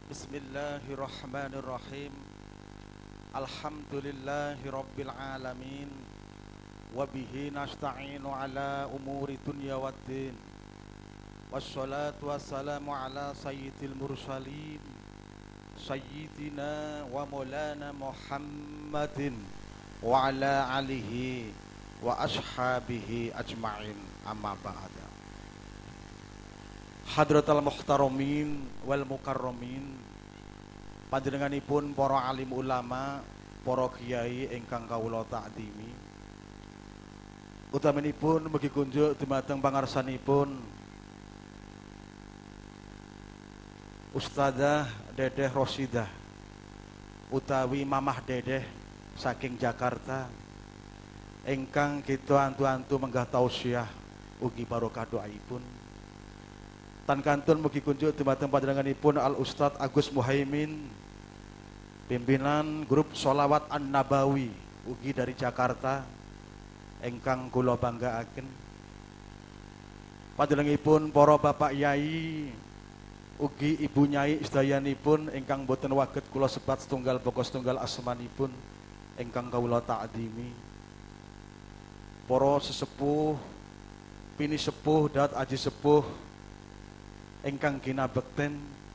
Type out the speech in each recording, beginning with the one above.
Bismillahirrahmanirrahim. Alhamdulillahi rabbil alamin. Wabihi nasta'inu ala umuri dunya waddin. Wassalatu wassalamu ala sayyidil mursalin Sayyidina wa maulana Muhammadin wa ala alihi wa ashabihi ajma'in, amma ba'da. Hadratal muhtaramin wal mukarramin, panjenenganipun para alim ulama, para kiai ingkang kawula ta'dimi, utaminipun mugi kunjuk dumateng pangarsanipun Ustadzah Dedeh Rosidah utawi Mamah Dedeh saking Jakarta ingkang kita antu-antu menggah tausiah ugi barokah doaipun. Tan kantun mugi kunjuk dumateng panjenenganipun Al Ustadz Agus Muhaimin, pimpinan grup Sholawat An-Nabawi ugi dari Jakarta ingkang kula banggaaken. Panjenenganipun para bapak yai ugi ibu nyai sedayanipun ingkang boten waget kula sebat setunggal pokok setunggal asmanipun ingkang kawula ta'dimi. Para sesepuh, pini sepuh, dahat aji sepuh ingkang ginabekten,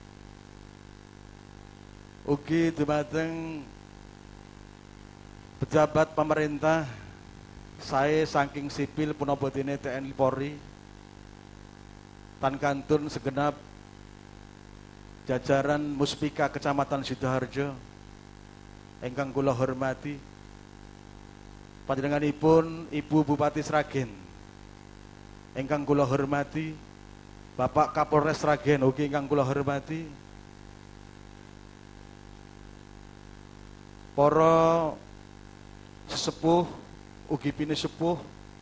ugi dumateng pejabat pemerintah sae saking sipil punapa dene TNI Polri, tan kantun segenap jajaran Muspika Kecamatan Sidoarjo ingkang kula hormati, panjenenganipun Ibu Bupati Sragen ingkang kula hormati, Bapak Kapolres Sragen ugi ingkang kula hormati, para sesepuh ugi pini sepuh,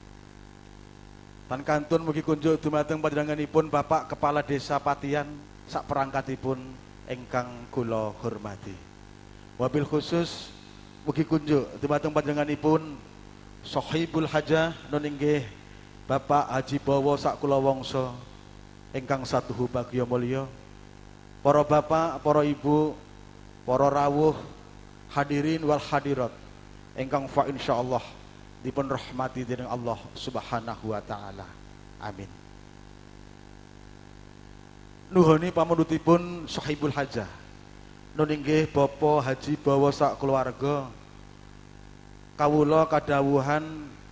tan kantun mugi kunjuk dumateng panjenenganipun Bapak Kepala Desa Patian sak perangkatipun ingkang kula hormati. Wabil khusus mugi kunjuk dumateng panjenenganipun Sohibul Hajah nun inggih Bapak Haji Bowo sak kula wangsa ingkang satuhu bagya mulya, para bapak, para ibu, para rawuh, hadirin wal hadirat ingkang fa insyaallah dipun rahmati dening Allah Subhanahu wa taala. Amin. Nuhuni pamunutipun Sohibul Hajah nun inggih Bapak Haji Bowo sak keluarga, kawula kadhawuhan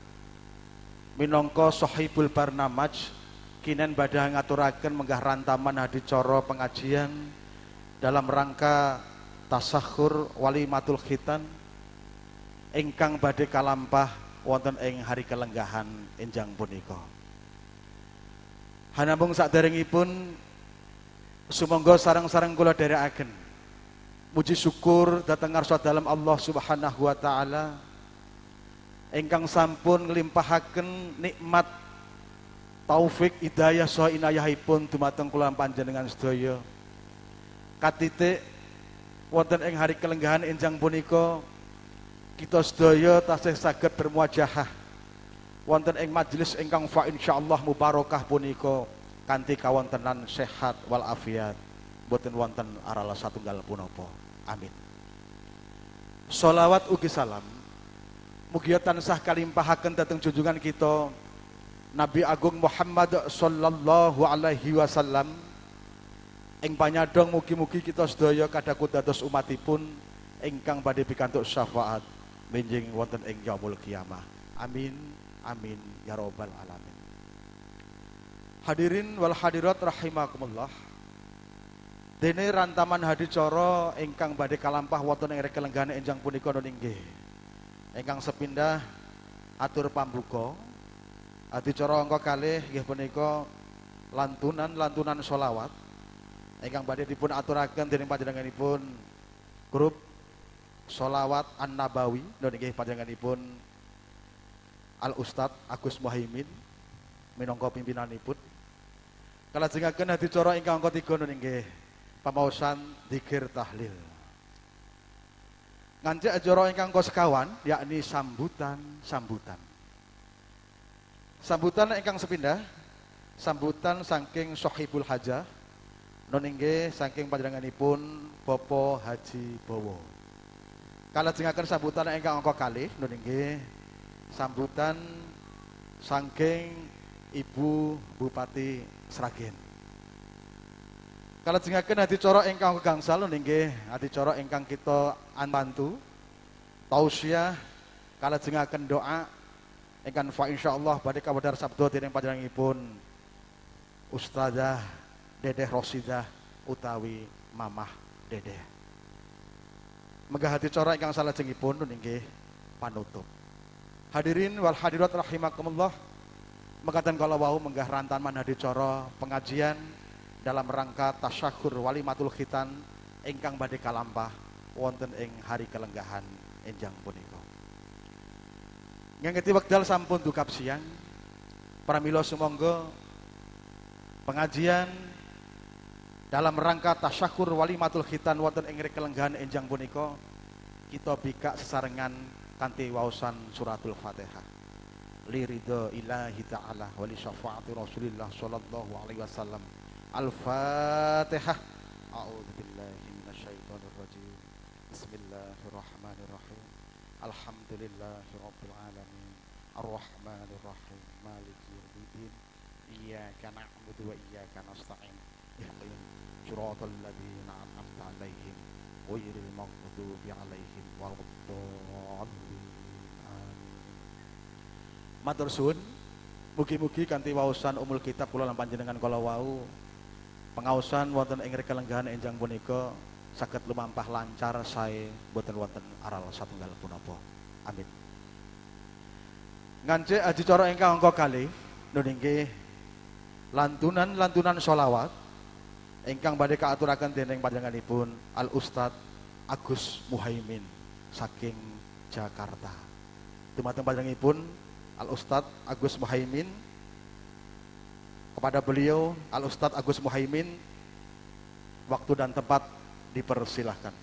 minangka Sohibul Barnamaj kinen badhe ngaturaken menggah rantaman hadicara pengajian dalam rangka tasakhur walimatul khitan ingkang badhe kalampah wonten ing hari kelenggahan enjang punika. Hanamung saderengipun sumangga sareng-sareng kula dherekaken muji syukur dhateng ngarsa dalem Allah Subhanahu wa taala ingkang sampun nglimpahaken nikmat taufik hidayah saha inayahipun dumateng kula panjenengan sedaya. Katitik wonten ing hari kelenggahan enjang punika kita sedaya tasih saged bermuajahah wonten ing majelis ingkang fa insyaallah mubarakah punika kanthi kawontenan sehat wal afiat, boten wonten arala satunggal punapa. Amin. Sholawat ugi salam mugi tansah kalimpahaken dhateng junjungan kita Nabi Agung Muhammad sallallahu alaihi wasallam ing panyadong mugi-mugi kita sedaya kadhaku dados umatipun ingkang badhe pikantuk syafaat benjing wonten ing yaumul kiamah. Amin amin ya rabbal alamin. Hadirin wal hadirat rahimakumullah. Dene rantaman hadicara ingkang badhe kalampah wonten ing kelenggahan enjang punika inggih ingkang sepindah atur pambuka. Adicara angka kalih nggih punika lantunan sholawat ingkang badhe dipun aturaken dening panjenenganipun grup Sholawat An-Nabawi nggih panjenenganipun Al Ustadz Agus Muhaimin minangka pimpinanipun. Kalajengaken adicara ingkang angka 3 nggih pamaosan dzikir tahlil. Ngancik acara ingkang angka sekawan yakni sambutan. Sambutan ingkang sepindah, sambutan saking Sohibul Hajah nun inggih saking panjenenganipun Bapak Haji Bowo. Kalajengaken sambutan ingkang angka kalih nun inggih sambutan saking Ibu Bupati Sragen. Kalajengaken adicara ingkang gangsal nun inggih adicara ingkang kita anbantu tausiah kalajengaken doa ingkang fa insyaallah badhe kawedhar sabda dening panjenenganipun Ustazah Dedeh Rosidah utawi Mamah Dedeh. Menggah adicara ingkang salajengipun inggih panutup. Hadirin wal hadirat rahimakumullah. Mekaten kala wau menggah rantaman adicara pengajian dalam rangka tasyakur walimatul khitan ingkang badhe kalampah wonten ing hari kelenggahan enjang punika. Ngangeti wekdal sampun dukap siang. Pramila sumangga pengajian dalam rangka tasyakur walimatul khitan wonten ing kelenggahan enjang punika kita bikak sesarengan kanthi waosan suratul Fatihah. Li ridha ilahi ta'ala wa li syafaati Rasulillah sallallahu alaihi wasallam. Al-Fatihah. A'udzu billahi minasyaitonir rajim. Bismillahirrahmanirrahim. Alhamdulillahi rabbil alamin. Arrahmanir rahim. Maliki yaumiddin. Iyyaka na'budu wa iyyaka nasta'in. Ihdinas siratal ladzina an'amta 'alaihim ghairil maghdubi 'alaihim waladdallin. Matur suwun, mugi-mugi kanthi waosan umul kitab kula lan panjenengan kala wau pengaosan wonten ing kelenggahan enjang punika saged lumampah lancar sae boten wonten aral satunggal punapa. Amin. Ngancik adicara ingkang angka kalih nun inggih lantunan sholawat ingkang badhe kaaturaken dening panjenenganipun Al Ustad Agus Muhaimin saking Jakarta. Dumateng panjenenganipun Al Ustad Agus Muhaimin, kepada beliau Al Ustad Agus Muhaimin waktu dan tempat dipersilahkan.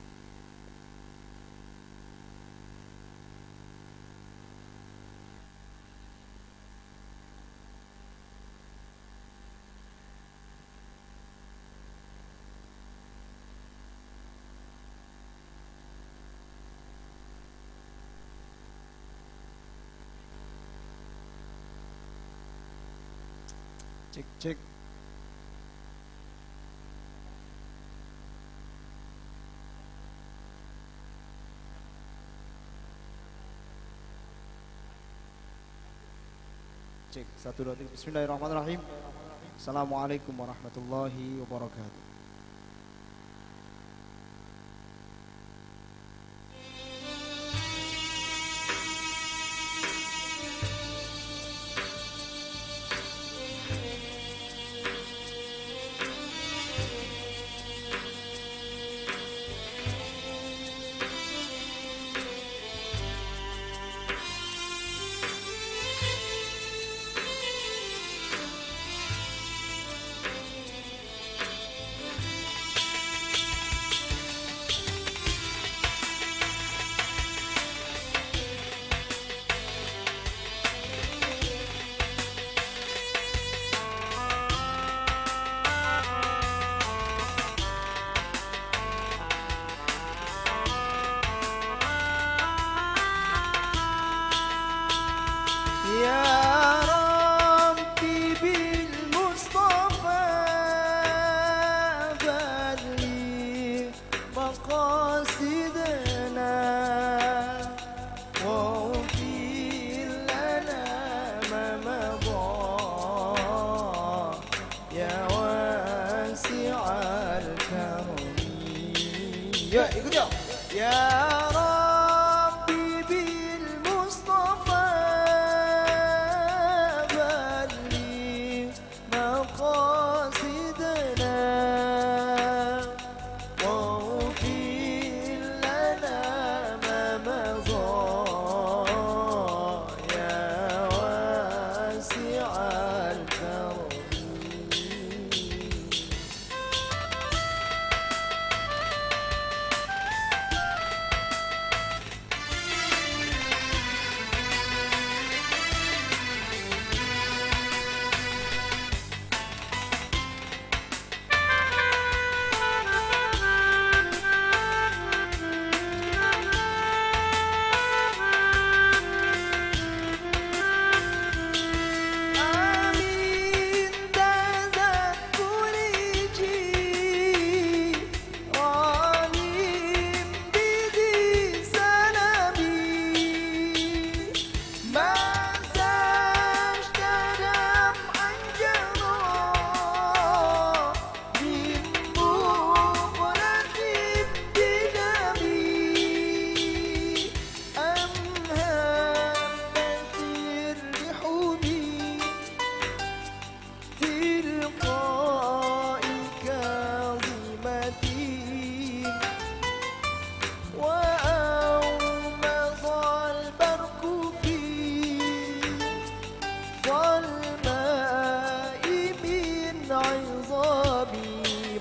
Cek cek. Cek 1 2 3. Bismillahirrahmanirrahim. Assalamualaikum warahmatullahi wabarakatuh. Ya, ikut ya. Ya Rabbi bil Mustafa balli maqasidana waghfir lana ma madha ya wasi'al karam.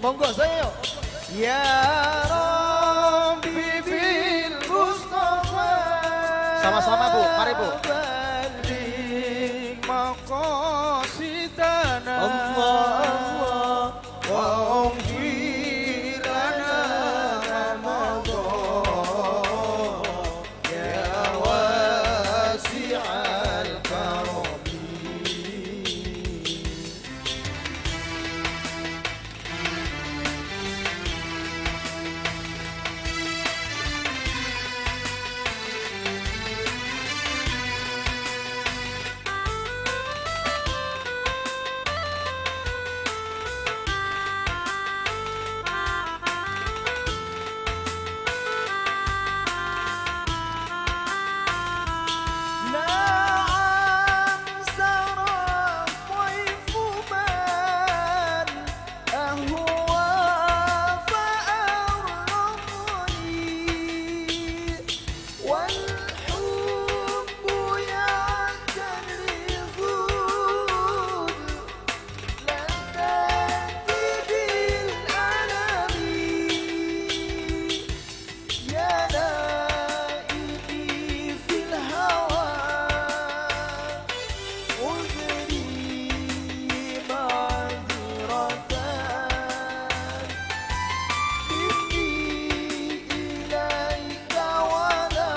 Monggo saya. Ya Rabbi bil Mustafa. Sama-sama Bu, mari Bu. Balligh maqasidana. Allah waghfir lana ma madha. Ya wasi'al karami. نعم سرى طيف من أهوى فأرضني والحب يعترض لذاتي بالألم يا لائمي في الهوى أذري معذرة مني إليك ولا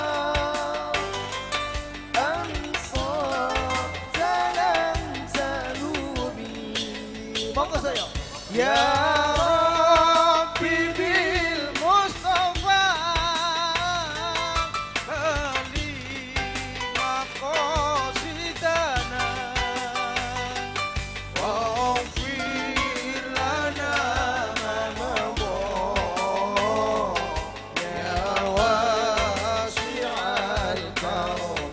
أنسى زلم زلوبي مonggo saya يا ربي بالمصطفى بلغ مقاصدنا واغفر لنا ما مضى يا واسع الكرم.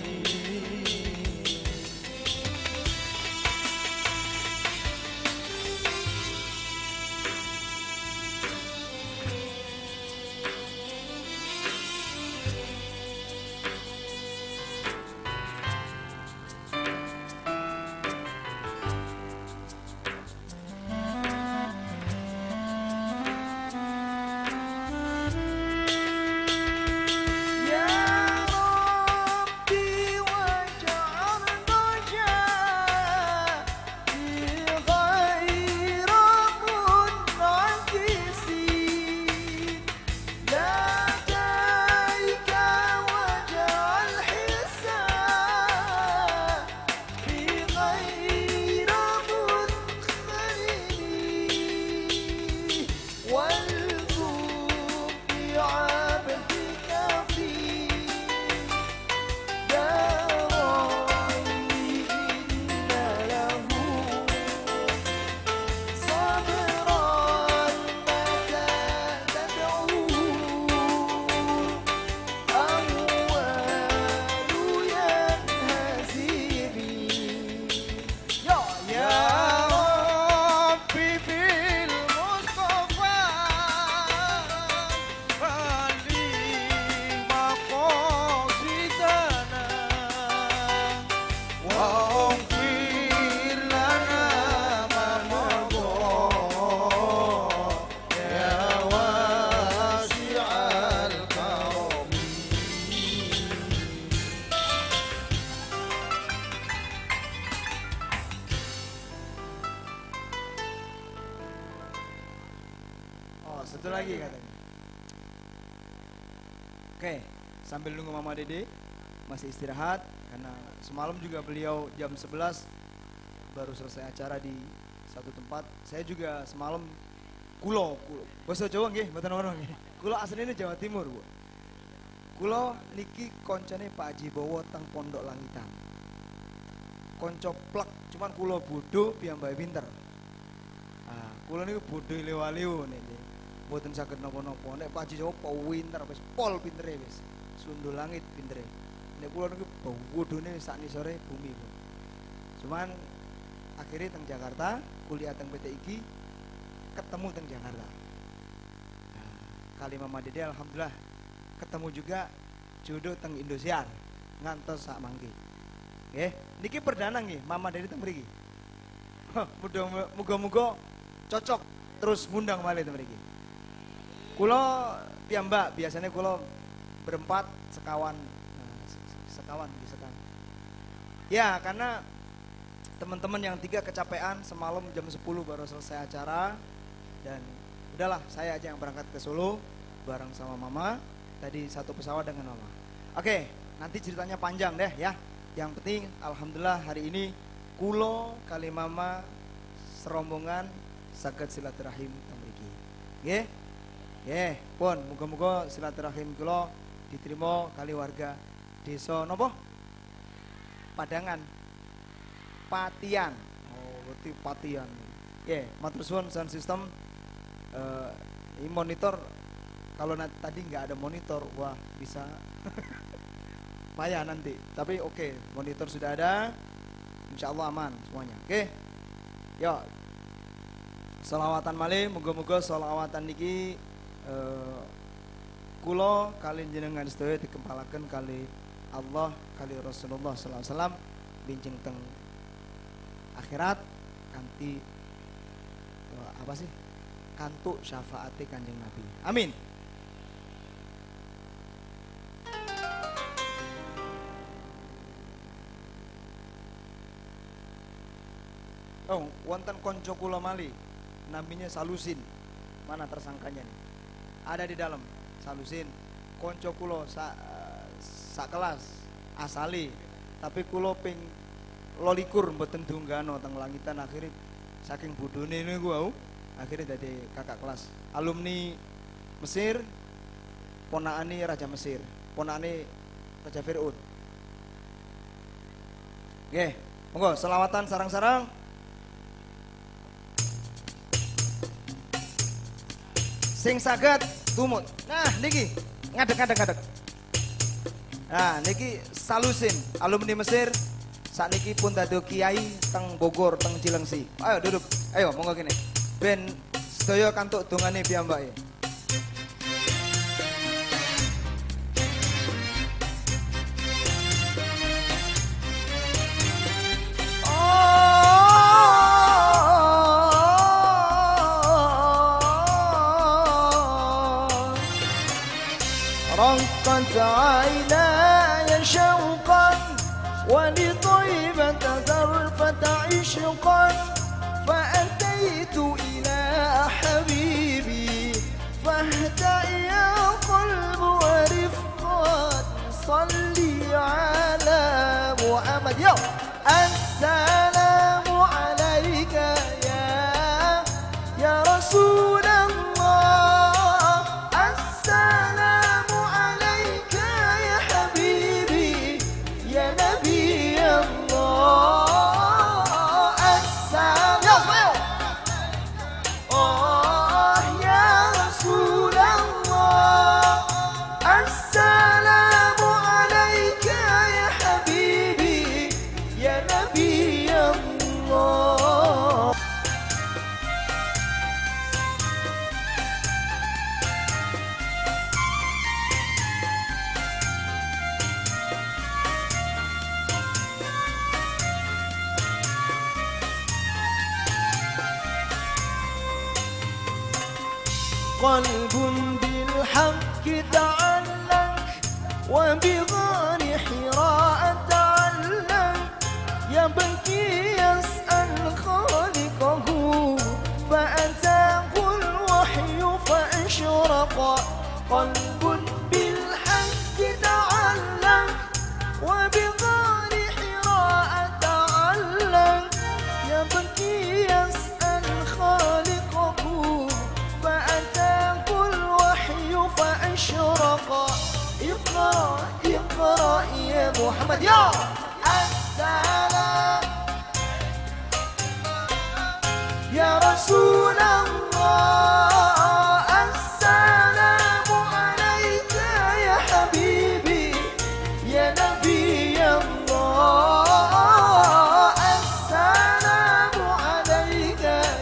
يا ربي واجعلنا غير منعكسين لديك واجعل حسابي غير منخرمين والذوق بعبدك في دارين إن له صبرا متى تدعوه أهوال ينهزمين يا ربي بالمصطفى بلغ مقاصدنا واغفر لنا ما مضى يا واسع الكرم. Oh, satu lagi katanya. Oke, sambil nunggu Mama Dede masih istirahat karena semalam juga beliau jam 11 baru selesai acara di satu tempat. Saya juga semalam kulo. Bahasa Jawa nggih, mboten ono nggih. Kulo asline Jawa Timur, Bu. Kulo niki koncone Pak Haji Bowo teng Pondok Langitan. Konco plek, cuman kulo bodoh piyambake pinter. Ah, kulo niku bodoh lewa-lewo niki. Mboten saged napa-napa. Nek Pak Haji Bowo pinter wis pol pintere wis. Sundul langit pintere. Nek kulo niku bodone sak nisore bumi, Bu. Cuman akhirnya teng Jakarta, kuliah teng PT IGI, ketemu teng Jakarta. Nah, kali Mama Dede alhamdulillah ketemu juga jodoh teng Indosiar ngantos sak mangke. Nggih, niki perdana nggih Mama Dede teng mriki. Muga-muga cocok terus ngundang malih teman iki. Kulo piyambak biasanya kulo berempat sekawan. Nah, sekawan. Ya, karena teman-teman yang 3 kecapean semalam jam 10 baru selesai acara dan udahlah saya aja yang berangkat ke Solo bareng sama mama. Tadi satu pesawat dengan mama. Oke, nanti ceritanya panjang deh ya. Yang penting alhamdulillah hari ini kulo kali mama serombongan saged silaturahim teng mriki. Nggih. Nggih, pun muga-muga silaturahim kula diterima kali warga desa napa? Padangan. Patian. Oh, berarti Patian. Nggih, matur suwun sound system. Ini monitor kalau tadi nggak ada monitor, wah bisa payah nanti. Tapi oke, monitor sudah ada. Insya Allah aman semuanya. Oke. Yuk. Selawatan malih, muga-muga selawatan niki kula kali jenengan sedaya dikempalaken kali Allah kali Rasulullah sallallahu alaihi wasallam benjing teng akhirat kanthi apa sih? Kantuk syafaati Kanjeng Nabi. Amin. Oh, wonten konco kula malih namanya Salusin. Mana tersangkanya nih? Ada di dalam. Salusin. Konco kula sak kelas asali, tapi kula ping 12 mboten dunggano teng langitan akhirnya saking bodhone niku wau akhirnya dadi kakak kelas. Alumni Mesir, ponakane Raja Mesir, ponakane Raja Fir'aun. Nggih, monggo selawatan sarang-sarang. Sing saged tumut. Nah, niki ngadeg. Nah, niki Salusin, alumni Mesir. Sakniki pun dadi kiai teng Bogor, teng Cilengsi. Ayo duduk. Ayo monggo kene. Ben sedaya kantuk dongane piyambake. رقت عيناي شوقا ولطيبة ذرفة عشقا فأتيت إلى حبيبي فاهدأ يا قلب ورفقا صلي على محمد. يو السلام عليك يا رسول الله. السلام عليك يا حبيبي يا نبي الله. السلام يا رسول الله. السلام عليك يا حبيبي يا نبي الله. قلب بالحق تعلق وبغار حراء تعلق يبكي يسأل خالقه فأتاه الوحي فأشرق. قلب بالحق تعلق وبغار حراء تعلق يبكي يسأل خالقه فأتاه الوحي فأشرق. اقرأ اقرأ يا محمد. يا السلام يا رسول الله. السلام عليك يا حبيبي يا نبي الله. السلام عليك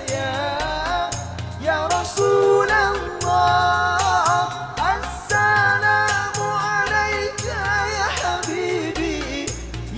يا رسول الله. السلام عليك يا حبيبي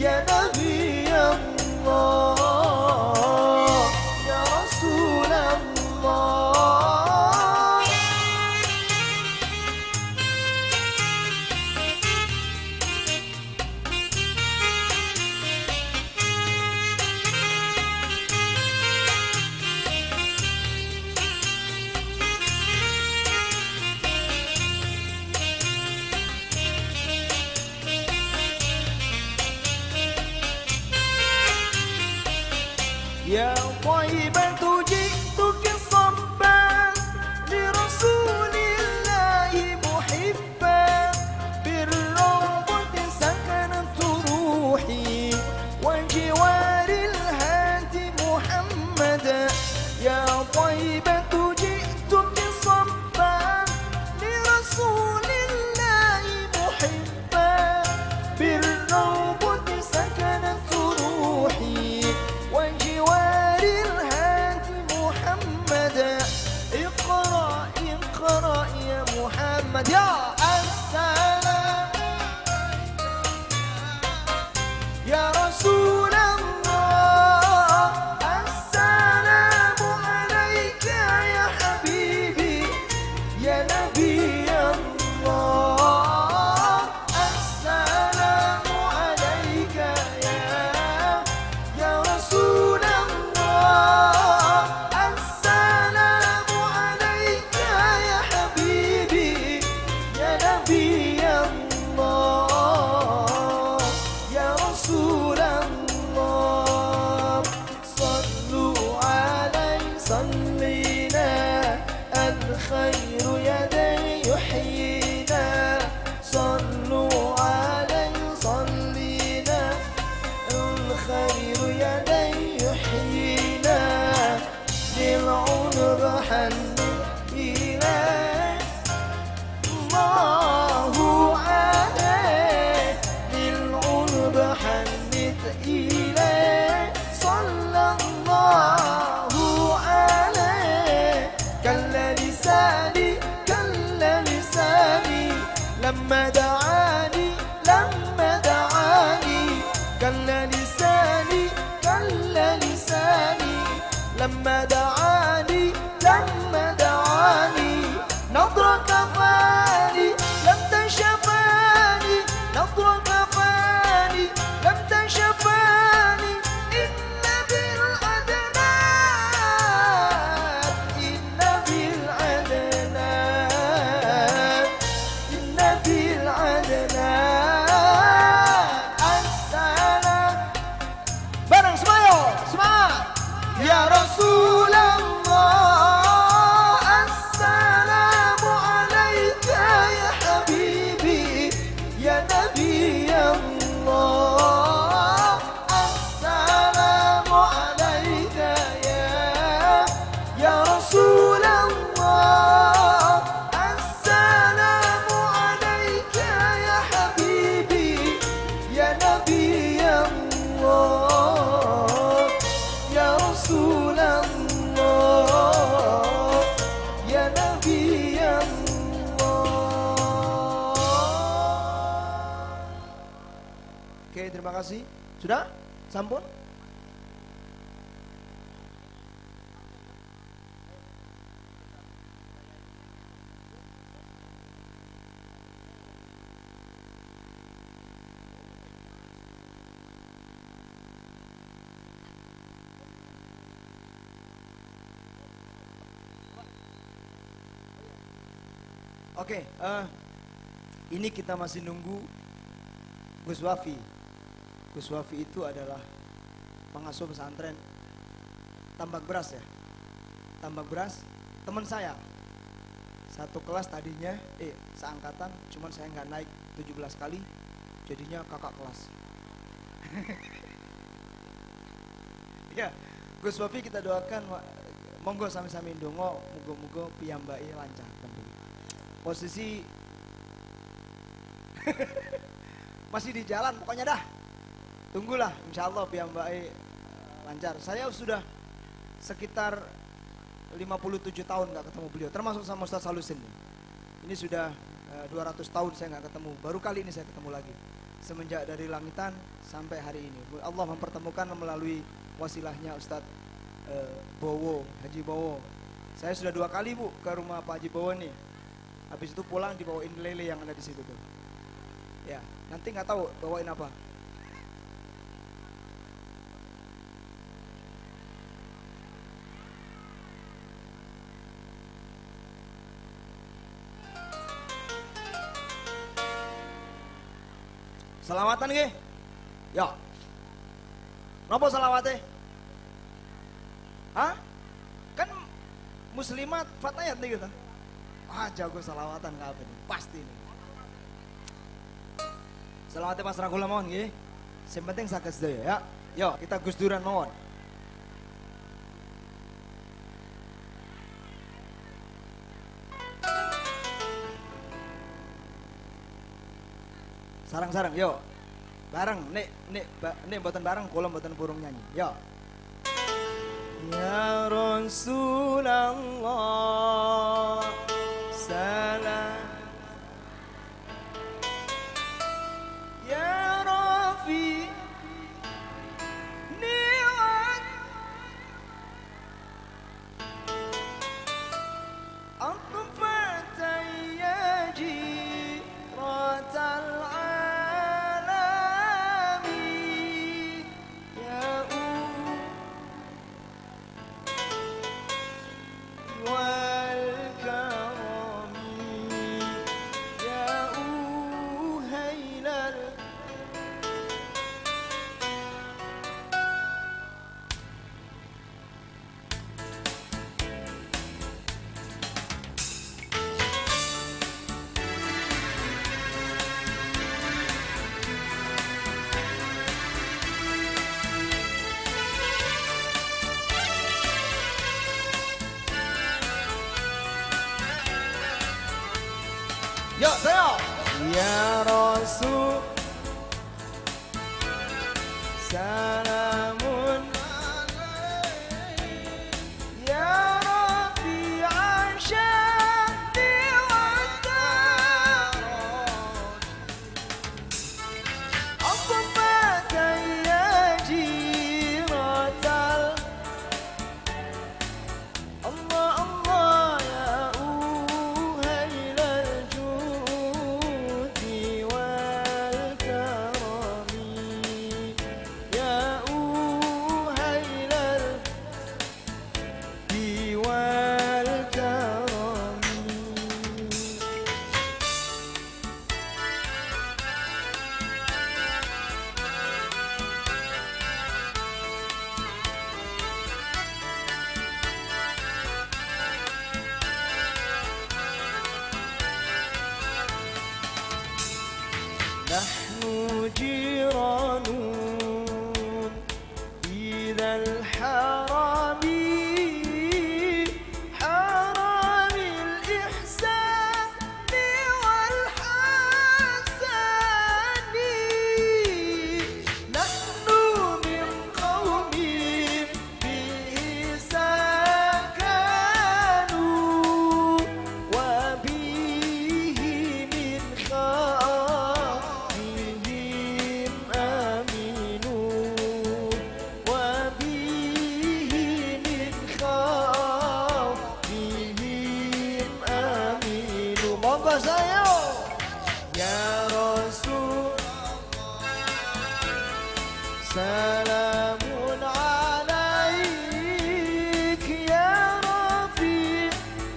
يا طيبة جئتك صبا لرسول الله محبا بالروضة سكنت روحي وجوار الهادي محمدا يا طيبة جئتك صبا لرسول الله محبا بالروضة سكنت روحي وجوار الهادي محمدا اقرأ اقرأ يا محمد يا السلام يا رسول الله السلام عليك يا حبيبي يا نبي الله السلام عليك يا رسول الله السلام عليك يا حبيبي يا نبي الله يا رسول الله صلوا عليه صلينا الخير يدي يحيينا صلوا عليه صلينا الخير يدي يحيينا للعمر حن إليه الله عليه للعمر حنت إليه صلى الله عليه كلا لساني لما دعاني كلا لساني لما دعاني نظرة كفاني لم تشفاني نظرة كفاني لم تشفاني إن بالعدنان إن بالعدنان إن بالعدنان السلام bareng semuanya semangat ya Rasulullah السلام عليك يا حبيبي يا نبي الله السلام عليك يا رسول الله السلام عليك يا حبيبي يا نبي الله يا رسول الله يا نبي الله. Oke, terima kasih. Sudah? Sampun? Oke, ini kita masih nunggu Gus Wafi. Gus Wafi itu adalah pengasuh pesantren Tambak Beras ya. Tambak Beras, teman saya. Satu kelas tadinya, seangkatan, cuman saya nggak naik 17 kali, jadinya kakak kelas. Ya, Gus Wafi kita doakan, monggo sami-sami ndonga, muga-muga piyambake lancar tentu. Posisi masih di jalan pokoknya dah. Tunggulah insyaallah piyambake lancar. Saya sudah sekitar 57 tahun nggak ketemu beliau, termasuk sama Ustaz Salusin. Ini sudah 200 tahun saya nggak ketemu. Baru kali ini saya ketemu lagi. Semenjak dari Langitan sampai hari ini. Allah mempertemukan melalui wasilahnya Ustaz Bowo, Haji Bowo. Saya sudah 2 kali Bu ke rumah Pak Haji Bowo nih. Habis itu pulang dibawain lele yang ada di situ tuh. Ya, nanti nggak tahu bawain apa. Selawatan nggih? Ya. Napa selawate? Hah? Kan muslimat fatayat nih gitu. Ah jago salawatan kabeh nih, pasti nih. Selawate Mas Rangkula mawon nggih. Sing penting saged sedaya ya. Yo, kita Gus Duran mawon. Sarang-sarang yo. Bareng nek mboten bareng kula mboten purung nyanyi. Yo. Ya Rasulullah salam ya Rafi ni'at antum fatayyaji ratal alami ya والكرم يا أهيل Yo, saya Ya Rasul Salamun Ya Rafi'an syahdi wa tarad Aqubata ya jiratal Allah Allah ya uhayl al-judi wal karami ya uhayl al-judi wal karami نحن جيران إلى الحرم حرم الإحسان والحسن نحن من قوم به سكنوا وبه من خافهم آمنوا وبه من خافهم آمنوا monggo saya ya Rasul salamun alaik ya Rafi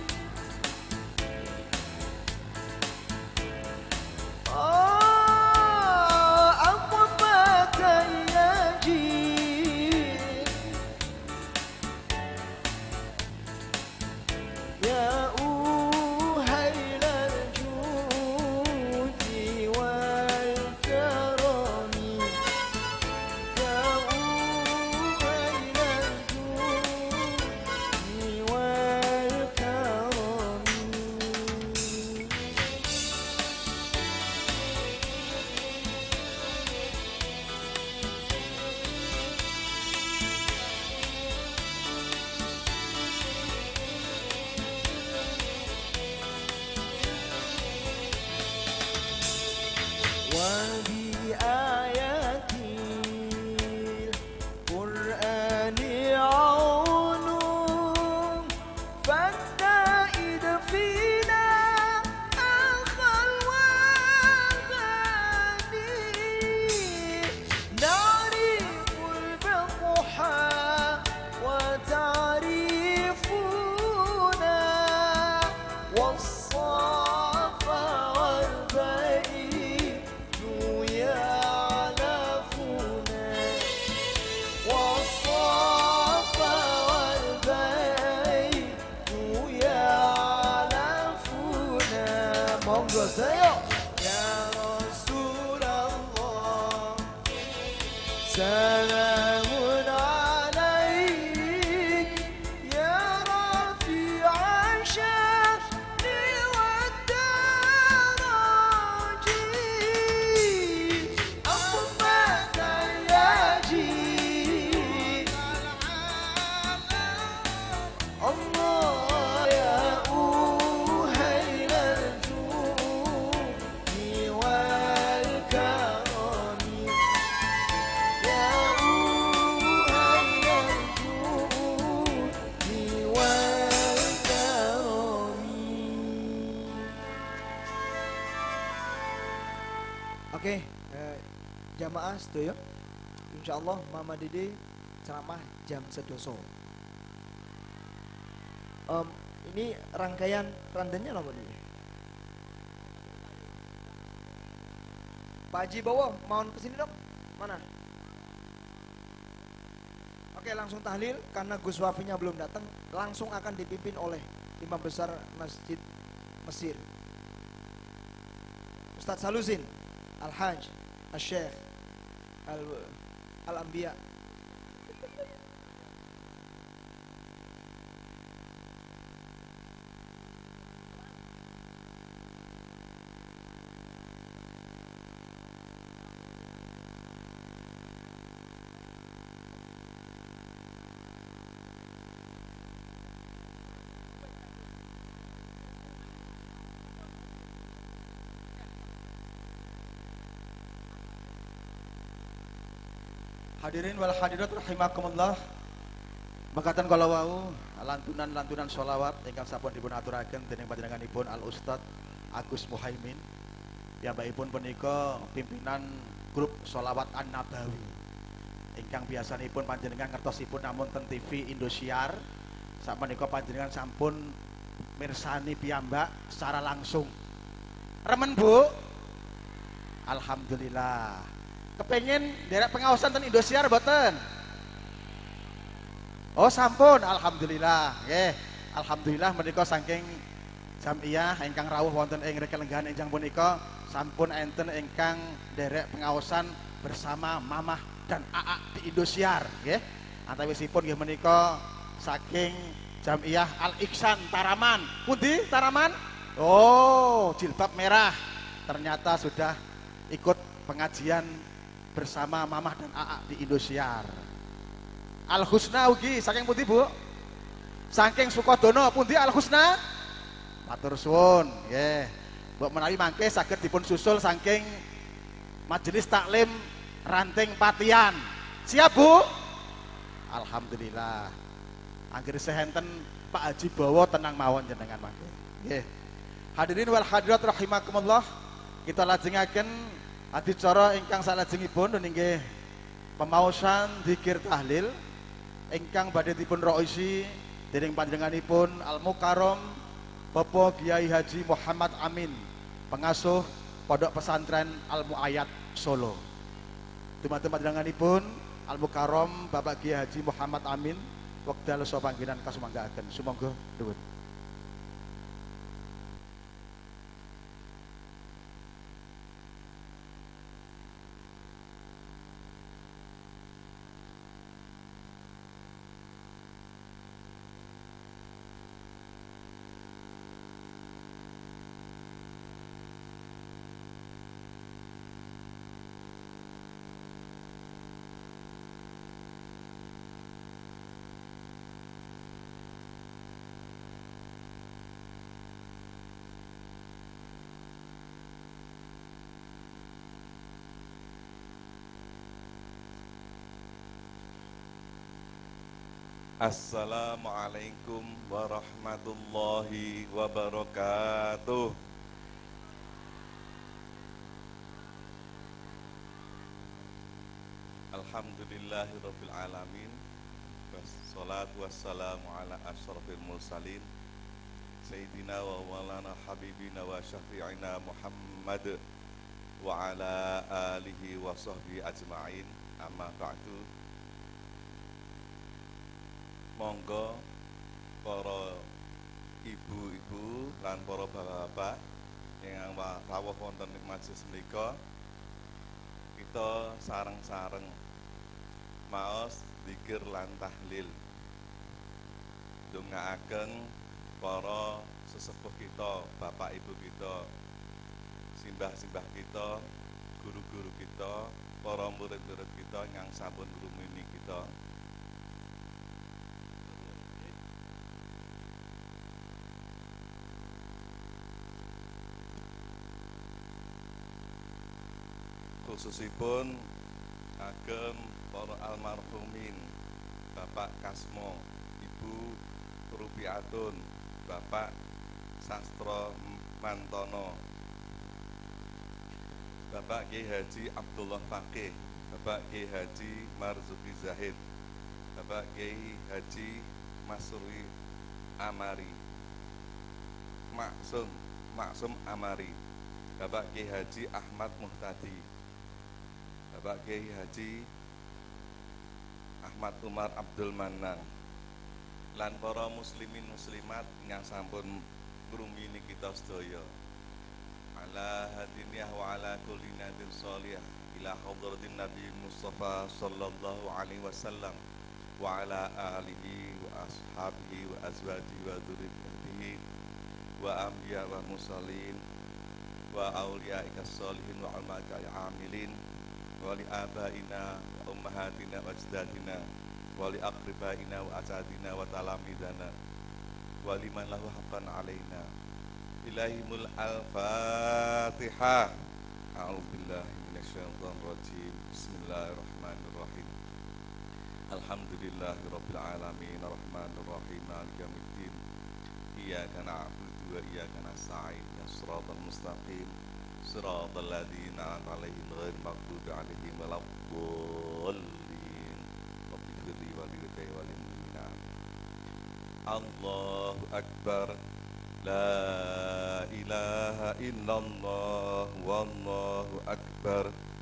aku fatayyaji ya uhayl al-judi wal karami ya uhayl al-judi wal karami وبآيات القرآن عون فالتائد فينا أخا الوغني نعرف البطحاء وتعرفنا والصافا والبئي يعلفنا والصافا والبئي Monggo saya ya Rasulullah salamun alaik ya rafi'an syafni wa daraji akhmaka ya ji Allah ya uhayla al-judi wal karami ya uhayla al-judi wal karami. Oke, jamaah sedoyo. Insyaallah Mama Dede ceramah jam sedoso. Ini rangkaian randannya nomor ini. Pak Haji Bowo, mohon kesini dong. Mana? Oke, langsung tahlil karena Gus Wafinya belum datang, langsung akan dipimpin oleh Imam Besar Masjid Mesir, Ustadz Salusin, Al-Hajj, Al-Syekh, Al-Anbiya. Hadirin wal hadirat rahimakumullah. Mekaten kala wau lantunan-lantunan sholawat ingkang sampun dipun aturaken dening panjenenganipun Al Ustad Agus Muhaimin. Piyambakipun punika pimpinan grup sholawat An-Nabawi. Ingkang biasanipun panjenengan ngertosipun namun ten TV Indosiar. Sakmenika panjenengan sampun mirsani piyambak secara langsung. Remen Bu? Alhamdulillah. Kepengen derek pengawasan ten Indosiar boten? Oh sampun, alhamdulillah. Nggih, alhamdulillah menika saking jamiah ingkang rawuh wonten ing Rekelenggan enjang punika sampun enten ingkang derek pengawasan bersama Mamah dan AA di Indosiar, nggih. Antawisipun nggih menika saking jamiah Al Ihsan Taraman. Pundi Taraman? Oh, jilbab merah. Ternyata sudah ikut pengajian bersama Mamah dan AA di Indosiar. Al Husna ugi saking pundi Bu? Saking Sukodono pundi Al Husna? Matur suwun, nggih. Mbok menawi mangke saged dipun susul saking Majelis Taklim Ranting Patian. Siap Bu? Alhamdulillah. Anggere sehenten Pak Haji Bowo tenang mawon jenengan mangke. Nggih. Hadirin wal hadirat rahimakumullah. Kita lajengaken adicara ingkang salajengipun nggih pemaosan zikir tahlil ingkang badhe dipun roisi dening panjenenganipun Al Mukarram Bapak Kiai Haji Muhammad Amin, pengasuh Pondok Pesantren Al Muayyad Solo. Dumateng panjenenganipun Al Mukarram Bapak Kiai Haji Muhammad Amin wekdal so panggenan kasumanggaaken. Sumangga nuwun. Assalamualaikum warahmatullahi wabarakatuh. Alhamdulillahirabbil alamin. Wassalatu wassalamu ala asyrafil mursalin Sayyidina wa maulana habibina wa syafi'ina Muhammad wa ala alihi wa sahbihi ajma'in. Amma ba'du. Monggo para ibu-ibu lan para bapak-bapak yang rawuh wonten ing majelis menika kita sareng-sareng maos zikir lan tahlil ndongaaken para sesepuh kita, bapak ibu kita, simbah-simbah kita, guru-guru kita, para murid-murid kita yang sampun ngrumuni kita. Khususipun agem para almarhumin Bapak Kasmo, Ibu Rupiatun, Bapak Sastro Mantono, Bapak Kiai Haji Abdullah Fakih, Bapak Kiai Haji Marzuki Zahid, Bapak Kiai Haji Masuri Amari, Maksum Amari, Bapak Kiai Haji Ahmad Muhtadi, Bapak Kiai Haji Ahmad Umar Abdul Manan, lan para muslimin muslimat yang sampun ngrumini kita sedaya. Ala hadiniyah wa ala kulli nadin sholih ila hadratin Nabi Mustafa sallallahu alaihi wasallam wa ala alihi wa ashabihi wa azwajihi wa dzurriyyatihi wa anbiya wa mursalin wa auliyaika sholihin wa ulama'i amilin wa li abaina wa ummahatina wa ajdadina wa li aqribaina wa asadina wa talamidana wa liman lahu haqqan alaina. Ilahimul al-Fatihah. A'udzubillahi minasyaitonir rajim. Bismillahirrahmanirrahim. Alhamdulillahirabbil alamin arrahmanir rahim maliki yaumiddin. Iyyaka na'budu wa iyyaka nasta'in. Shiratal mustaqim. Shiratal ladzina an'amta 'alaihim ghairil maghdubi 'alaihim waladdallin. Rabbighfirli wa liwalidayya wal mu'minina. Allahu akbar. La ilaha illallah wallahu akbar.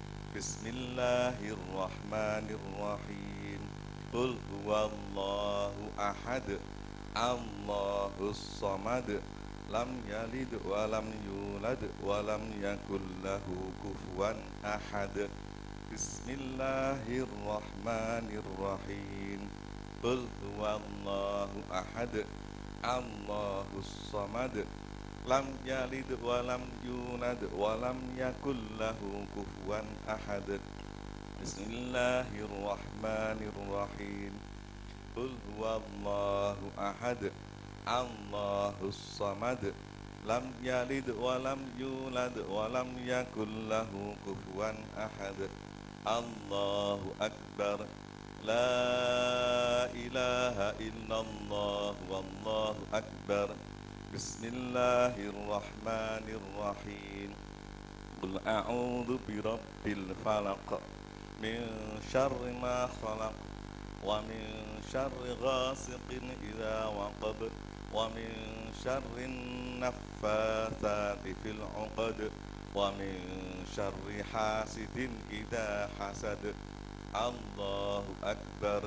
Bismillahirrahmanirrahim. Qul huwallahu ahad. Allahus samad. Lam yalid wa lam yulad wa lam yakul lahu kufuwan ahad. Bismillahirrahmanirrahim. Qul huwallahu ahad. Allahus samad. Lam yalid wa lam yulad wa lam yakul lahu kufuwan ahad. Bismillahirrahmanirrahim. Qul huwallahu ahad. Allahus samad. Lam yalid wa lam yulad wa lam yakul lahu kufuwan ahad. Allahu akbar. La ilaha illallah wallahu akbar. Bismillahirrahmanirrahim. Qul a'udzu birabbil falaq min syarri ma khalaq wa min syarri ghasiqin idza waqab wa min syarri naffatsati fil 'uqad wa min syarri hasidin idza hasad. Allahu akbar.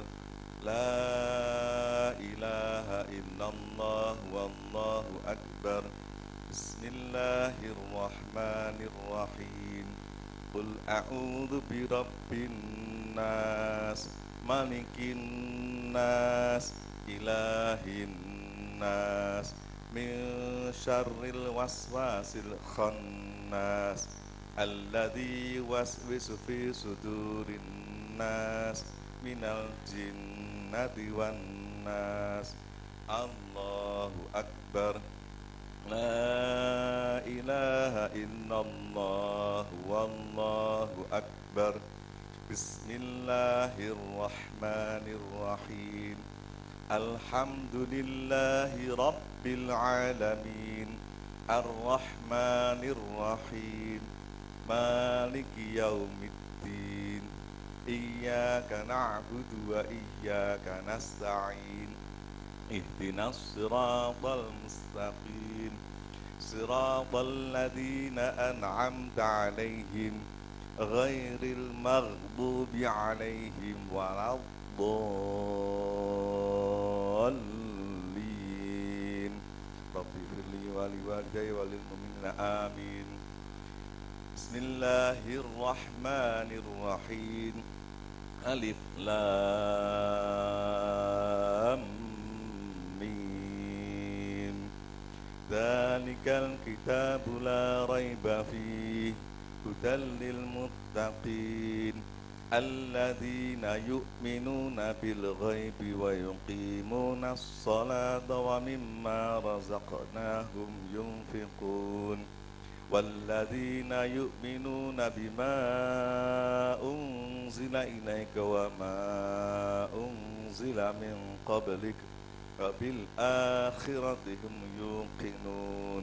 La ilaha illallah wallahu akbar. Bismillahirrahmanirrahim. Qul a'udzu birabbin nas malikin nas ilahin nas min syarril waswasil khannas alladzi waswisu fi sudurin nas minal jinnati wan nas. Allahu akbar. La ilaha illallah wallahu akbar. Bismillahirrahmanirrahim. Alhamdulillahi rabbil alamin. Ar-Rahmanir-Rahim. Maliki yaumiddin. Iyyaka na'budu wa iyyaka nasta'in. Ihdinas siratal mustaqim. Siratal ladzina an'amta 'alaihim ghairil maghdubi 'alaihim waladdallin. rabbi firli wali walidayya walil mu'minina amin. Bismillahirrahmanirrahim. Alif lam mim. Dzalikal kitabu la raiba fihi hudal lil muttaqin alladzina yu'minuna bil ghaibi wa yuqimunas salata wa mimma razaqnahum yunfiqun walladzina yu'minuna bima unzila ilaika wa ma unzila min qablik wa bil akhirati hum yuqinun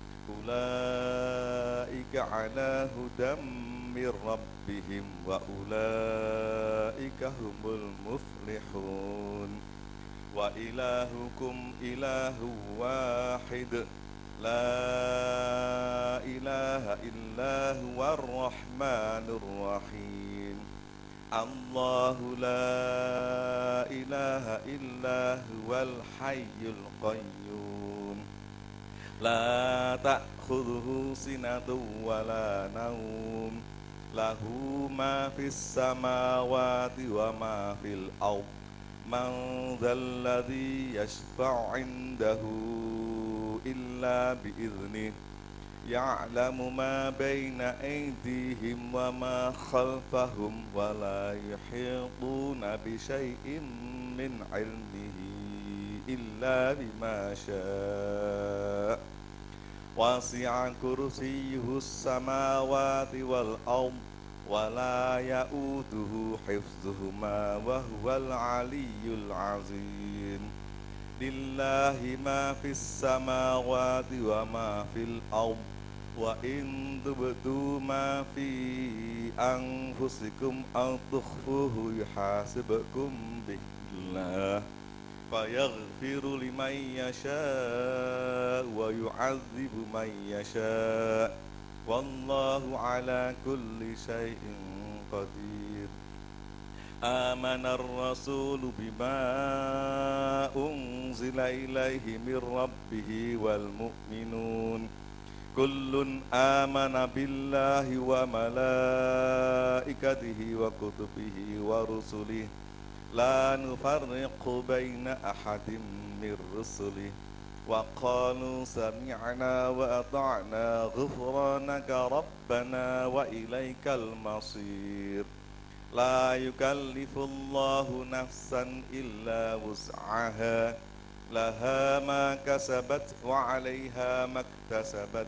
ulaika ala hudam mir rabbihim wa ulaika humul muflihun wa ilahukum ilahu wahid la ilaha illa huwar rahmanur rahim Allahu la ilaha illa huwal hayyul qayyum la ta'khudhuhu sinatun wa la naum lahu ma fis samawati wa ma fil ard man dzalladzi yashfa'u 'indahu illa bi'idhnih ya'lamu ma baina aydihim wa ma khalfahum wa la yuhituna bi syai'in min 'ilmihi illa bima syaa' wasi'a kursiyyuhus samawati wal ard wa la ya'uduhu hifdzuhuma wa huwal 'aliyyul 'azim lillahi ma fis samawati wa ma fil ard wa in tubdu ma fi anfusikum aw tukhfuhu yuhasibkum billah fayaghfiru liman yasha wa yu'adzibu man yasha wallahu ala kulli syai'in qadir Amanar rasulu bima unzila ilaihi mir rabbihi wal mu'minun kullun amana billahi wa malaikatihi wa kutubihi wa rusulihi la nufarriqu baina ahadin mir rusulihi wa qalu sami'na wa ata'na ghufranaka rabbana wa ilaikal masir La yukallifullahu nafsan illa wus'aha laha ma kasabat wa 'alayha maktasabat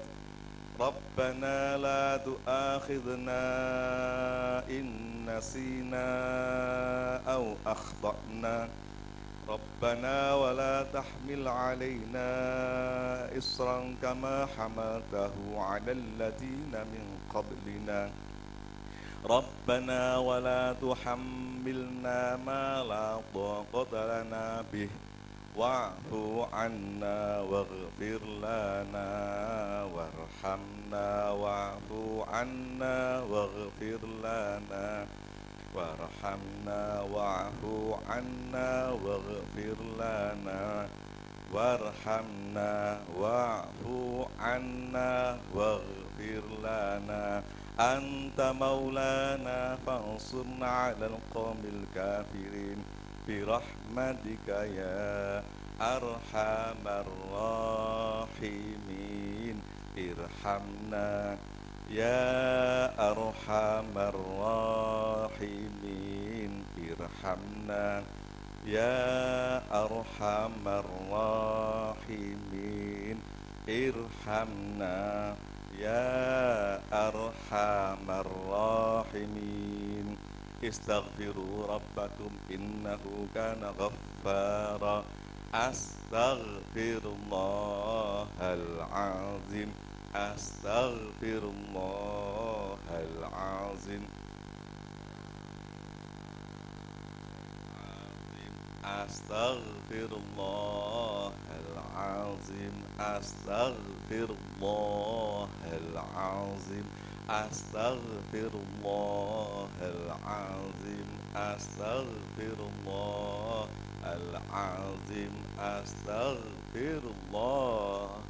Rabbana la tu'akhidhna in nasina aw akhta'na Rabbana wa la tahmil 'alayna isran kama hamaltahu 'alal ladina min qablina Rabbana wa la tuhammilna ma la taqata lana bih wa'fu 'anna waghfir lana warhamna wa'fu 'anna waghfir lana warhamna wa'fu 'anna waghfir lana warhamna wa'fu 'anna waghfir lana Anta maulana fansurna 'alal qawmil kafirin birahmatika ya arhamar rahimin irhamna ya arhamar rahimin irhamna ya arhamar rahimin irhamna Ya arhamar rahimin Istaghfiru rabbakum innahu kana ghaffara Astaghfirullahal azim Astaghfirullahal azim Astaghfirullahal azim Astaghfirullahal azim Astaghfirullahal azim Astaghfirullahal azim Astaghfirullah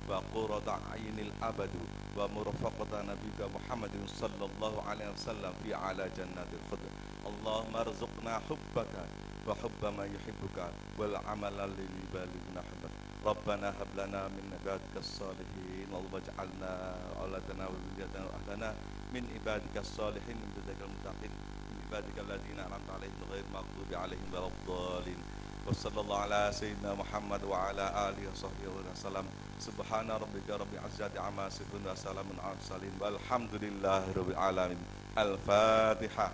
wa qurrata a'yunil abadu wa murafaqata nabiyika Muhammadin sallallahu alaihi wasallam fi ala jannatil khuld. Allahumma arzuqna hubbaka wa hubba man yuhibbuka wal amala lil balighna hubbak. Rabbana hab lana min ibadikas salihin waj'alna auladana wa dzurriyyatana ahdana min ibadikas salihin min ibadikal muttaqin min ibadikal ladzina an'amta alaihim ghairil maghdubi alaihim waladdallin. Wa sallallahu ala sayyidina Muhammad wa ala alihi wa sahbihi wa sallam. Subhana rabbika rabbil izzati amma yasifun wa salamun alal mursalin walhamdulillahi rabbil alamin. Al-Fatihah.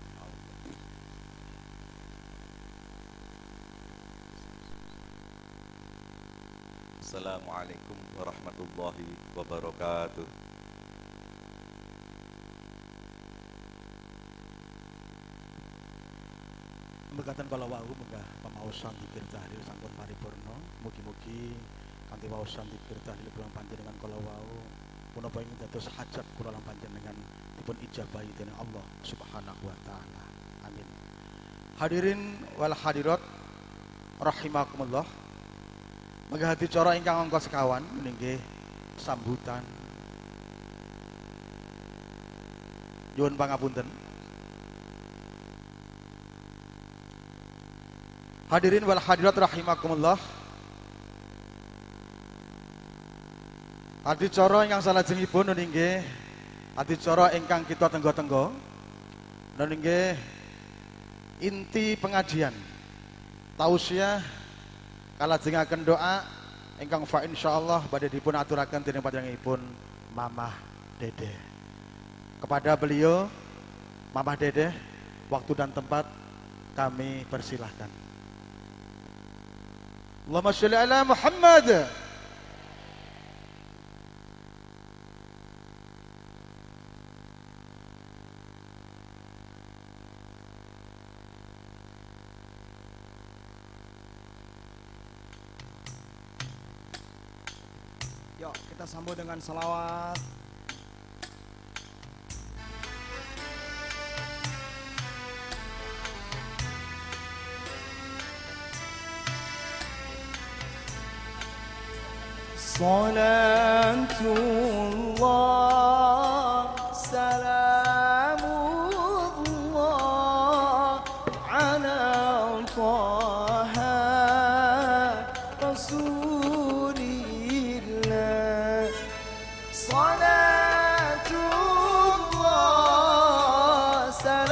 Assalamualaikum warahmatullahi wabarakatuh. Berkatan kalau wau menggah pamausan dikir tahlil sampun paripurna. Mugi-mugi kanthi waosan dikir tahlil kula panjenengan kalau wau punapa ingin dados hajat kula lan panjenengan dipun ijabahi dening Allah Subhanahu wa taala. Amin. Hadirin wal hadirat rahimakumullah. Menggah acara ingkang angka sekawan nggih sambutan. Nyuwun pangapunten. Hadirin wal hadirat rahimakumullah. Adicara ingkang salajengipun nggih adicara ingkang kita tenggo-tenggo. Nggih inti pengajian. Tausiah kalajengaken doa ingkang fa insyaallah badhe dipun aturaken dening panjenenganipun Mamah Dede. Kepada beliau Mamah Dede, waktu dan tempat kami persilahkan. Allahumma sholli ala Muhammad. Yuk kita sambut dengan salawat. Salatullah salamullah ala Taha Rasulillah. Salatullah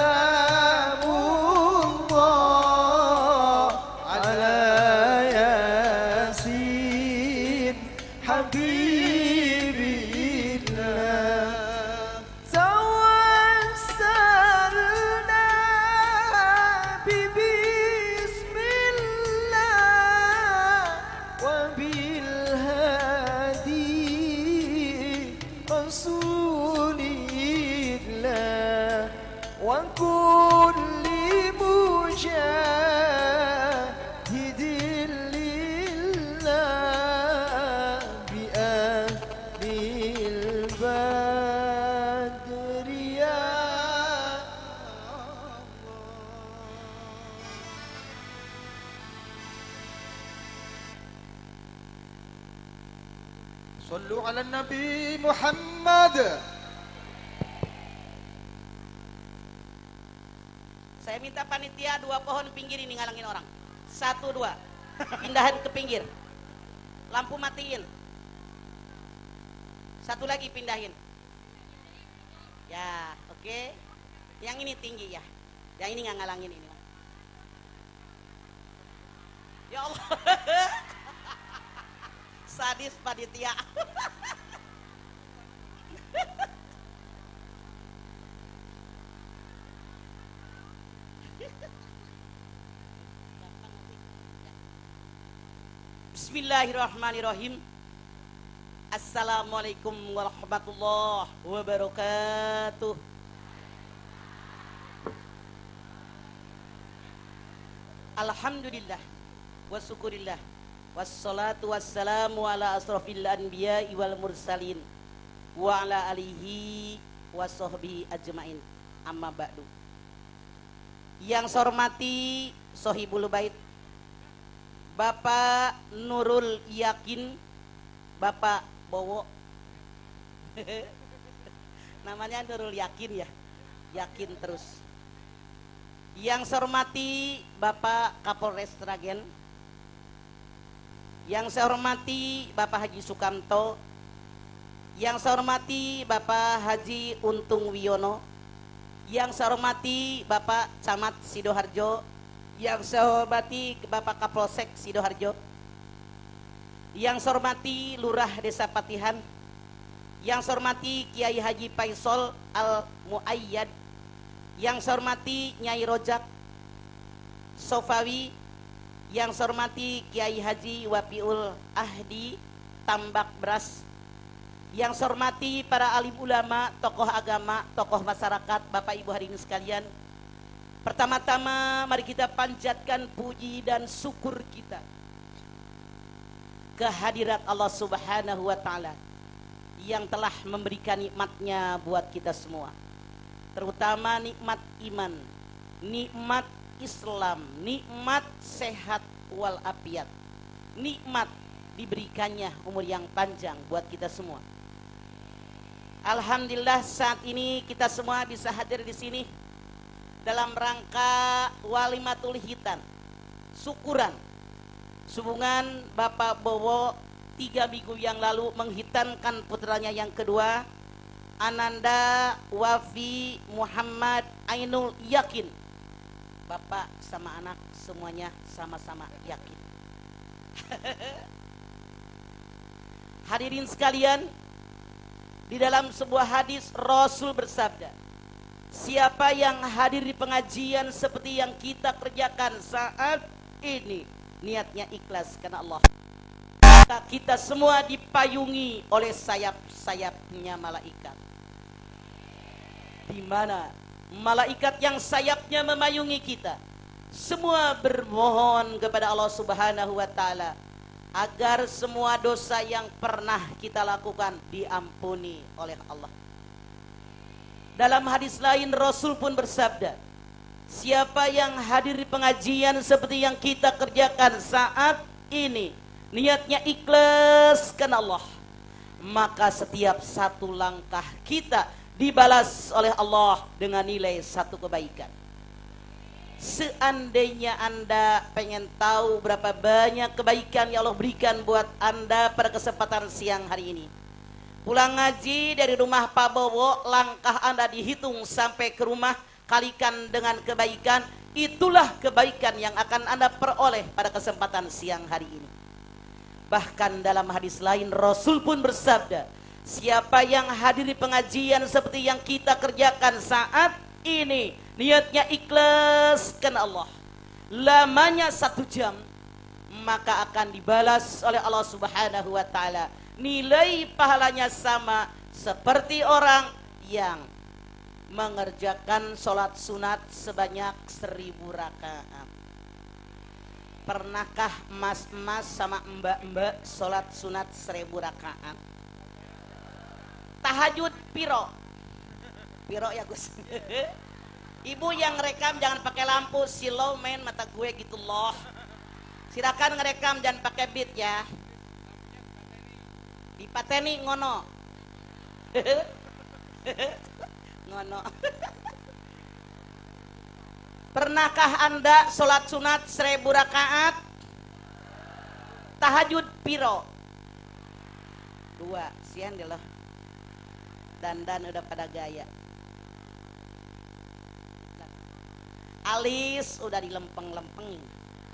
salamullah ala Yasin Habibillah. Tawassalna bismillah wa bil hadi Rasulillah wa kulli mujahidin lillah bi ahlil badri ya Sallu ala Nabi Muhammad. Saya minta panitia 2 pohon pinggir ini ngalangin orang. 1, 2. Pindahan ke pinggir. Lampu matiin. 1 lagi pindahin. Ya, oke. Yang ini tinggi ya. Yang ini nggak ngalangin ini. Ya Allah. Sadis panitia. Bismillahirrahmanirrahim. Assalamualaikum warahmatullahi wabarakatuh. Alhamdulillah wa syukurillah wassalatu wassalamu ala asrafil anbiya'i wal mursalin wa ala alihi wa sahbihi ajmain. Amma ba'du. Yang saya hormati Sohibul Bait Bapak Nurul Yakin Bapak Bowo. Namanya Nurul Yakin ya, yakin terus. Yang saya hormati Bapak Kapolres Sragen, yang saya hormati Bapak Haji Sukamto, yang saya hormati Bapak Haji Untung Wiono, yang saya hormati Bapak Camat Sidoarjo, yang saya hormati Bapak Kapolsek Sidoarjo, yang saya hormati Lurah Desa Patihan, yang saya hormati Kiai Haji Faisal Al Muayyad, yang saya hormati Nyai Rojak Sofawi, yang saya hormati Kiai Haji Wapiul Ahdi Tambak Beras, yang saya hormati para alim ulama, tokoh agama, tokoh masyarakat, Bapak Ibu hadirin sekalian. Pertama-tama mari kita panjatkan puji dan syukur kita kehadirat Allah Subhanahu wa taala yang telah memberikan nikmatnya buat kita semua. Terutama nikmat iman, nikmat Islam, nikmat sehat walafiat, nikmat diberikannya umur yang panjang buat kita semua. Alhamdulillah saat ini kita semua bisa hadir di sini dalam rangka walimatul hitan, syukuran sehubungan Bapak Bowo 3 minggu yang lalu menghitankan putranya yang kedua, Ananda Wafi Muhammad Ainul Yakin. Bapak sama anak semuanya sama-sama yakin. Hadirin sekalian, di dalam sebuah hadis Rasul bersabda, siapa yang hadir di pengajian seperti yang kita kerjakan saat ini, niatnya ikhlas karena Allah, maka kita semua dipayungi oleh sayap-sayapnya malaikat. Di mana malaikat yang sayapnya memayungi kita, semua bermohon kepada Allah Subhanahu wa taala agar semua dosa yang pernah kita lakukan diampuni oleh Allah. Dalam hadis lain Rasul pun bersabda, siapa yang hadir di pengajian seperti yang kita kerjakan saat ini, niatnya ikhlas karena Allah, maka setiap satu langkah kita dibalas oleh Allah dengan nilai 1 kebaikan. Seandainya Anda pengen tahu berapa banyak kebaikan yang Allah berikan buat Anda pada kesempatan siang hari ini, pulang ngaji dari rumah Pak Bowo, langkah Anda dihitung sampai ke rumah, kalikan dengan kebaikan, itulah kebaikan yang akan Anda peroleh pada kesempatan siang hari ini. Bahkan dalam hadis lain Rasul pun bersabda, siapa yang hadir di pengajian seperti yang kita kerjakan saat ini, niatnya ikhlas karena Allah, lamanya 1 jam, maka akan dibalas oleh Allah Subhanahu wa taala. Nilai pahalanya sama seperti orang yang mengerjakan sholat sunat sebanyak 1000 rakaat. Pernahkah mas-mas sama mbak-mbak sholat sunat 1000 rakaat? Tahajud piro? Piro ya Gus. Ibu yang rekam jangan pakai lampu silau main mata gue gitu loh. Silakan ngerekam jangan pakai beat ya. Dipateni ngono. Ngono. Pernahkah Anda sholat sunat 1000 rakaat? Tahajud piro? 2. Sian deh loh. Dandan udah pada gaya. Alis udah dilempeng-lempengin,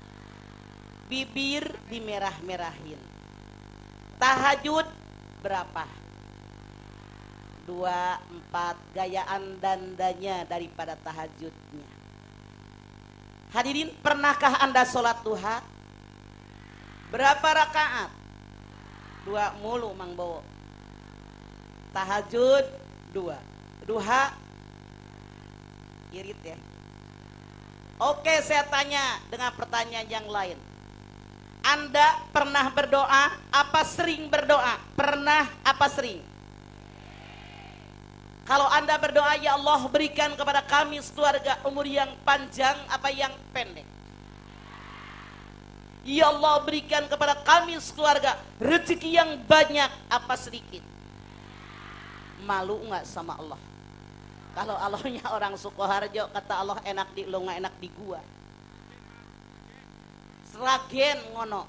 bibir dimerah-merahin. Tahajud berapa? 2, 4, gayaan dandanya daripada tahajudnya. Hadirin, pernahkah Anda sholat duha? Berapa rakaat? 2 mulu Mang Bowo. Tahajud 2, duha irit ya. Oke, saya tanya dengan pertanyaan yang lain. Anda pernah berdoa? Apa sering berdoa? Pernah apa sering? Kalau Anda berdoa, ya Allah berikan kepada kami sekeluarga umur yang panjang apa yang pendek? Ya Allah, berikan kepada kami sekeluarga rezeki yang banyak apa sedikit. Malu nggak sama Allah? Kalau Allahnya orang Sukoharjo, kata Allah, enak di lo nggak enak di gua. Seragen ngono.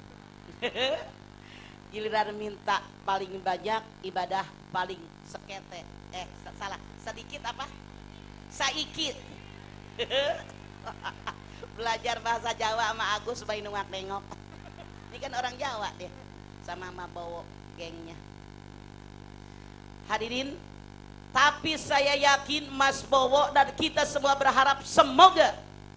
Giliran minta paling banyak, ibadah paling sekete. Salah, sedikit apa? Saikit. Belajar bahasa Jawa sama Agus supaya nungak nengok. Ini kan orang Jawa deh, sama Mabowo gengnya. Hadirin, tapi saya yakin Mas Bowo dan kita semua berharap semoga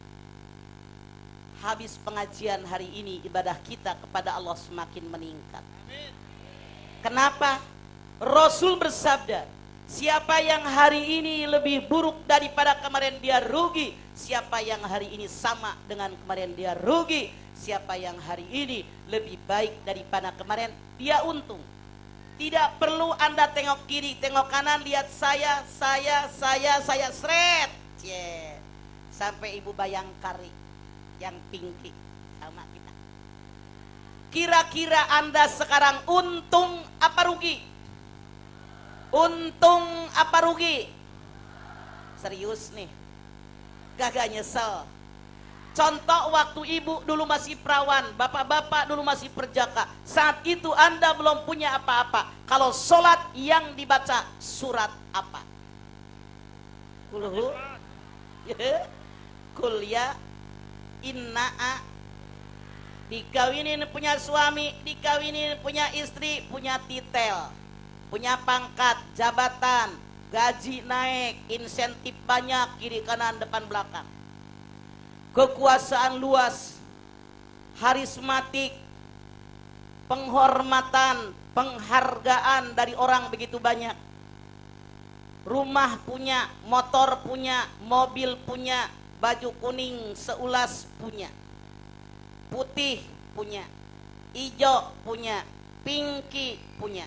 habis pengajian hari ini ibadah kita kepada Allah semakin meningkat. Kenapa? Rasul bersabda, siapa yang hari ini lebih buruk daripada kemarin dia rugi. Siapa yang hari ini sama dengan kemarin dia rugi. Siapa yang hari ini lebih baik daripada kemarin dia untung. Tidak perlu Anda tengok kiri, tengok kanan, lihat saya, seret. Sampai Ibu Bayangkari yang tinggi sama kita. Kira-kira Anda sekarang untung apa rugi? Untung apa rugi? Serius nih, gagak nyesel. Contoh waktu ibu dulu masih perawan, bapak-bapak dulu masih perjaka. Saat itu Anda belum punya apa-apa. Kalau sholat yang dibaca surat apa? Kulhu, kulya, inna'a. Dikawinin punya suami, dikawinin punya istri, punya titel, punya pangkat, jabatan, gaji naik, insentif banyak, kiri kanan depan belakang. Kekuasaan luas, harismatik, penghormatan, penghargaan dari orang begitu banyak. Rumah punya, motor punya, mobil punya, baju kuning seulas punya, putih punya, hijau punya, pinky punya.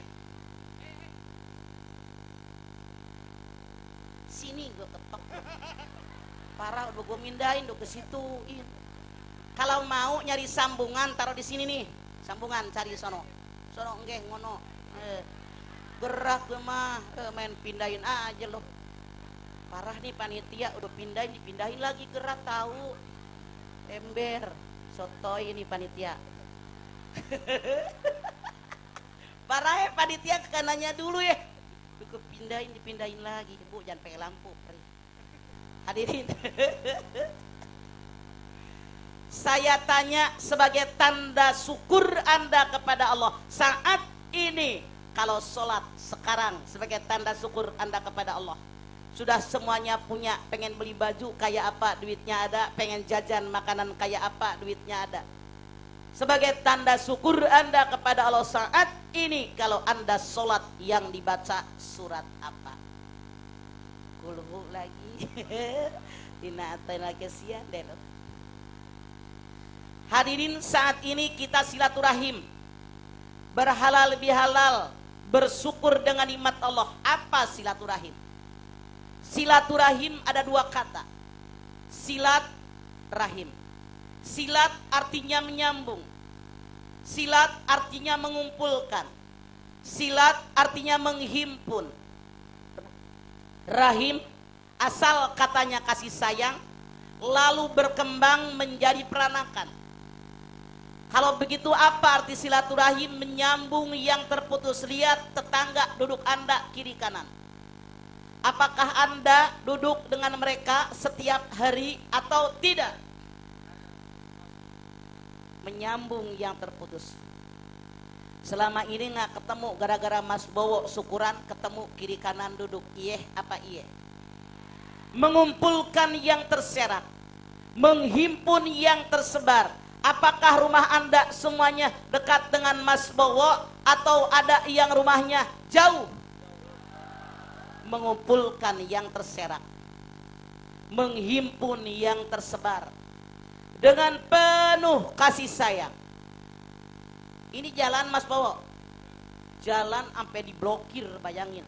Sini gue ketok. Parah, udah gue mindahin, udah ke situin. Kalau mau nyari sambungan, taruh di sini nih. Sambungan, cari sono. Sono enggak ngono. Gerak gue mah, main pindahin aja loh. Parah nih panitia, udah pindahin, dipindahin lagi, gerak tahu. Ember, sotoy ini panitia. Parah ya panitia, ke kanannya dulu ya. Udah pindahin, dipindahin lagi. Bu, jangan pakai lampu. Hadirin, saya tanya sebagai tanda syukur Anda kepada Allah saat ini. Kalau sholat sekarang sebagai tanda syukur Anda kepada Allah, sudah semuanya punya. Pengen beli baju kayak apa, duitnya ada. Pengen jajan makanan kayak apa, duitnya ada. Sebagai tanda syukur Anda kepada Allah saat ini, kalau Anda sholat yang dibaca surat apa? Kulhu lagi. Dina atena kesian deh. Hadirin, saat ini kita silaturahim, berhalal bihalal, bersyukur dengan nikmat Allah. Apa silaturahim? Silaturahim ada dua kata. Silat rahim. Silat artinya menyambung. Silat artinya mengumpulkan. Silat artinya menghimpun. Rahim asal katanya kasih sayang, lalu berkembang menjadi peranakan. Kalau begitu apa arti silaturahim? Menyambung yang terputus. Lihat tetangga duduk Anda kiri kanan. Apakah Anda duduk dengan mereka setiap hari atau tidak? Menyambung yang terputus. Selama ini nggak ketemu, gara-gara Mas Bowo syukuran ketemu kiri kanan duduk. Iya apa iya? Mengumpulkan yang terserak, menghimpun yang tersebar. Apakah rumah Anda semuanya dekat dengan Mas Bowo atau ada yang rumahnya jauh? Mengumpulkan yang terserak, menghimpun yang tersebar dengan penuh kasih sayang. Ini jalan Mas Bowo, jalan sampai diblokir, bayangin.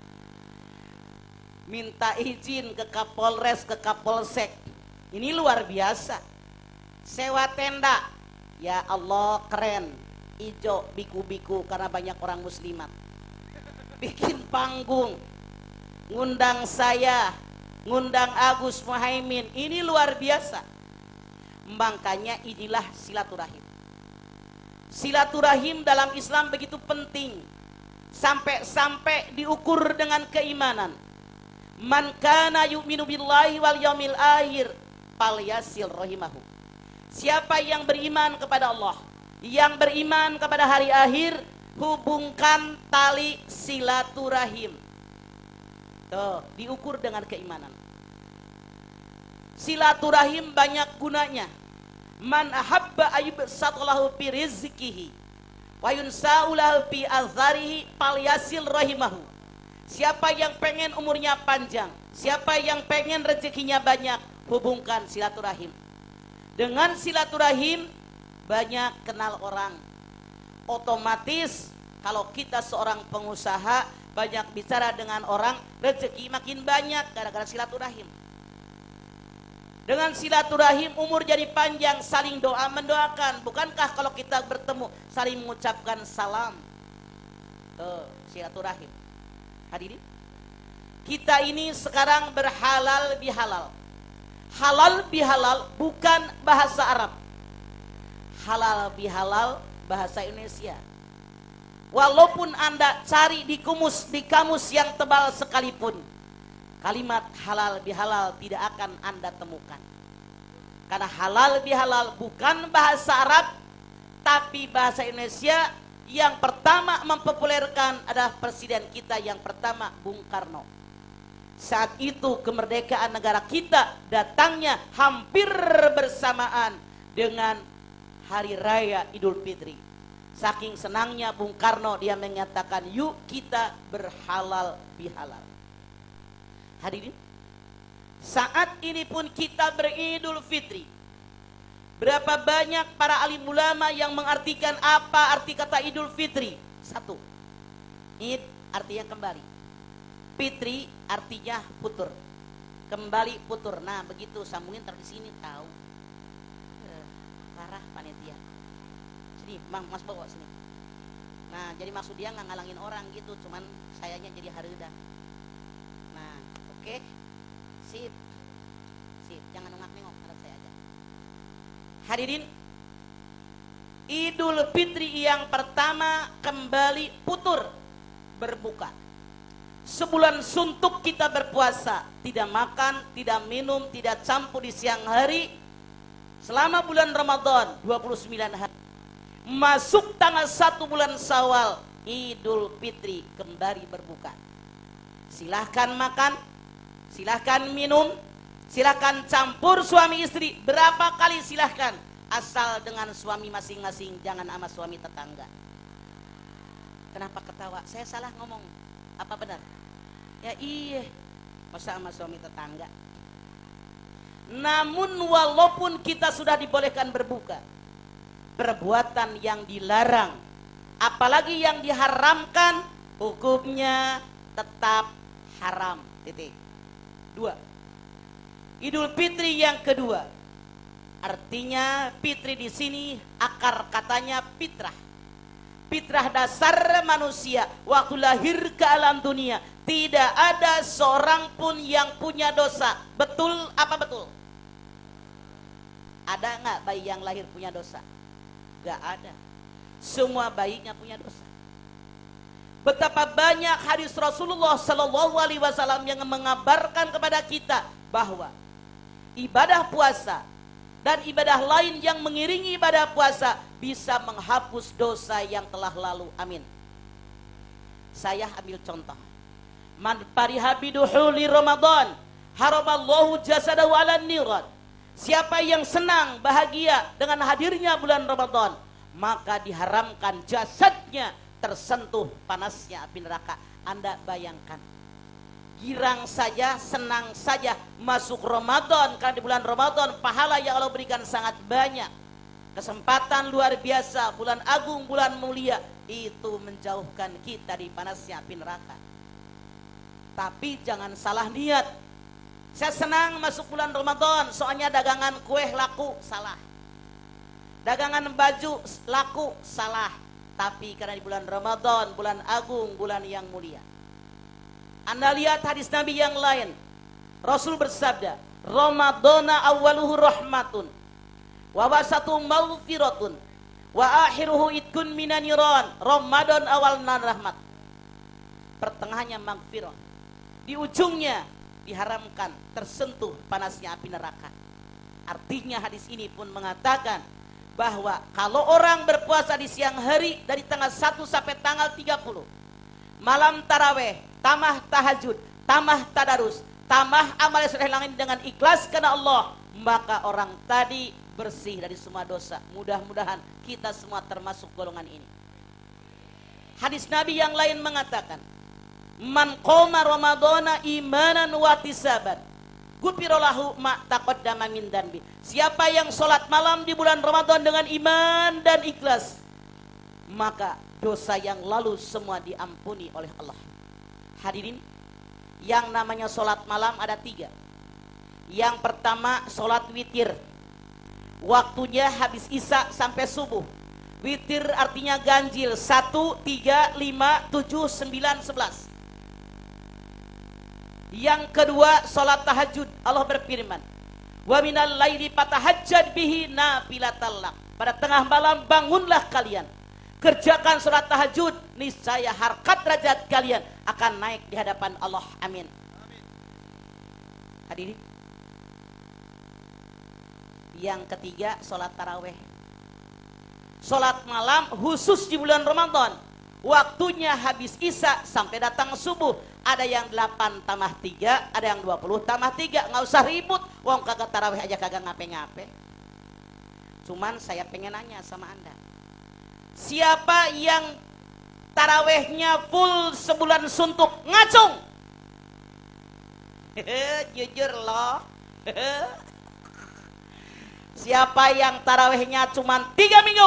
Minta izin ke Kapolres, ke Kapolsek. Ini luar biasa. Sewa tenda Ya Allah keren, ijo biku-biku karena banyak orang muslimat. Bikin panggung, ngundang saya, ngundang Agus Muhaimin, ini luar biasa. Makanya inilah silaturahim. Silaturahim dalam Islam begitu penting, sampai diukur dengan keimanan. Man kana yu'minu billahi wal yaumil akhir falyasil rahimahu. Siapa yang beriman kepada Allah, yang beriman kepada hari akhir, hubungkan tali silaturahim. Tuh, diukur dengan keimanan. Silaturahim banyak gunanya. Man ahabba ayyubsatalahu fi rizqihi wa yunsaulahu fi azarihi falyasil rahimahu. Siapa yang pengen umurnya panjang, siapa yang pengen rezekinya banyak, hubungkan silaturahim. Dengan silaturahim banyak kenal orang. Otomatis kalau kita seorang pengusaha banyak bicara dengan orang, rezeki makin banyak gara-gara silaturahim. Dengan silaturahim umur jadi panjang, saling doa mendoakan. Bukankah kalau kita bertemu saling mengucapkan salam? Silaturahim. Hadirin, kita ini sekarang berhalal bihalal. Halal bihalal bukan bahasa Arab. Halal bihalal bahasa Indonesia. Walaupun Anda cari di kamus yang tebal sekalipun, kalimat halal bihalal tidak akan Anda temukan. Karena halal bihalal bukan bahasa Arab, tapi bahasa Indonesia. Yang pertama mempopulerkan adalah presiden kita yang pertama, Bung Karno. Saat itu kemerdekaan negara kita datangnya hampir bersamaan dengan Hari Raya Idul Fitri. Saking senangnya Bung Karno, dia menyatakan yuk kita berhalal bihalal. Hadirin, saat ini pun kita beridul fitri. Berapa banyak para alim ulama yang mengartikan apa arti kata Idul Fitri? Satu, Id artinya kembali, Fitri artinya putur, kembali putur. Nah begitu sambungin taruh di sini, tahu? Parah panitia. Sini, Mas bawa sini. Nah jadi maksud dia nggak ngalangin orang gitu, cuman sayanya jadi hareudan. Nah oke, sip, jangan nengok-nengok, harap saya aja. Hadirin, Idul Fitri yang pertama kembali putur, berbuka. Sebulan suntuk kita berpuasa, tidak makan, tidak minum, tidak campur di siang hari selama bulan Ramadan 29 hari. Masuk tanggal 1 bulan Syawal, Idul Fitri kembali berbuka. Silahkan makan, silahkan minum, silahkan campur suami istri berapa kali silahkan, asal dengan suami masing-masing, jangan sama suami tetangga. Kenapa ketawa? Saya salah ngomong apa benar? Ya iya, masa sama suami tetangga. Namun walaupun kita sudah dibolehkan berbuka, perbuatan yang dilarang, apalagi yang diharamkan, hukumnya tetap haram. Titik. 2. Idul Fitri yang kedua, artinya fitri di sini akar katanya fitrah. Fitrah dasar manusia waktu lahir ke alam dunia, tidak ada seorang pun yang punya dosa. Betul apa betul? Ada nggak bayi yang lahir punya dosa? Gak ada. Semua bayinya punya dosa. Betapa banyak hadis Rasulullah Sallallahu Alaihi Wasallam yang mengabarkan kepada kita bahwa ibadah puasa dan ibadah lain yang mengiringi ibadah puasa bisa menghapus dosa yang telah lalu. Amin. Saya ambil contoh. Man fariha biduhuli Ramadan haraballahu jasadahu ala niran. Siapa yang senang bahagia dengan hadirnya bulan Ramadan, maka diharamkan jasadnya tersentuh panasnya api neraka. Anda bayangkan, girang saja, senang saja masuk Ramadan, karena di bulan Ramadan pahala yang Allah berikan sangat banyak. Kesempatan luar biasa, bulan agung, bulan mulia, itu menjauhkan kita dari panasnya api neraka. Tapi jangan salah niat. Saya senang masuk bulan Ramadan, soalnya dagangan kue laku. Salah. dagangan baju laku, salah. Tapi karena di bulan Ramadan, bulan agung, bulan yang mulia. Anda lihat hadis Nabi yang lain. Rasul bersabda, Ramadana awaluhu rahmatun, wa wasatu maghfiratun, wa akhiruhu itkun minaniran. Ramadan awal rahmat, pertengahannya maghfirah, di ujungnya diharamkan tersentuh panasnya api neraka. Artinya hadis ini pun mengatakan bahwa kalau orang berpuasa di siang hari dari tanggal 1 sampai tanggal 30, malam taraweh, tamah tahajud, tamah tadarus, tamah amal soleh lain dengan ikhlas karena Allah, maka orang tadi bersih dari semua dosa. Mudah-mudahan kita semua termasuk golongan ini. Hadis Nabi yang lain mengatakan, man qoma ramadhana imanan wa ihtisaban, ghufira lahu ma taqaddama min dzanbi. Siapa yang sholat malam di bulan Ramadan dengan iman dan ikhlas, maka dosa yang lalu semua diampuni oleh Allah. Hadirin, yang namanya sholat malam ada 3. Yang pertama sholat witir, waktunya habis isya sampai subuh. Witir artinya ganjil, 1, 3, 5, 7, 9, 11. Yang kedua sholat tahajud. Allah berfirman, wa minal laili fatahajjad bihi nafilatal lak. Pada tengah malam bangunlah kalian, kerjakan sholat tahajud, niscaya harkat derajat kalian akan naik di hadapan Allah. Amin. Hadirin, yang ketiga sholat taraweh, sholat malam khusus di bulan Ramadan. Waktunya habis isya sampai datang subuh. Ada yang 8 tambah 3, ada yang 20 tambah 3. Nggak usah ribut, wong kagak taraweh aja kagak ngape-ngape. Cuman saya pengen nanya sama Anda, siapa yang tarawehnya full sebulan suntuk? Ngacung. Jujur loh. Siapa yang tarawehnya cuman 3 minggu?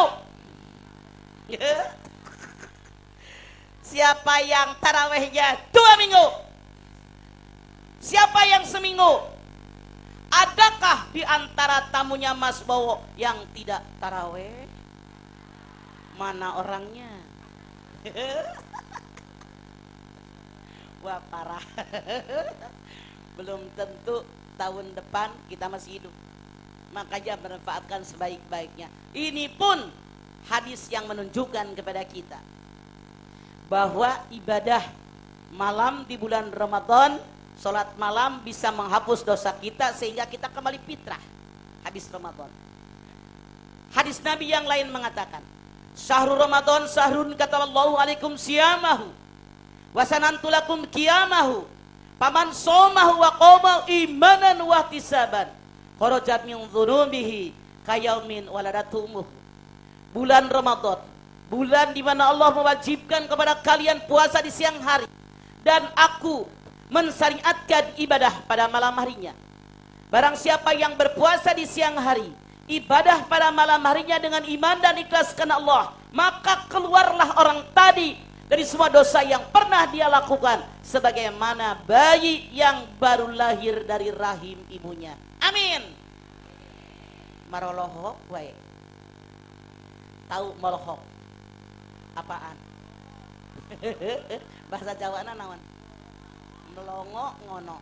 Siapa yang tarawehnya 2 minggu? Siapa yang seminggu? Adakah di antara tamunya Mas Bowo yang tidak taraweh? Mana orangnya? Wah parah. Belum tentu tahun depan kita masih hidup. Makanya manfaatkan sebaik-baiknya. Ini pun hadis yang menunjukkan kepada kita bahwa ibadah malam di bulan Ramadan, sholat malam bisa menghapus dosa kita sehingga kita kembali fitrah habis Ramadan. Hadis Nabi yang lain mengatakan, syahrul Ramadan syahrun kataballahu alaikum siyamahu wasanantu lakum qiyamahu paman somahu wa qamahu imanan wa ihtisaban kharaja min dzunubihi kayaumin waladatuh. Bulan Ramadan, bulan di mana Allah mewajibkan kepada kalian puasa di siang hari, dan aku mensyariatkan ibadah pada malam harinya. Barang siapa yang berpuasa di siang hari, ibadah pada malam harinya dengan iman dan ikhlas karena Allah, maka keluarlah orang tadi dari semua dosa yang pernah dia lakukan, sebagaimana bayi yang baru lahir dari rahim ibunya. Amin. Marolohok wae. Tahu molohok? Apaan? Bahasa Jawana naon? Melongo ngono.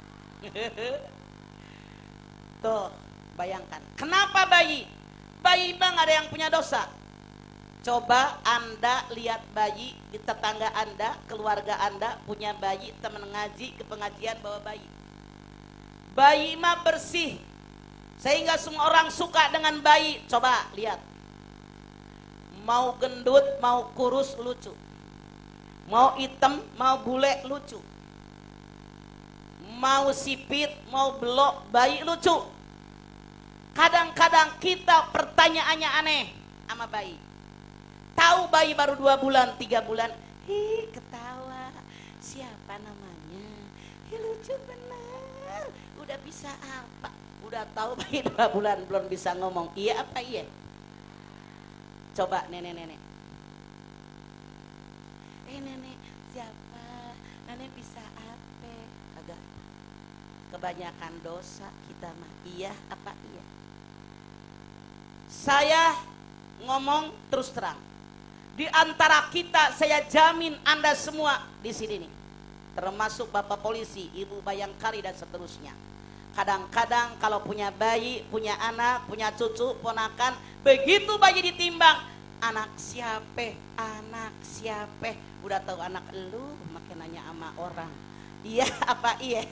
Tuh, bayangkan. Kenapa bayi? Bayi bang ada yang punya dosa. Coba Anda lihat bayi di tetangga Anda, keluarga Anda punya bayi, teman ngaji ke pengajian bawa bayi. Bayi mah bersih, sehingga semua orang suka dengan bayi. Coba lihat. Mau gendut, mau kurus lucu. Mau hitam, mau bule lucu. Mau sipit, mau belok, bayi lucu. Kadang-kadang kita pertanyaannya aneh sama bayi. Tahu bayi baru 2 bulan, 3 bulan, hi ketawa, siapa namanya? Hi lucu bener. Udah bisa apa? Udah tahu bayi 2 bulan belum bisa ngomong. Iya apa iya? Coba nenek-nenek. Nenek siapa? Nenek bisa apa? Agak kebanyakan dosa kita mah. Iya apa iya? Saya ngomong terus terang. Di antara kita saya jamin Anda semua di sini nih, termasuk Bapak polisi, Ibu Bayangkari dan seterusnya. Kadang-kadang kalau punya bayi, punya anak, punya cucu, ponakan, begitu bayi ditimbang, anak siapa? Anak siapa? Udah tahu anak lu, makin nanya sama orang. Iya apa iya?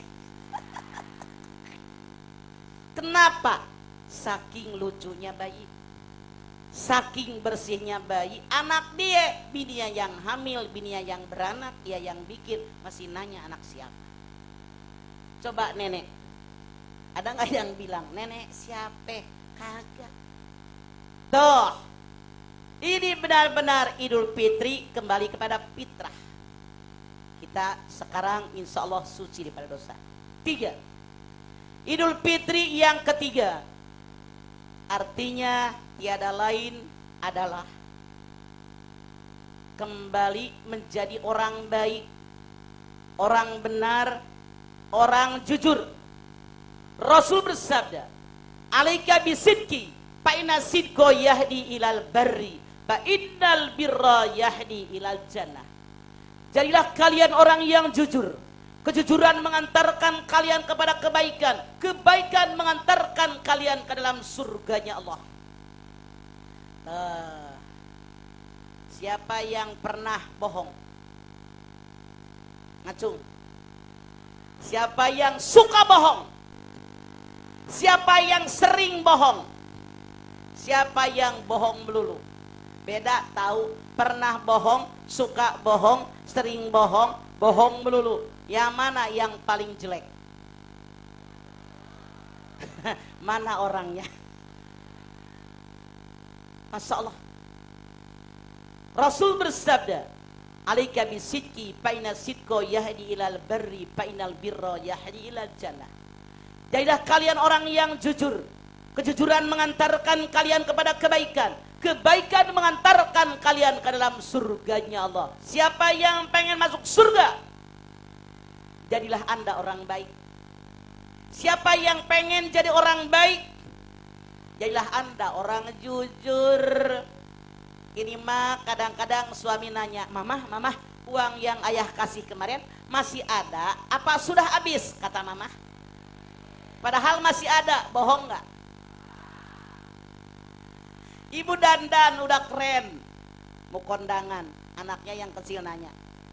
Kenapa? Saking lucunya bayi, saking bersihnya bayi, anak dia, bininya yang hamil, bininya yang beranak, dia yang bikin, masih nanya anak siapa. Coba nenek, ada nggak yang bilang nenek siapa? Kagak. Tuh, ini benar-benar Idul Fitri kembali kepada fitrah. Kita sekarang insya Allah suci daripada dosa. 3. Idul Fitri yang ketiga, artinya tiada lain adalah kembali menjadi orang baik, orang benar, orang jujur. Rasul bersabda, "Alaika bisidqi, fa inna sidqa yahdi ilal barri, fa innal birra yahdi ilal jannah." Jadilah kalian orang yang jujur. Kejujuran mengantarkan kalian kepada kebaikan, kebaikan mengantarkan kalian ke dalam surganya Allah. Siapa yang pernah bohong? Ngacung. Siapa yang suka bohong? Siapa yang sering bohong? Siapa yang bohong melulu? Beda tahu, pernah bohong, suka bohong, sering bohong, bohong melulu. Yang mana yang paling jelek? Mana orangnya? Masya Allah. Rasul bersabda, "Alaika bisidqi, fa inna sidqa yahdi ilal barri, fa innal birra yahdi ilal jannah." Jadilah kalian orang yang jujur. Kejujuran mengantarkan kalian kepada kebaikan, kebaikan mengantarkan kalian ke dalam surganya Allah. Siapa yang pengen masuk surga, jadilah Anda orang baik. Siapa yang pengen jadi orang baik, jadilah Anda orang jujur. Ini mah kadang-kadang suami nanya, Mama, uang yang ayah kasih kemarin masih ada apa sudah habis? Kata mama. Padahal masih ada, bohong nggak? Ibu dandan udah keren, mau kondangan, anaknya yang kecil nanya,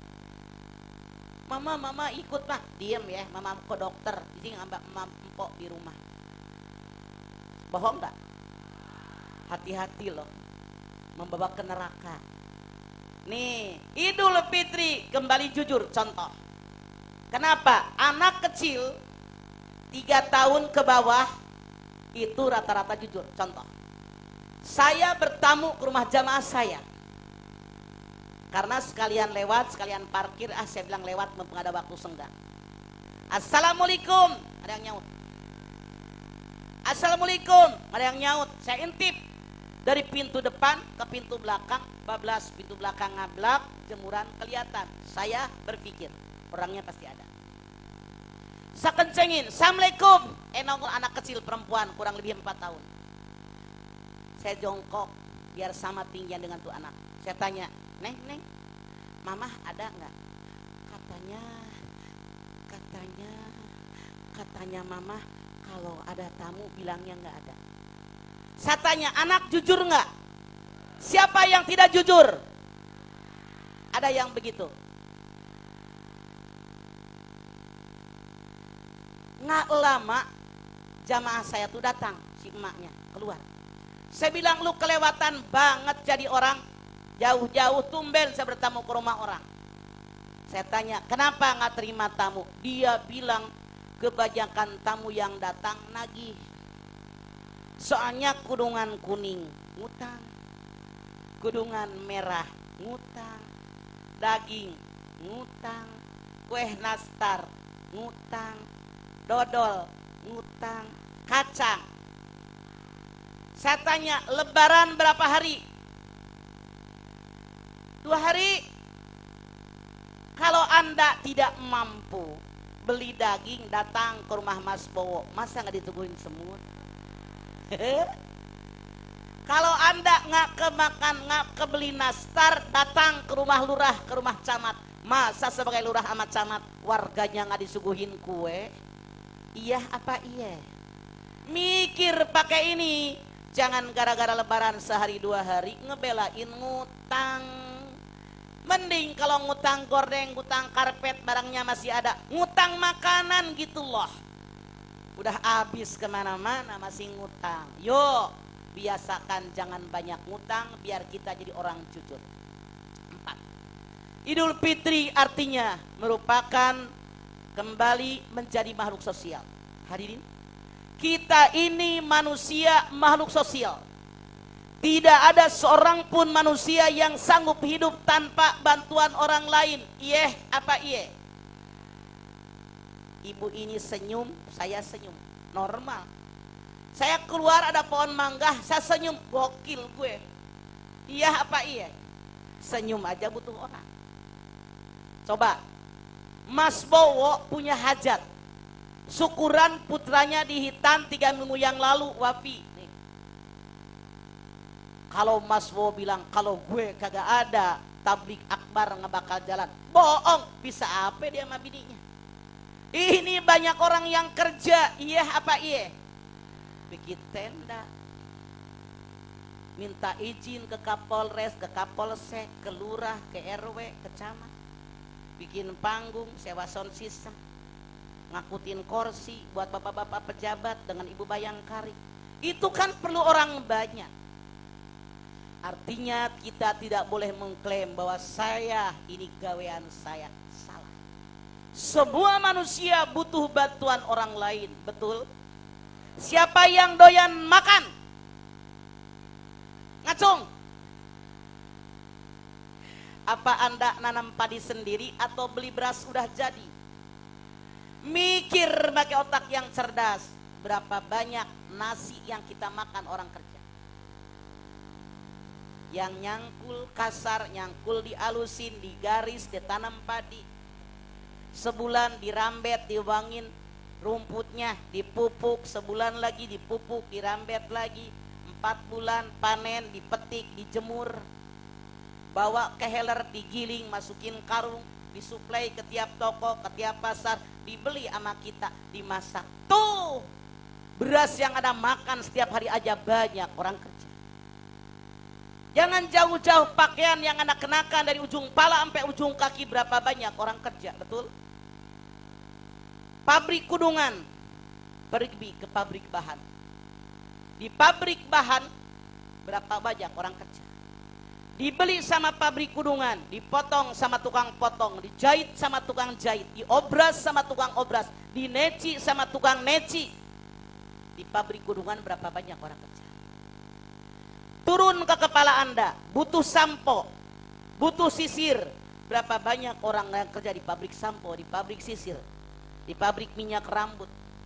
Mama ikut mah, diem ya, mama ke dokter, di sini mama empok di rumah. Bohong nggak? Hati-hati loh, membawa ke neraka. Nih, Idul Fitri kembali jujur, contoh. Kenapa? Anak kecil 3 tahun ke bawah itu rata-rata jujur. Contoh, saya bertamu ke rumah jamaah saya. Karena sekalian lewat, sekalian parkir, saya bilang lewat mumpung ada waktu senggang. Assalamualaikum, ada yang nyaut. Assalamualaikum, ada yang nyaut. Saya intip dari pintu depan ke pintu belakang, bablas pintu belakang ngablak, jemuran kelihatan. Saya berpikir orangnya pasti ada. Saya kencengin, Assalamualaikum. Nongol anak kecil perempuan kurang lebih 4 tahun. Saya jongkok biar sama tinggian dengan tuh anak. Saya tanya, Neng, Mama ada nggak? Katanya Mama kalau ada tamu bilangnya nggak ada. Saya tanya, anak jujur nggak? Siapa yang tidak jujur? Ada yang begitu. Nggak lama jamaah saya tuh datang, si emaknya keluar. Saya bilang, lu kelewatan banget jadi orang. Jauh-jauh tumben saya bertamu ke rumah orang. Saya tanya, kenapa nggak terima tamu? Dia bilang, kebanyakan tamu yang datang nagih. Soalnya kudungan kuning ngutang, kudungan merah ngutang, daging ngutang, kue nastar ngutang, dodol ngutang, kacang. Saya tanya, lebaran berapa hari? 2 hari. Kalau Anda tidak mampu beli daging, datang ke rumah Mas Bowo, masa nggak ditungguin semut? Kalau Anda nggak kemakan, nggak kebeli nastar, datang ke rumah lurah, ke rumah camat. Masa sebagai lurah sama camat warganya nggak disuguhin kue? Iya apa iya? Mikir pakai ini. Jangan gara-gara lebaran sehari dua hari ngebelain ngutang. Mending kalau ngutang gordeng, ngutang karpet barangnya masih ada, ngutang makanan gitu loh. Udah habis kemana-mana masih ngutang. Yuk biasakan jangan banyak ngutang biar kita jadi orang jujur. 4. Idul Fitri artinya merupakan kembali menjadi makhluk sosial. Hadirin, kita ini manusia makhluk sosial. Tidak ada seorang pun manusia yang sanggup hidup tanpa bantuan orang lain. Iya apa iya? Ibu ini senyum, saya senyum. Normal. Saya keluar ada pohon mangga, saya senyum. Gokil gue. Iya apa iya? Senyum aja butuh orang. Coba, Mas Bowo punya hajat. Syukuran putranya dihitan 3 minggu yang lalu wafi. Nih. Kalau Mas Bowo bilang, kalau gue kagak ada tablik akbar nggak bakal jalan. Bohong, bisa apa dia sama bininya? Ini banyak orang yang kerja, iya apa iya? Bikin tenda. Minta izin ke Kapolres, ke Kapolsek, ke Lurah, ke RW, ke Camat. Bikin panggung, sewa sound system. Ngakutin kursi buat bapak-bapak pejabat dengan ibu bayangkari. Itu kan perlu orang banyak. Artinya kita tidak boleh mengklaim bahwa saya ini gawean saya. Salah. Semua manusia butuh bantuan orang lain, betul? Siapa yang doyan makan? Ngacung. Apa Anda nanam padi sendiri atau beli beras udah jadi? Mikir pakai otak yang cerdas. Berapa banyak nasi yang kita makan orang kerja? Yang nyangkul kasar, nyangkul dialusin, digaris, ditanam padi. Sebulan dirambet, diwangin rumputnya, dipupuk, sebulan lagi dipupuk, dirambet lagi. 4 bulan panen, dipetik, dijemur. Bawa ke heler, digiling, masukin karung, disuplai ke tiap toko, ke tiap pasar, dibeli sama kita, dimasak. Tuh, beras yang ada makan setiap hari aja banyak orang kerja. Jangan jauh-jauh pakaian yang Anda kenakan dari ujung pala sampai ujung kaki berapa banyak orang kerja, betul? Pabrik kudungan, pergi ke pabrik bahan. Di pabrik bahan berapa banyak orang kerja? Dibeli sama pabrik kudungan, dipotong sama tukang potong, dijahit sama tukang jahit, diobras sama tukang obras, dineci sama tukang neci. Di pabrik kudungan berapa banyak orang kerja? Turun ke kepala Anda, butuh sampo, butuh sisir. Berapa banyak orang yang kerja di pabrik sampo, di pabrik sisir, di pabrik minyak rambut.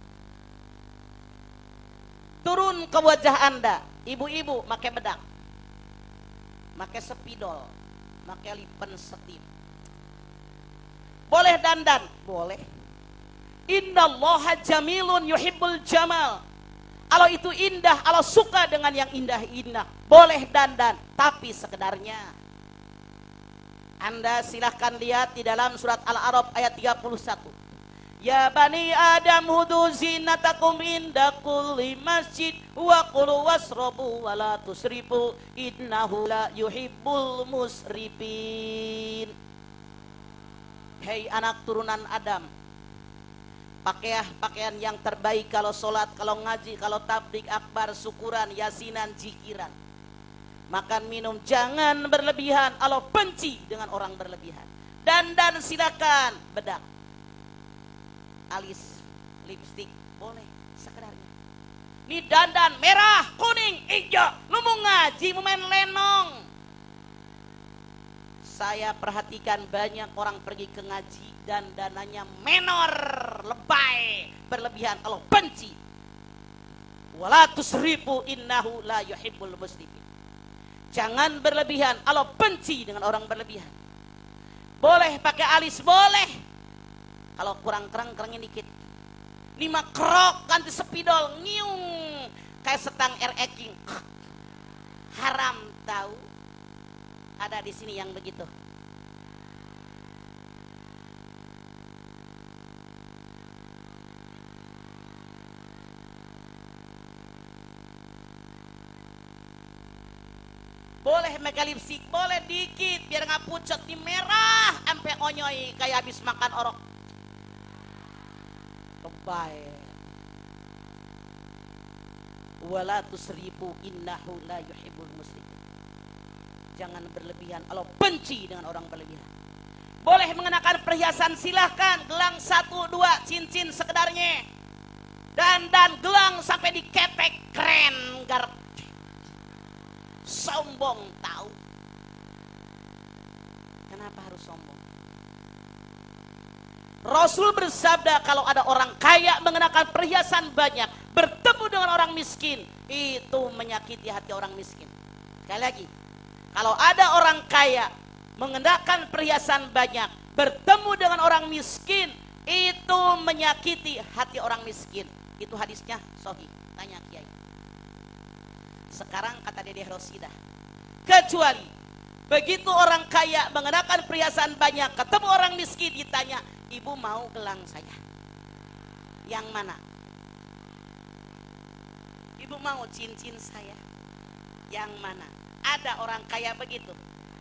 Turun ke wajah Anda, ibu-ibu pakai bedak, pakai spidol, pakai lipen setip. Boleh dandan? Boleh. Innallaha jamilun yuhibbul jamal. Kalau itu indah, Allah suka dengan yang indah-indah. Boleh dandan, tapi sekedarnya. Anda silahkan lihat di dalam surat Al-A'raf ayat 31. Ya bani Adam hudu zinatakum inda kulli masjid wa kulu wasrobu wa la tusrifu innahu la yuhibbul musrifin. Hei anak turunan Adam, pakailah pakaian yang terbaik kalau sholat, kalau ngaji, kalau tablik akbar, syukuran, yasinan, jikiran. Makan minum jangan berlebihan, Allah benci dengan orang berlebihan. Dandan silakan, bedak, alis, lipstik, boleh sekedarnya. Ini dandan merah, kuning, hijau, lu mau ngaji, mau main lenong. Saya perhatikan banyak orang pergi ke ngaji dan dananya menor, lebay, berlebihan, Allah benci. Wala tusrifu innahu la yuhibbul musrifin. Jangan berlebihan, Allah benci dengan orang berlebihan. Boleh pakai alis, boleh. Kalau kurang kereng-kerengin dikit. 5 krok ganti spidol, nyiung, kayak setang air eking. haram tahu? Ada di sini yang begitu? Boleh mega lipstik, boleh dikit biar nggak pucat, di merah sampai onyoy kayak habis makan orok. Lebay. Wala tusrifu innahu la yuhibbul musrifin. Jangan berlebihan, Allah benci dengan orang berlebihan. Boleh mengenakan perhiasan silahkan, gelang 1, 2, cincin sekedarnya. Dan gelang sampai diketek, keren, garap. Sombong tahu. Kenapa harus sombong? Rasul bersabda kalau ada orang kaya mengenakan perhiasan banyak, bertemu dengan orang miskin, itu menyakiti hati orang miskin. Sekali lagi, kalau ada orang kaya mengenakan perhiasan banyak, bertemu dengan orang miskin, itu menyakiti hati orang miskin. Itu hadisnya sahih. Tanya Kiai. Sekarang kata Dedeh Rosidah, kecuali begitu orang kaya mengenakan perhiasan banyak, ketemu orang miskin ditanya, ibu mau gelang saya? Yang mana? Ibu mau cincin saya? Yang mana? Ada orang kaya begitu?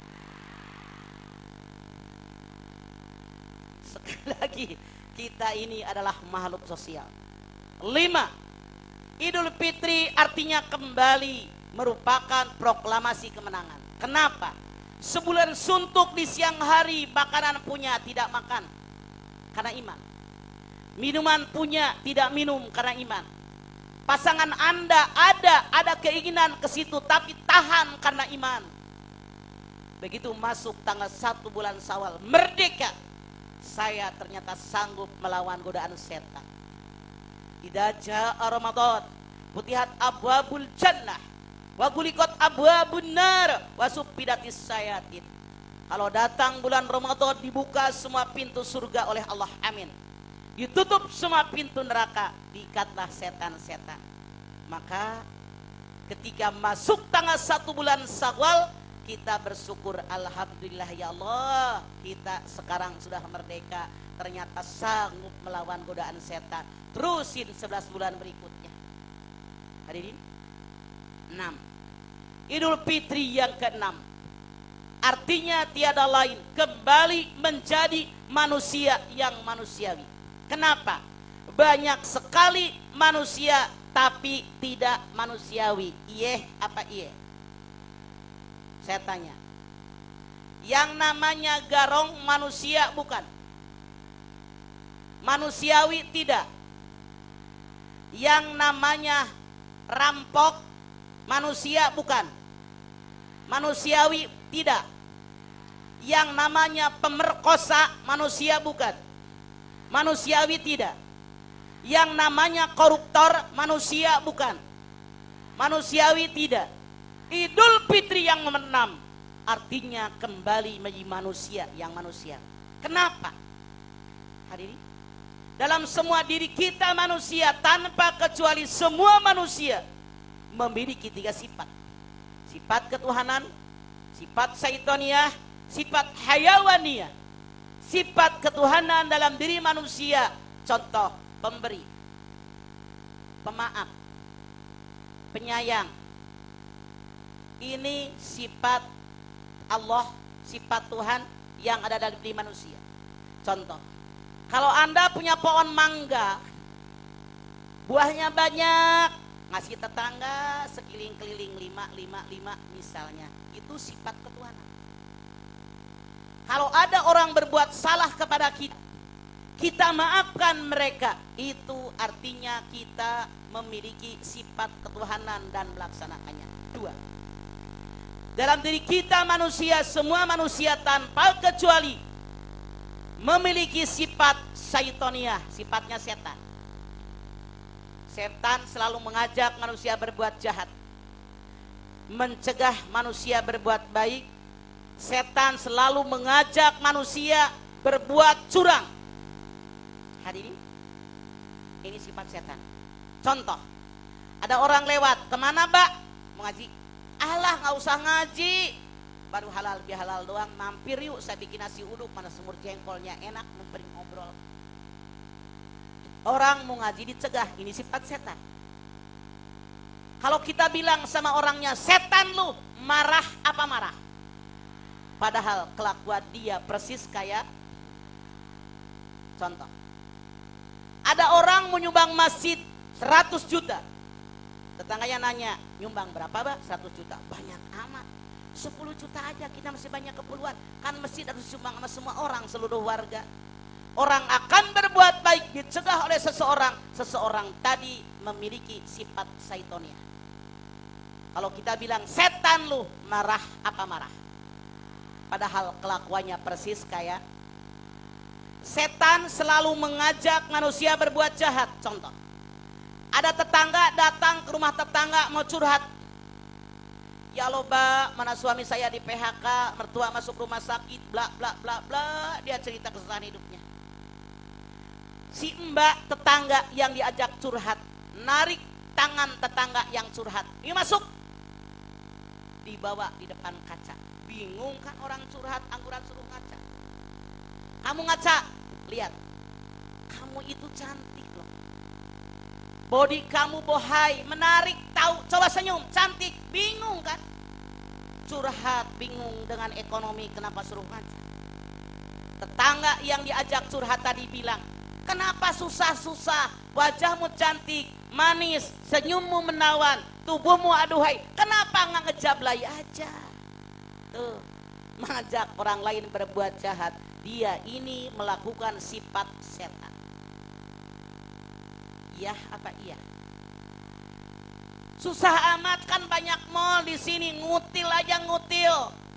Sekali lagi, kita ini adalah makhluk sosial. 5. Idul Fitri artinya kembali, merupakan proklamasi kemenangan. Kenapa? Sebulan suntuk di siang hari, makanan punya tidak makan karena iman. Minuman punya tidak minum karena iman. Pasangan Anda ada keinginan ke situ tapi tahan karena iman. Begitu masuk tanggal 1 bulan Syawal, merdeka. Saya ternyata sanggup melawan godaan setan. Idza jaa Ramadan, futihat abwabul jannah wa guliqat abwabun nar wa suppidatis syayatin. Kalau datang bulan Ramadan, dibuka semua pintu surga oleh Allah. Amin. Ditutup semua pintu neraka, diikatlah setan-setan. Maka ketika masuk tanggal 1 bulan Syawal, kita bersyukur, alhamdulillah ya Allah, kita sekarang sudah merdeka, ternyata sanggup melawan godaan setan. Terusin 11 bulan berikutnya. Hadirin, 6. Idul Fitri yang ke-6 artinya tiada lain, kembali menjadi manusia yang manusiawi. Kenapa? Banyak sekali manusia tapi tidak manusiawi. Iye apa iye? Saya tanya. Yang namanya garong manusia bukan? Manusiawi tidak? Yang namanya rampok manusia bukan? Manusiawi tidak? Yang namanya pemerkosa manusia bukan? Manusiawi tidak? Yang namanya koruptor manusia bukan? Manusiawi tidak? Idul Fitri yang nomor 6 artinya kembali menjadi manusia yang manusia. Kenapa? Hadirin, dalam semua diri kita manusia tanpa kecuali semua manusia memiliki 3 sifat. Sifat ketuhanan, sifat syaitoniah, sifat hayawaniyah. Sifat ketuhanan dalam diri manusia, contoh pemberi, pemaaf, penyayang. Ini sifat Allah, sifat Tuhan yang ada dalam diri manusia. Contoh, kalau Anda punya pohon mangga, buahnya banyak, ngasih tetangga sekeliling-keliling 5 misalnya, itu sifat ketuhanan. Kalau ada orang berbuat salah kepada kita, kita maafkan mereka, itu artinya kita memiliki sifat ketuhanan dan melaksanakannya. 2. Dalam diri kita manusia, semua manusia tanpa kecuali memiliki sifat syaitoniah, sifatnya setan. Setan selalu mengajak manusia berbuat jahat, mencegah manusia berbuat baik. Setan selalu mengajak manusia berbuat curang. Hadirin, ini sifat setan. Contoh, ada orang lewat, kemana mbak? Mau ngaji. Alah nggak usah ngaji, baru halal bihalal doang, mampir yuk saya bikin nasi uduk, mana semur jengkolnya enak, memberi ngobrol. Orang mau ngaji dicegah, ini sifat setan. Kalau kita bilang sama orangnya, setan lu, marah apa marah? Padahal kelakuan dia persis kayak contoh. Ada orang mau nyumbang masjid 100 juta. Tetangganya nanya, nyumbang berapa Mbak? 100 juta. Banyak amat. 10 juta aja kita masih banyak keperluan. Kan masjid harus disumbang sama semua orang, seluruh warga. Orang akan berbuat baik dicegah oleh seseorang. Seseorang tadi memiliki sifat syaitonia. Kalau kita bilang setan lu, marah apa marah? Padahal kelakuannya persis kayak setan selalu mengajak manusia berbuat jahat. Contoh, ada tetangga datang ke rumah tetangga mau curhat. Ya Allah Mbak, mana suami saya di PHK, mertua masuk rumah sakit, bla bla bla bla. Dia cerita kesusahan hidupnya. Si mbak tetangga yang diajak curhat narik tangan tetangga yang curhat. Ini masuk, dibawa di depan kaca. Bingung kan orang curhat, angguran suruh ngaca. Kamu ngaca, lihat, kamu itu cantik loh. Body kamu bohai, menarik, tahu, coba senyum, cantik. Bingung kan? Curhat, bingung dengan ekonomi, kenapa suruh ngaca? Tetangga yang diajak curhat tadi bilang, kenapa susah-susah, wajahmu cantik, manis, senyummu menawan, tubuhmu aduhai, kenapa nggak ngejablay aja? Tuh, mengajak orang lain berbuat jahat. Dia ini melakukan sifat setan. Iya apa iya? Susah amat kan banyak mall di sini, ngutil aja ngutil.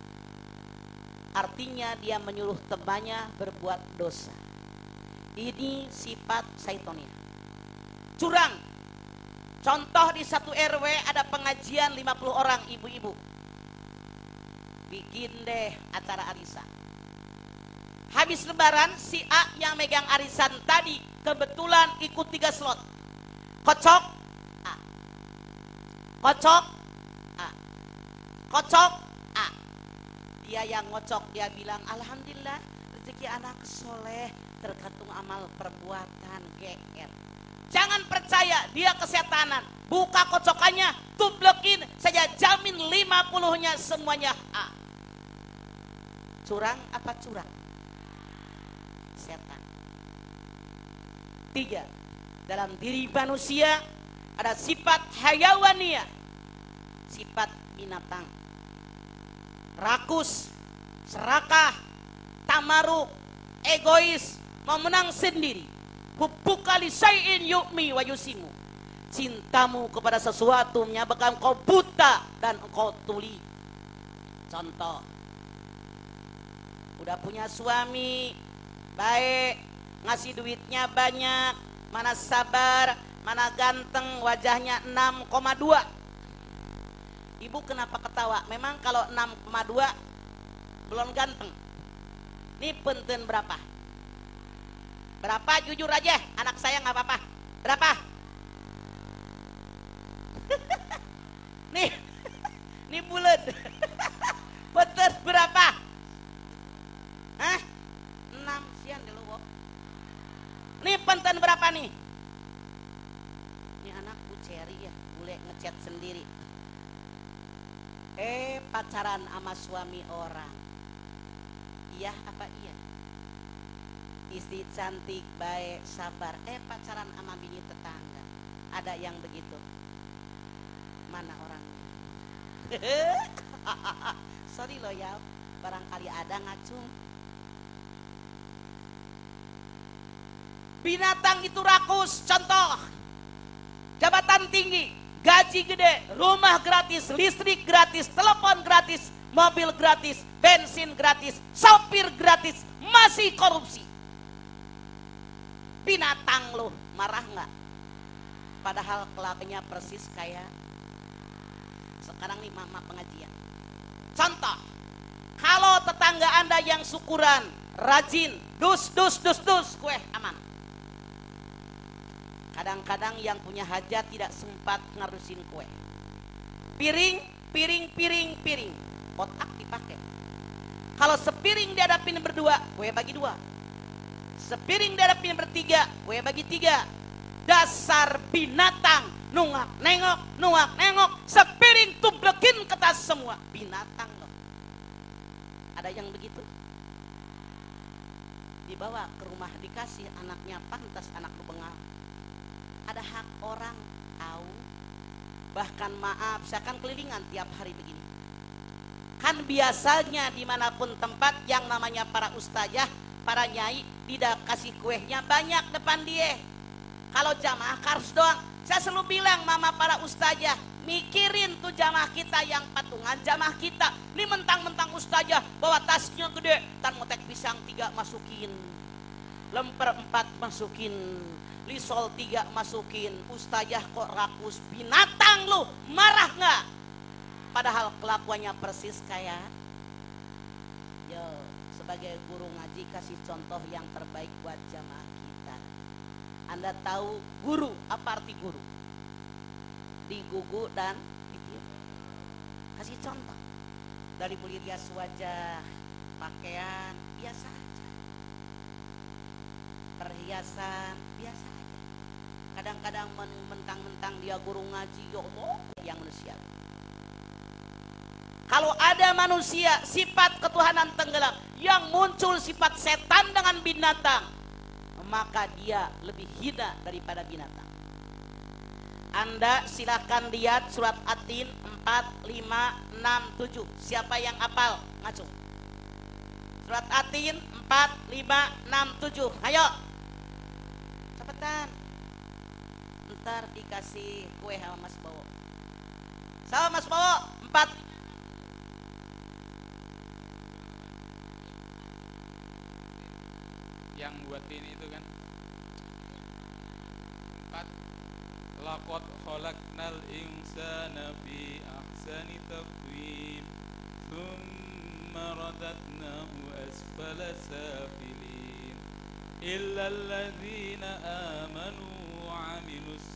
Artinya dia menyuruh temannya berbuat dosa. Ini sifat syaitonia. Curang. Contoh di satu RW ada pengajian 50 orang ibu-ibu. Bikin deh acara arisan. Habis lebaran si A yang megang arisan tadi kebetulan ikut 3 slot. Kocok A. Kocok A. Kocok A. Dia yang ngocok, dia bilang alhamdulillah rezeki anak soleh, tergantung amal perbuatan GR. Jangan percaya dia kesetanan. Buka kocokannya, tublekin, saya jamin 50-nya semuanya A. Curang apa curang? Setan. 3. Dalam diri manusia ada sifat hayawania, sifat binatang. Rakus, serakah, tamaruk, egois, mau menang sendiri. Hubbuka li syai'in yu'mi wa yusimu. Cintamu kepada sesuatu menyebabkan kau buta dan kau tuli. Contoh, udah punya suami baik, ngasih duitnya banyak, mana sabar, mana ganteng, wajahnya 6,2. Ibu kenapa ketawa? Memang kalau 6,2 belum ganteng. Ini punten berapa? Berapa jujur aja, anak saya nggak apa-apa. Berapa? nih bulat. Punten berapa? Hah? 6 sian dulu. Nih punten berapa nih? Ini anakku Cherry ya, boleh ngechat sendiri. Pacaran sama suami orang. Iya apa iya? Istri cantik, baik, sabar. Pacaran sama bini tetangga. Ada yang begitu. Mana orangnya? Sorry loh ya, barangkali ada ngacung. Binatang itu rakus. Contoh, jabatan tinggi, gaji gede, rumah gratis, listrik gratis, telepon gratis, mobil gratis, bensin gratis, sopir gratis, masih korupsi. Binatang loh, marah nggak? Padahal kelakuannya persis kayak sekarang nih mama pengajian. Contoh, kalau tetangga Anda yang syukuran, rajin, dus kue aman. Kadang-kadang yang punya hajat tidak sempat ngarusin kue. Piring piring. Otak dipakai. Kalau sepiring dihadapin berdua, gue bagi 2. Sepiring dihadapin bertiga, gue bagi 3. Dasar binatang, nungak nengok, sepiring tublekin ke tas semua. Binatang loh. Ada yang begitu? Dibawa ke rumah dikasih anaknya, pantas anak lu bengal. Ada hak orang tahu. Bahkan maaf, saya kan kelilingan tiap hari begini. Kan biasanya dimanapun tempat yang namanya para ustazah, para nyai, tidak kasih kuehnya banyak depan dia. Kalau jamaah kars doang, saya selalu bilang mama para ustazah, mikirin tuh jamaah kita yang patungan, jamaah kita. Ini mentang-mentang ustazah bawa tasnya gede, tan motek pisang 3 masukin, lemper 4 masukin, lisol 3 masukin. Ustazah kok rakus, binatang lu, marah nggak? Padahal kelakuannya persis kayak yo, sebagai guru ngaji kasih contoh yang terbaik buat jamaah kita. Anda tahu guru, apa arti guru? Digugu dan ditiru. Kasih contoh. Dari mulai rias wajah, pakaian biasa aja, perhiasan biasa aja. Kadang-kadang mentang-mentang dia guru ngaji, ya Allah yang manusia. Kalau ada manusia sifat ketuhanan tenggelam yang muncul sifat setan dengan binatang, maka dia lebih hina daripada binatang. Anda silakan lihat surat At-Tin 4, 5, 6, 7. Siapa yang hafal? Ngacung. Surat At-Tin 4, 5, 6, 7. Ayo. Cepetan. Ntar dikasih kue sama Mas Bowo. Sama Mas Bowo 4. Yang buat ini itu kan 4. Laqad khalaqnal insana fi ahsani taqwim thumma radadnahu asfala safilin illa alladhina amanu wa 'amilus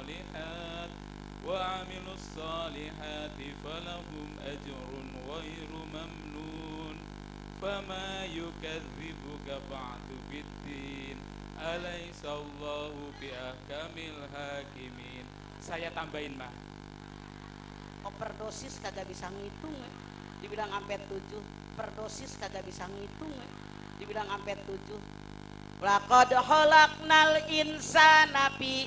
salihati falahum ajrun ghairu mamnun fama yukadzibuka ba'du biddin alaihissallahu biahkamil hakimin. Saya tambahin mah, overdosis kagak bisa ngitung dibilang sampai 7, perdosis kagak bisa ngitung dibilang sampai 7. Laqad khalaqnal insana fi,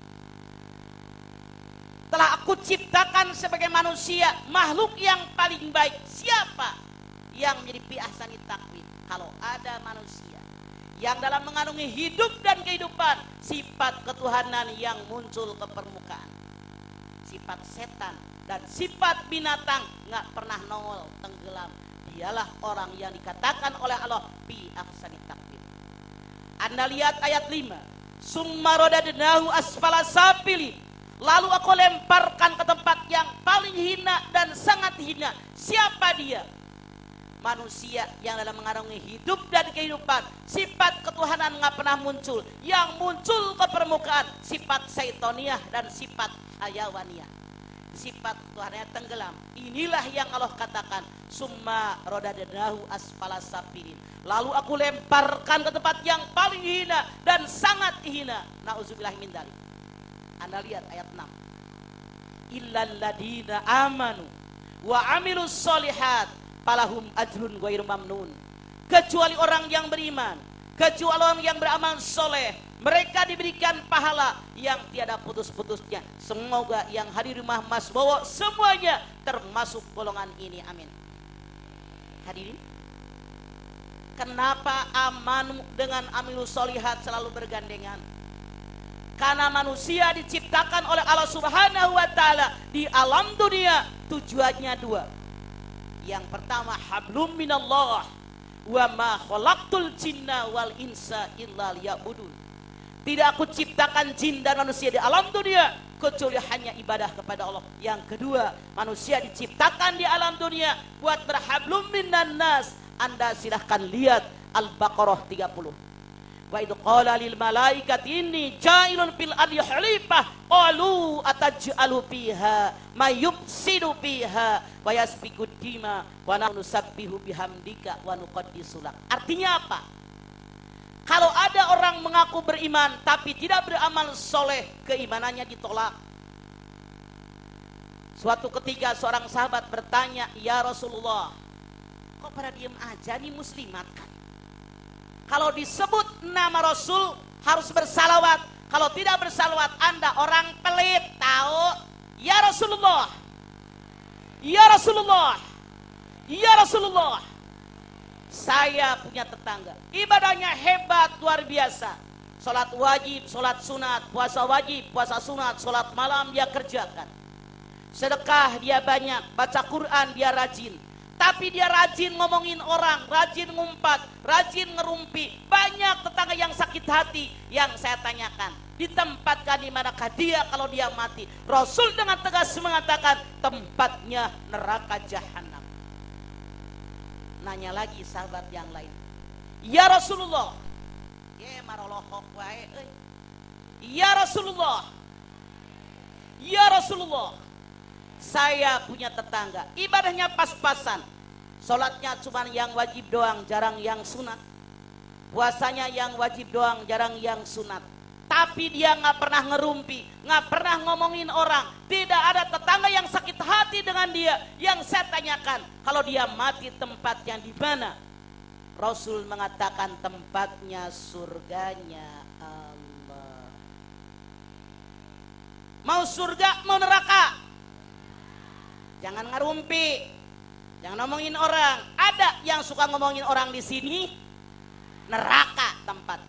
telah aku ciptakan sebagai manusia makhluk yang paling baik. Siapa yang menjadi fi ahsani taqwim? Kalau ada manusia yang dalam mengandungi hidup dan kehidupan sifat ketuhanan yang muncul ke permukaan, sifat setan dan sifat binatang nggak pernah nongol, tenggelam, dialah orang yang dikatakan oleh Allah fi ahsani taqwim. Anda lihat ayat 5, summa radadnahu asfala safilin, lalu aku lemparkan ke tempat yang paling hina dan sangat hina. Siapa dia? Manusia yang dalam mengarungi hidup dan kehidupan sifat ketuhanan nggak pernah muncul. Yang muncul ke permukaan sifat syaitoniah dan sifat hayawaniyah. Sifat ketuhanannya tenggelam. Inilah yang Allah katakan summa radadnahu asfala safilin, lalu aku lemparkan ke tempat yang paling hina dan sangat hina. Nauzubillah min dzalik. Anda lihat ayat 6, illal ladina amanu wa amilus solihat falahum ajrun ghairu mamnun. Kecuali orang yang beriman, kecuali orang yang beramal soleh, mereka diberikan pahala yang tiada putus-putusnya. Semoga yang hadir di rumah Mas Bowo semuanya termasuk golongan ini, amin. Hadirin, kenapa amanu dengan amilus solihat selalu bergandengan? Karena manusia diciptakan oleh Allah Subhanahu wa Ta'ala di alam dunia tujuannya 2. Yang pertama, hablum minallah, wa ma khalaqtul jinna wal insa illa liya'budun. Tidak aku ciptakan jin dan manusia di alam dunia kecuali hanya ibadah kepada Allah. Yang kedua, manusia diciptakan di alam dunia buat berhablum minan nas. Anda silahkan lihat Al-Baqarah 30. Wa idh qala lil malaikati inni ja'ilun fil ardi khalifah qalu ataj'alu fiha may yufsidu fiha wa yasfiku dima wa nusabbihu bihamdika wa nuqaddisu lak. Artinya apa? Kalau ada orang mengaku beriman tapi tidak beramal soleh, keimanannya ditolak. Suatu ketika seorang sahabat bertanya, "Ya Rasulullah, kok pada diem aja nih muslimat kan? Kalau disebut nama Rasul harus bersalawat. Kalau tidak bersalawat Anda orang pelit, tahu? Ya Rasulullah, ya Rasulullah, ya Rasulullah, saya punya tetangga, ibadahnya hebat luar biasa. Salat wajib, salat sunat, puasa wajib, puasa sunat, salat malam dia kerjakan. Sedekah dia banyak, baca Quran dia rajin. Tapi dia rajin ngomongin orang, rajin ngumpat, rajin ngerumpi. Banyak tetangga yang sakit hati. Yang saya tanyakan, ditempatkan di manakah dia kalau dia mati? Rasul dengan tegas mengatakan tempatnya neraka jahanam. Nanya lagi sahabat yang lain, ya Rasulullah, ya marolohok wae euy. Ya Rasulullah, ya Rasulullah, saya punya tetangga, ibadahnya pas-pasan. Sholatnya cuma yang wajib doang, jarang yang sunat. Puasanya yang wajib doang, jarang yang sunat. Tapi dia gak pernah ngerumpi, gak pernah ngomongin orang. Tidak ada tetangga yang sakit hati dengan dia. Yang saya tanyakan, kalau dia mati tempatnya di mana? Rasul mengatakan tempatnya surganya Allah. Mau surga, mau neraka? Jangan ngerumpi, jangan ngomongin orang. Ada yang suka ngomongin orang di sini, neraka tempatnya.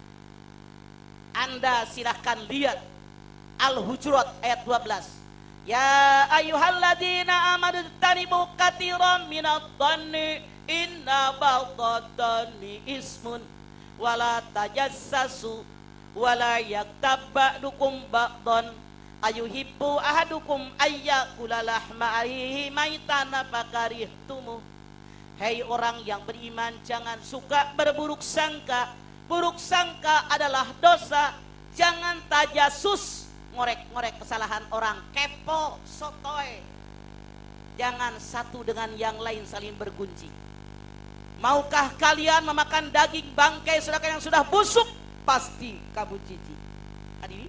Anda silahkan lihat Al-Hujurat ayat 12. Ya ayyuhalladzina amanu tanibu katsiran minadh-dhanni inna ba'dadh-dhanni ismun wala tajassasu wala yaktab ba'dukum ba'dhan ayuhibbu ahadukum ayyakula lahma akhihi maitan fakarihtumu. Hei orang yang beriman, jangan suka berburuk sangka. Buruk sangka adalah dosa. Jangan tajasus, ngorek-ngorek kesalahan orang, kepo, sotoy. Jangan satu dengan yang lain saling bergunjing. Maukah kalian memakan daging bangkai sedangkan yang sudah busuk? Pasti kamu jijik. Hadirin,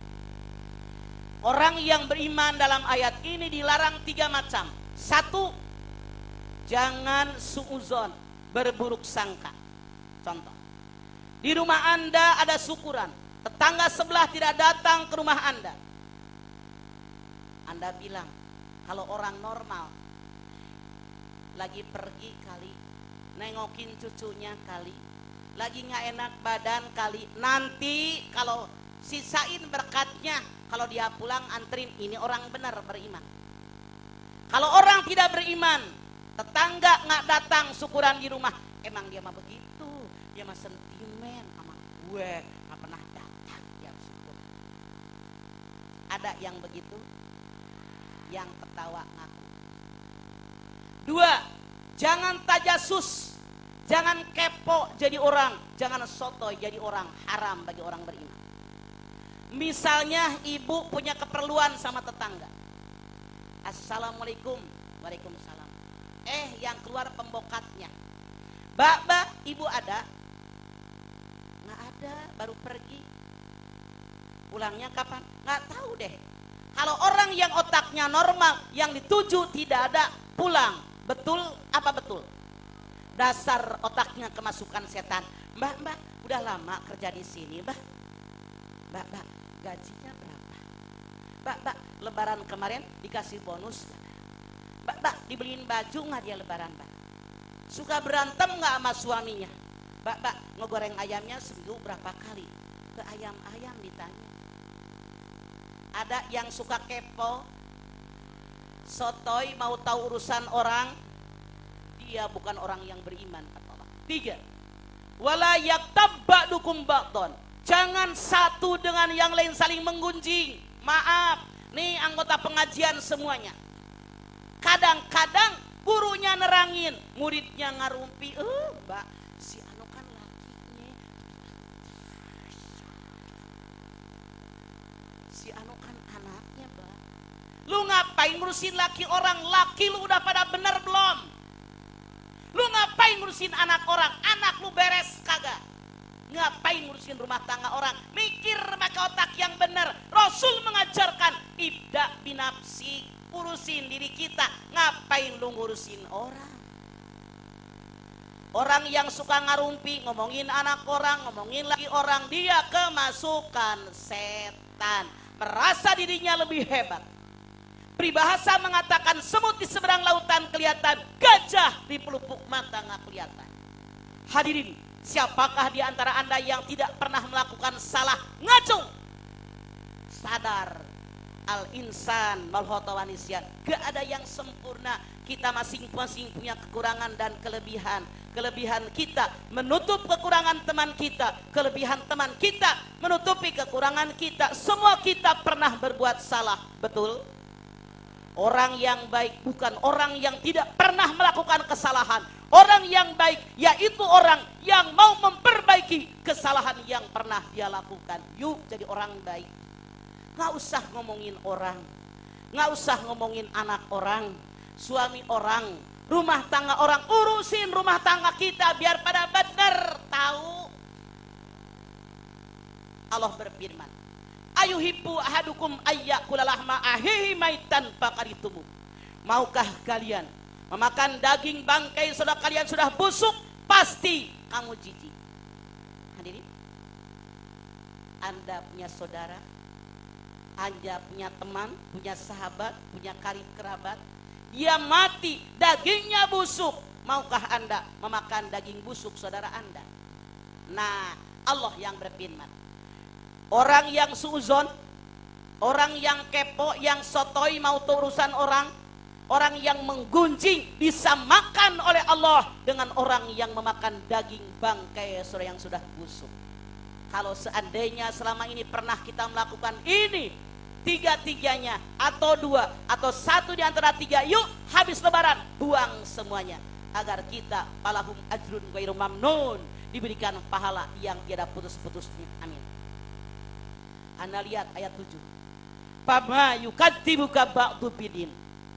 orang yang beriman dalam ayat ini dilarang 3 macam. 1, jangan suuzon, berburuk sangka. Contoh, di rumah Anda ada syukuran, tetangga sebelah tidak datang ke rumah Anda. Anda bilang, kalau orang normal lagi pergi kali, nengokin cucunya kali, lagi gak enak badan kali, nanti kalau sisain berkatnya, kalau dia pulang antrin, ini orang benar beriman. Kalau orang tidak beriman, tetangga gak datang syukuran di rumah, emang dia mah begitu, dia mah sentimen sama gue, gak pernah datang dia syukur. Ada yang begitu, yang ketawa ngaku. 2, jangan tajasus, jangan kepo jadi orang, jangan sotoy jadi orang, haram bagi orang beriman. Misalnya ibu punya keperluan sama tetangga. Assalamualaikum, waalaikumsalam. Yang keluar pembokatnya. Mbak, ibu ada? Nggak ada, baru pergi. Pulangnya kapan? Nggak tahu deh. Kalau orang yang otaknya normal, yang dituju tidak ada, pulang. Betul apa betul? Dasar otaknya kemasukan setan. Mbak, udah lama kerja di sini, Mbak, gajinya berapa? Mbak, lebaran kemarin dikasih bonus. Mbak, dibeliin baju nggak dia lebaran, Mbak? Suka berantem nggak sama suaminya? Mbak, ngegoreng ayamnya seminggu berapa kali? Ke ayam-ayam ditanya. Ada yang suka kepo, sotoy, mau tahu urusan orang, dia bukan orang yang beriman. 3, wala yaktab ba'dukum ba'dhan. Jangan satu dengan yang lain saling menggunjing. Maaf, nih anggota pengajian semuanya. Kadang-kadang gurunya nerangin, muridnya ngarumpi. Mbak, si anu kan lakinya. Si anu kan anaknya, Bang. Lu ngapain ngurusin laki orang? Laki lu udah pada bener belum? Lu ngapain ngurusin anak orang? Anak lu beres kagak? Ngapain ngurusin rumah tangga orang? Mikir pakai otak yang bener. Rasul mengajarkan ibda binafsi, urusin diri kita. Ngapain lu ngurusin orang? Orang yang suka ngarumpi, ngomongin anak orang, ngomongin laki orang, dia kemasukan setan. Merasa dirinya lebih hebat. Peribahasa mengatakan semut di seberang lautan kelihatan, gajah di pelupuk mata nggak kelihatan. Hadirin, siapakah di antara Anda yang tidak pernah melakukan salah? Ngacung. Sadar, al-insan malhotawanisyan. Gak ada yang sempurna. Kita masing-masing punya kekurangan dan kelebihan. Kelebihan kita menutup kekurangan teman kita. Kelebihan teman kita menutupi kekurangan kita. Semua kita pernah berbuat salah. Betul? Orang yang baik bukan orang yang tidak pernah melakukan kesalahan. Orang yang baik yaitu orang yang mau memperbaiki kesalahan yang pernah dia lakukan. Yuk jadi orang baik. Gak usah ngomongin orang. Gak usah ngomongin anak orang, suami orang, rumah tangga orang. Urusin rumah tangga kita biar pada benar. Tahu? Allah berfirman, ayuhibbu ahadukum ayyakula lahma ahihi maitan fakaritumu. Maukah kalian memakan daging bangkai saudara kalian sudah busuk? Pasti kamu jijik. Hadirin, Anda punya saudara, Anda punya teman, punya sahabat, punya karib kerabat, dia mati, dagingnya busuk. Maukah Anda memakan daging busuk saudara Anda? Nah, Allah yang berfirman, orang yang suuzon, orang yang kepo, yang sotoi mau urusan orang, orang yang menggunjing disamakan oleh Allah dengan orang yang memakan daging bangkai saudara yang sudah busuk. Kalau seandainya selama ini pernah kita melakukan ini, tiga-tiganya atau dua atau satu di antara tiga, yuk habis lebaran buang semuanya agar kita palahum ajrun ghairu mamnun, diberikan pahala yang tiada putus-putusnya. Amin. Anda lihat ayat 7. Fama yukadzibuka ba'du bidin.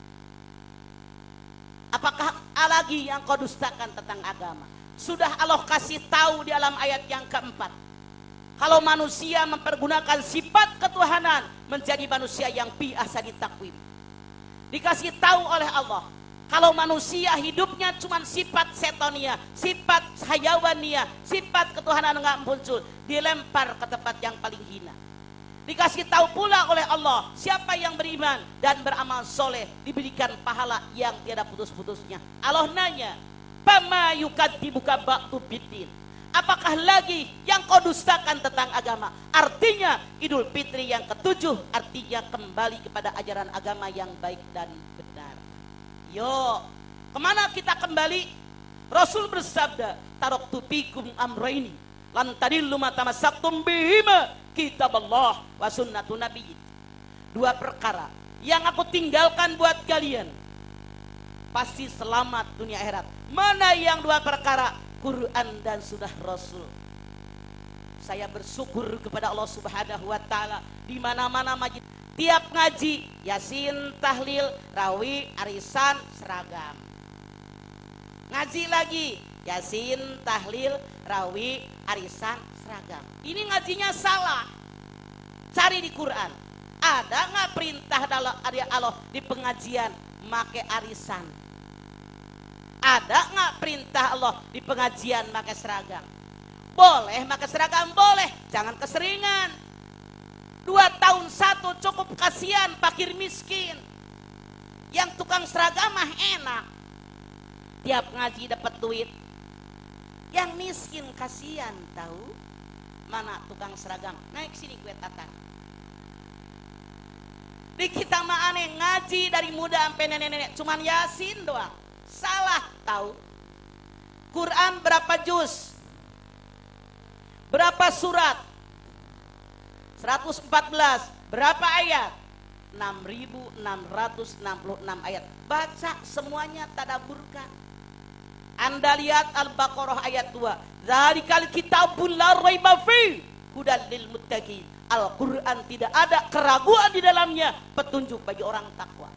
Apakah lagi yang kau dustakan tentang agama? Sudah Allah kasih tahu di dalam ayat yang keempat. Kalau manusia mempergunakan sifat ketuhanan menjadi manusia yang biasa ditakwim. Dikasih tahu oleh Allah. Kalau manusia hidupnya cuma sifat setonia, sifat hayawania, sifat ketuhanan enggak muncul, dilempar ke tempat yang paling hina. Dikasih tahu pula oleh Allah, siapa yang beriman dan beramal soleh diberikan pahala yang tiada putus-putusnya. Allah nanya, "Fama yukadzibuka ba'du biddin." Apakah lagi yang kau dustakan tentang agama? Artinya Idul Fitri yang ke-7 artinya kembali kepada ajaran agama yang baik dan benar. Yo, kemana kita kembali? Rasul bersabda, taraktu fikum amraini lan tadillu ma tamassaktum bihima kitaballah wa sunnatun nabiyyi. Dua perkara yang aku tinggalkan buat kalian, pasti selamat dunia akhirat. Mana yang dua perkara? Quran dan sunnah Rasul. Saya bersyukur kepada Allah Subhanahu wa taala di mana-mana majid, tiap ngaji Yasin, tahlil, rawi, arisan seragam. Ngaji lagi Yasin, tahlil, rawi, arisan seragam. Ini ngajinya salah. Cari di Quran. Ada nggak perintah dalam Allah di pengajian make arisan? Ada nggak perintah Allah di pengajian pakai seragam? Boleh pakai seragam, boleh, jangan keseringan. 2 tahun 1 cukup, kasihan fakir miskin. Yang tukang seragam mah enak, tiap ngaji dapat duit. Yang miskin kasihan, tahu? Mana tukang seragam? Naik sini gue tatar. Di kita mah aneh, ngaji dari muda sampai nenek-nenek cuman Yasin doang. Salah, tahu? Quran berapa juz? Berapa surat? 114. Berapa ayat? 6.666 ayat. Baca semuanya, tadaburkan. Anda lihat Al-Baqarah ayat 2. Dzalikal kitabul la raiba fi hudal lil muttaqin Al-Quran tidak ada keraguan di dalamnya, petunjuk bagi orang takwa.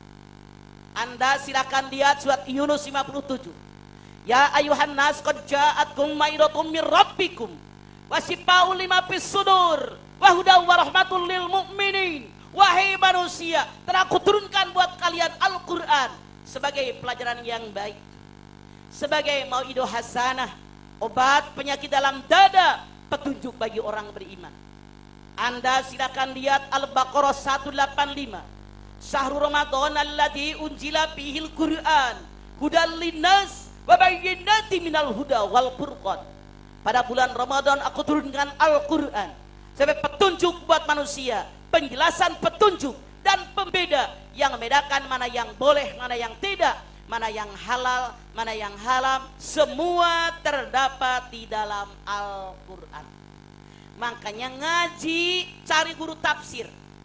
Anda silakan lihat surat Yunus 57. Ya ayuhan nas qad ja'atkum maidatum mir rabbikum wasifaa'un lima fis sudur wa hudaw wa rahmatul lil mu'minin. Wahai manusia, telah kuturunkan buat kalian Al-Quran sebagai pelajaran yang baik, sebagai mau'idah hasanah, obat penyakit dalam dada, petunjuk bagi orang beriman. Anda silakan lihat Al-Baqarah 185. Syahrul Ramadan alladzi unzila fihil Qur'an hudal linnas wa bayyinatin minal huda wal furqan. Pada bulan Ramadan aku turunkan Al-Quran sebagai petunjuk buat manusia, penjelasan petunjuk dan pembeda yang membedakan mana yang boleh, mana yang tidak, mana yang halal, mana yang haram, semua terdapat di dalam Al-Quran. Makanya ngaji, cari guru tafsir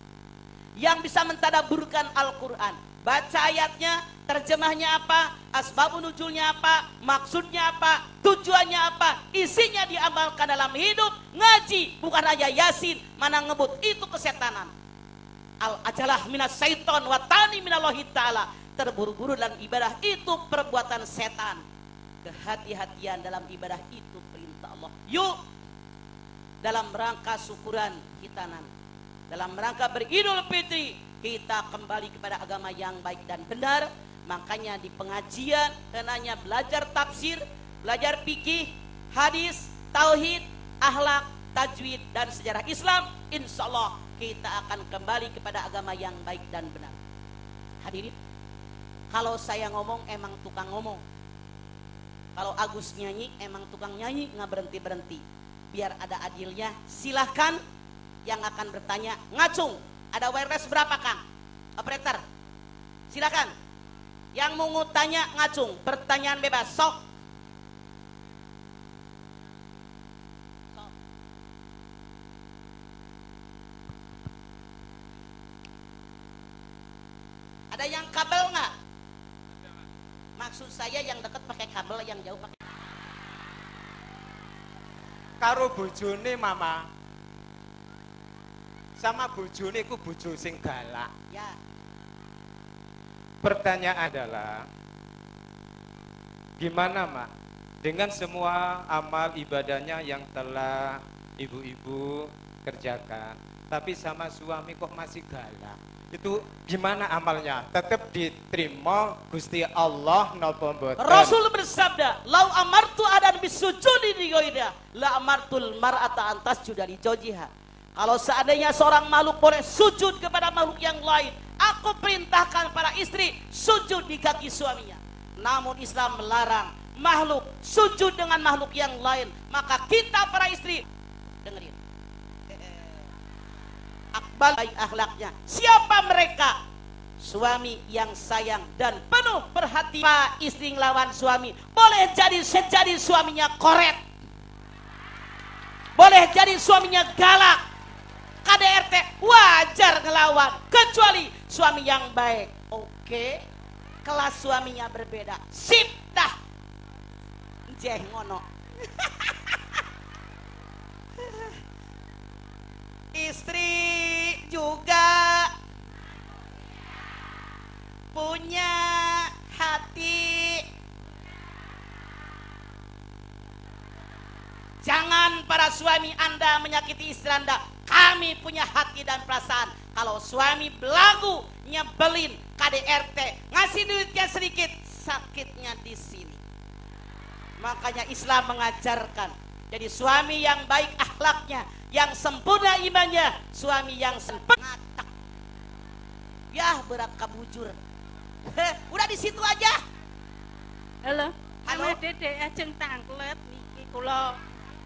yang bisa mentadaburkan Al-Quran. Baca ayatnya, terjemahnya apa, asbabun nuzulnya apa, maksudnya apa, tujuannya apa, isinya diamalkan dalam hidup. Ngaji bukan hanya Yasin, mana ngebut, itu kesetanan. Al-ajalah minas syaiton wa tani minallahi ta'ala. Terburu-buru dalam ibadah itu perbuatan setan. Kehati-hatian dalam ibadah itu perintah Allah. Yuk, dalam rangka syukuran hitanan, dalam rangka beridul fitri, kita kembali kepada agama yang baik dan benar. Makanya di pengajian kenanya belajar tafsir, belajar fikih, hadis, tauhid, akhlak, tajwid dan sejarah Islam. Insya Allah kita akan kembali kepada agama yang baik dan benar. Hadirin, kalau saya ngomong emang tukang ngomong, kalau Agus nyanyi emang tukang nyanyi, nggak berhenti-berhenti. Biar ada adilnya, silahkan yang akan bertanya ngacung. Ada wireless berapa Kang? Operator, silahkan. Yang mau tanya ngacung, pertanyaan bebas, sok. Ada yang kabel nggak? Maksud saya yang dekat pakai kabel, yang jauh pakai. Karo bojone mama, sama bojone ku bojo sing galak. Ya. Pertanyaan adalah, gimana mak dengan semua amal ibadahnya yang telah ibu-ibu kerjakan, tapi sama suami kok masih galak? Itu gimana amalnya? Tetap diterima Gusti Allah napa mboten? Rasul bersabda, "Lau amartu adan bisujudi li ghairiha, la amartul mar'ata an tasjuda li zawjiha." Kalau seandainya seorang makhluk boleh sujud kepada makhluk yang lain, aku perintahkan para istri sujud di kaki suaminya. Namun Islam melarang makhluk sujud dengan makhluk yang lain. Maka kita para istri, dengerin, akbal baik akhlaknya. Siapa mereka? Suami yang sayang dan penuh perhatian. Pak istri ngelawan suami, boleh jadi sejadi suaminya koret, boleh jadi suaminya galak, KDRT wajar ngelawan, kecuali suami yang baik. Oke, kelas suaminya berbeda, sip dah, jeh ngono. Istri juga punya hati. Jangan para suami Anda menyakiti istri Anda. Kami punya hati dan perasaan. Kalau suami belagu, nyebelin, KDRT, ngasih duitnya sedikit, sakitnya di sini. Makanya Islam mengajarkan, jadi suami yang baik akhlaknya, yang sempurna imannya, suami yang sempurna. Ya berat kabujur. Udah di situ aja. Halo. Halo. Halo Dedek ajeng tanglet niki kula.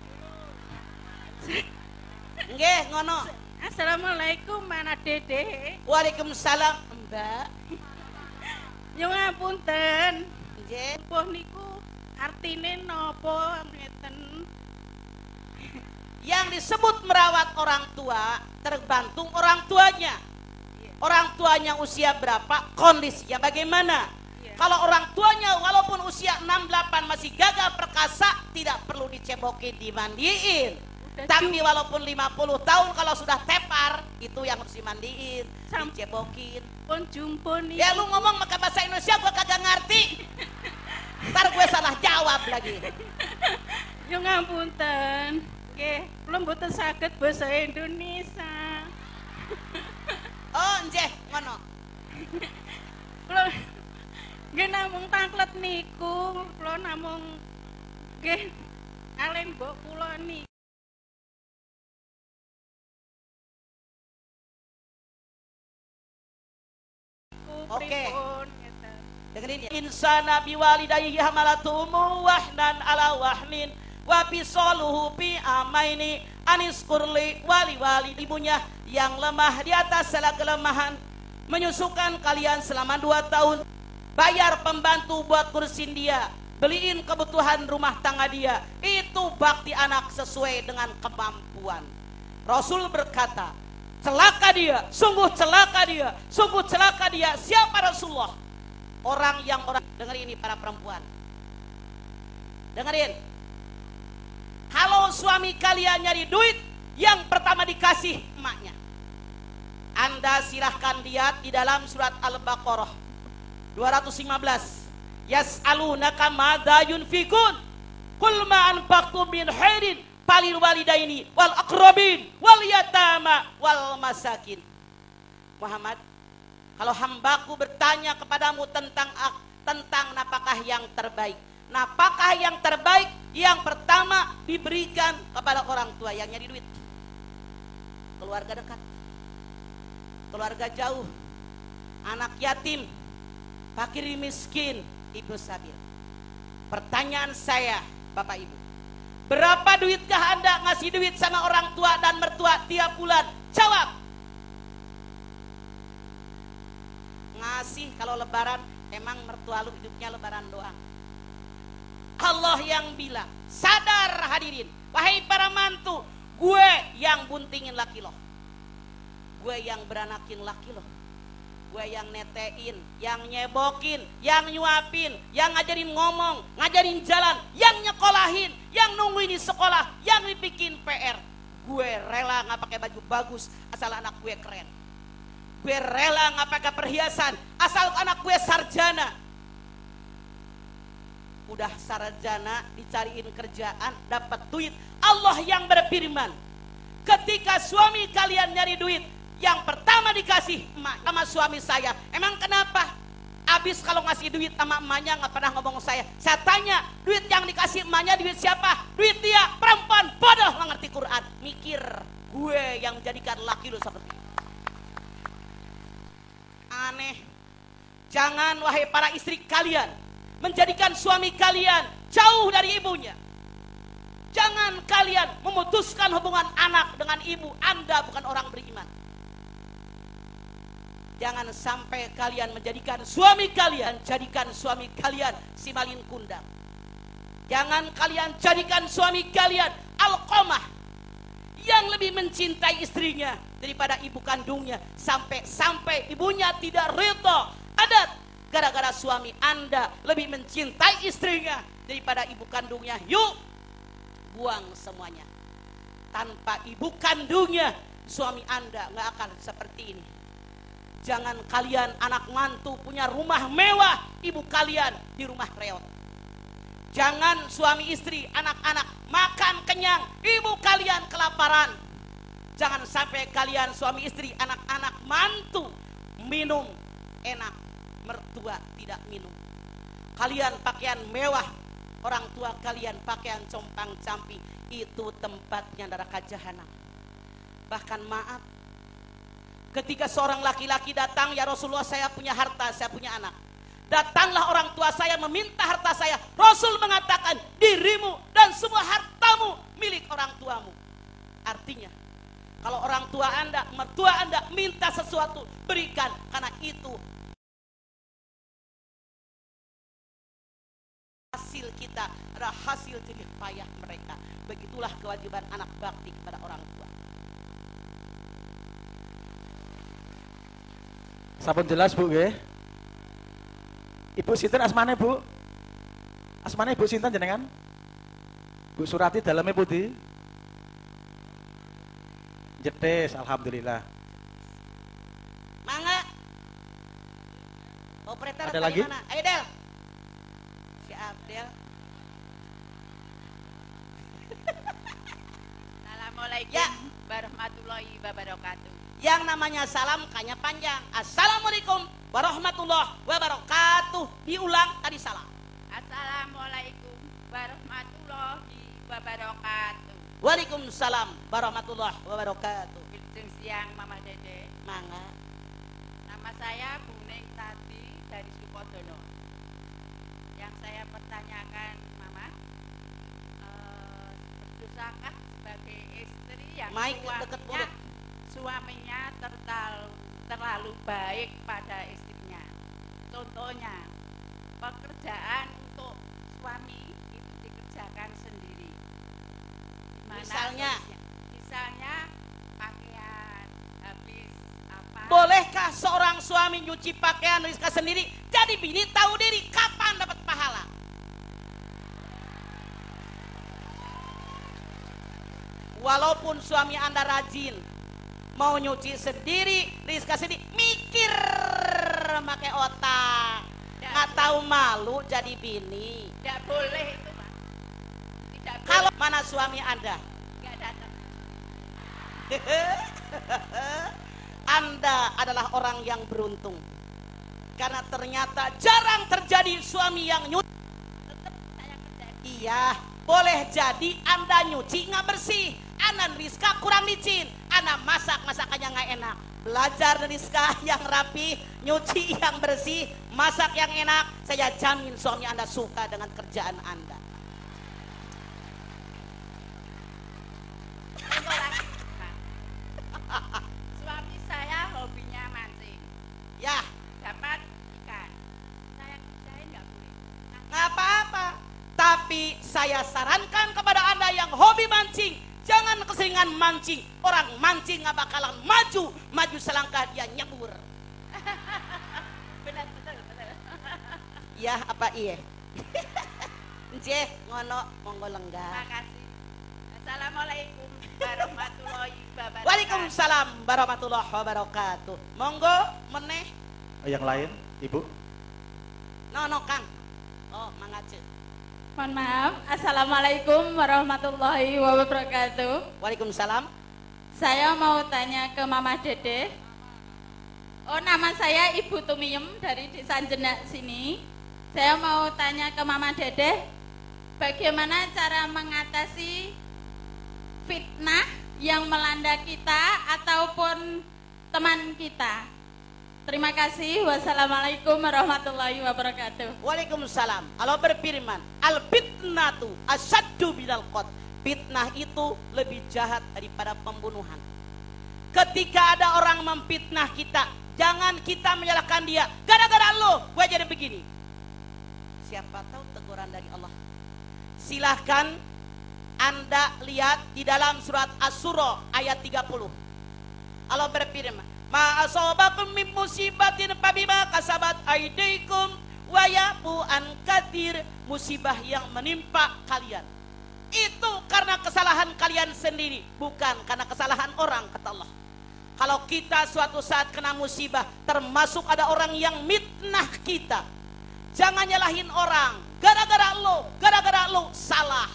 Nggih, ngono. Assalamualaikum mana Dedek. Waalaikumsalam, Mbak. Nyuwun ngapunten. Nggih. Puh niku artine napa ngeten? Yang disebut merawat orang tua tergantung orang tuanya. Orang tuanya usia berapa, kondisinya bagaimana. Kalau orang tuanya walaupun usia 68 masih gagah perkasa, tidak perlu dicebokin, dimandiin. Tapi walaupun 50 tahun kalau sudah tepar, itu yang harus dimandiin, Sam- dicebokin. pun jumbo nih. Ya lu ngomong pakai bahasa Indonesia gua kagak ngerti. Ntar gue salah jawab lagi. Yo ngapunten. Nggih, kula mboten saged basa Indonesia. Oh, nggih, ngono. Kula nggih namung tanglet niku, kula namung nggih kalen mbok kula niku. Oke. Pripun ngeten. Dengerin ya. Insana biwalidayhi hamalatumu wahnan ala wahnin wa fisoluhu fi amaini anis kurli wali ibunya yang lemah di atas segala kelemahan menyusukan kalian selama 2 tahun, bayar pembantu buat kursin dia, beliin kebutuhan rumah tangga dia, itu bakti anak sesuai dengan kemampuan. Rasul berkata, celaka dia, sungguh celaka dia, sungguh celaka dia. Siapa Rasulullah? Orang dengerin ini para perempuan, dengerin. Kalau suami kalian nyari duit, yang pertama dikasih emaknya. Anda silahkan lihat di dalam surat Al-Baqarah 215. Yas'alunaka madza yunfikun qul ma anfaqtum min khairin falil walidaini wal aqrabin wal yatama wal masakin. Muhammad, kalau hambaku bertanya kepadamu tentang napakah yang terbaik. Napakah yang terbaik yang pertama diberikan kepada orang tua yang nyari duit. Keluarga dekat, keluarga jauh, anak yatim, fakir miskin, ibu sabil. Pertanyaan saya, Bapak Ibu, berapa duitkah Anda ngasih duit sama orang tua dan mertua tiap bulan? Jawab. Ngasih kalau lebaran, emang mertua lu hidupnya lebaran doang. Allah yang bilang, sadar hadirin, wahai para mantu, gue yang buntingin laki lo, gue yang beranakin laki lo, gue yang netein, yang nyebokin, yang nyuapin, yang ngajarin ngomong, ngajarin jalan, yang nyekolahin, yang nungguin di sekolah, yang dibikin PR. Gue rela nggak pakai baju bagus asal anak gue keren. Gue rela nggak pakai perhiasan asal anak gue sarjana. Udah sarjana, dicariin kerjaan, dapat duit. Allah yang berfirman, ketika suami kalian nyari duit, yang pertama dikasih emak sama suami saya. Emang kenapa? Abis kalau ngasih duit sama emaknya nggak pernah ngomong saya. Saya tanya, duit yang dikasih emaknya duit siapa? Duit dia, perempuan bodoh nggak ngerti Quran. Mikir, gue yang menjadikan laki lu seperti itu. Aneh. Jangan wahai para istri kalian menjadikan suami kalian jauh dari ibunya. Jangan kalian memutuskan hubungan anak dengan ibu. Anda bukan orang beriman. Jangan sampai kalian menjadikan suami kalian, jadikan suami kalian si malin kundang. Jangan kalian jadikan suami kalian alqamah yang lebih mencintai istrinya daripada ibu kandungnya, sampai ibunya tidak ridha. Adat gara-gara suami Anda lebih mencintai istrinya daripada ibu kandungnya. Yuk, buang semuanya. Tanpa ibu kandungnya, suami Anda nggak akan seperti ini. Jangan kalian anak mantu punya rumah mewah, ibu kalian di rumah reot. Jangan suami istri, anak-anak makan kenyang, ibu kalian kelaparan. Jangan sampai kalian suami istri, anak-anak mantu minum enak, mertua tidak minum. Kalian pakaian mewah, orang tua kalian pakaian compang-camping, itu tempatnya neraka jahanam. Bahkan maaf, ketika seorang laki-laki datang, ya Rasulullah saya punya harta, saya punya anak. Datanglah orang tua saya meminta harta saya. Rasul mengatakan dirimu dan semua hartamu milik orang tuamu. Artinya kalau orang tua Anda, mertua Anda minta sesuatu, berikan, karena itu hasil kita adalah hasil jerih payah mereka. Begitulah kewajiban anak bakti kepada orang tua. Sampun jelas Bu nggih. Ibu sinten asmane Bu? Asmane Ibu sinten jenengan? Bu Surati dalamnya putih. Jetes, alhamdulillah. Mangga. Operator Ada lagi? mana? Ayo Del. Si Abdel. Assalamualaikum Ya. warahmatullahi wabarakatuh. Yang namanya salam kayaknya panjang. Assalamualaikum warahmatullahi wabarakatuh. Diulang tadi salah. Assalamualaikum warahmatullahi wabarakatuh. Waalaikumsalam warahmatullahi wabarakatuh. Wilujeng siang Mama Dede. Mangga. Nama saya Buning Tati dari Sukodono. Yang saya pertanyakan Mama, berdosakah sebagai istri yang Mic deket mulut. suaminya terlalu baik pada istrinya? Contohnya, pekerjaan untuk suami itu dikerjakan sendiri. Misalnya pakaian habis apa? Bolehkah seorang suami nyuci pakaian Rizka sendiri? Jadi bini tahu diri kapan dapat pahala. Walaupun suami Anda rajin, mau nyuci sendiri, Rizka sendiri, mikir pakai otak. Nggak tahu malu jadi bini. Tidak boleh itu, Pak. Tidak boleh. Kalau mana suami Anda? Nggak datang. Anda adalah orang yang beruntung. Karena ternyata jarang terjadi suami yang nyuci. Tetap saya kerjain. Iya, boleh jadi Anda nyuci nggak bersih. Anda Rizka kurang licin. Anda masak masakannya nggak enak. Belajar dari Rizka yang rapi, nyuci yang bersih, masak yang enak. Saya jamin suami Anda suka dengan kerjaan Anda. Contoh lagi, Pak. Suami saya hobinya mancing. Ya, Dapat ikan. Saya kerjain nggak boleh. nggak apa-apa. Tapi saya sarankan kepada Anda yang hobi mancing, jangan keseringan mancing. Orang mancing nggak bakalan maju. Maju selangkah dia nyebur. Benar, betul. Ya apa iya? Nje ngono monggo lenggah. Makasih. Assalamualaikum warahmatullahi wabarakatuh. Waalaikumsalam warahmatullahi wabarakatuh. Monggo meneh. Yang lain, Ibu? No Kang. Oh mangga Ce. Mohon maaf. Assalamualaikum warahmatullahi wabarakatuh. Waalaikumsalam. Saya mau tanya ke Mama Dede. Oh, nama saya Ibu Tumiem dari Desa Jenak sini. Saya mau tanya ke Mama Dede, bagaimana cara mengatasi fitnah yang melanda kita ataupun teman kita. Terima kasih. Wassalamualaikum warahmatullahi wabarakatuh. Waalaikumsalam. Allah berfirman, al fitnatu asyaddu minal qatl. Fitnah itu lebih jahat daripada pembunuhan. Ketika ada orang memfitnah kita, jangan kita menyalahkan dia. Gara-gara lo, gue jadi begini. Siapa tahu teguran dari Allah. Silahkan Anda lihat di dalam surat Asy-Syura ayat 30. Allah berfirman, ma asobakum min musibatin fabima kasabat aydikum wa yafu an katsir. Musibah yang menimpa kalian itu karena kesalahan kalian sendiri, bukan karena kesalahan orang, kata Allah. Kalau kita suatu saat kena musibah, termasuk ada orang yang mitnah kita, jangan nyalahin orang. Gara-gara lo salah.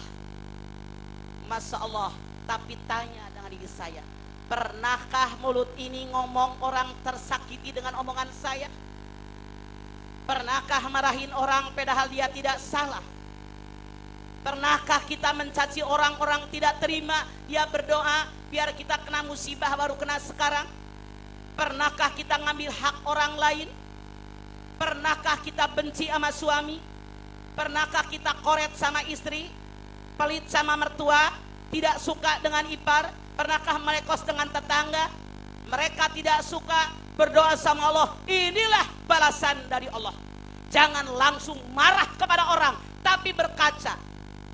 Masya Allah. Tapi tanya dengan diri saya, pernahkah mulut ini ngomong orang tersakiti dengan omongan saya? Pernahkah marahin orang padahal dia tidak salah? Pernahkah kita mencaci orang tidak terima, dia berdoa biar kita kena musibah baru kena sekarang? Pernahkah kita ngambil hak orang lain? Pernahkah kita benci sama suami? Pernahkah kita koret sama istri? Pelit sama mertua? Tidak suka dengan ipar? Pernahkah melekos dengan tetangga? Mereka tidak suka, berdoa sama Allah. Inilah balasan dari Allah. Jangan langsung marah kepada orang, tapi berkaca.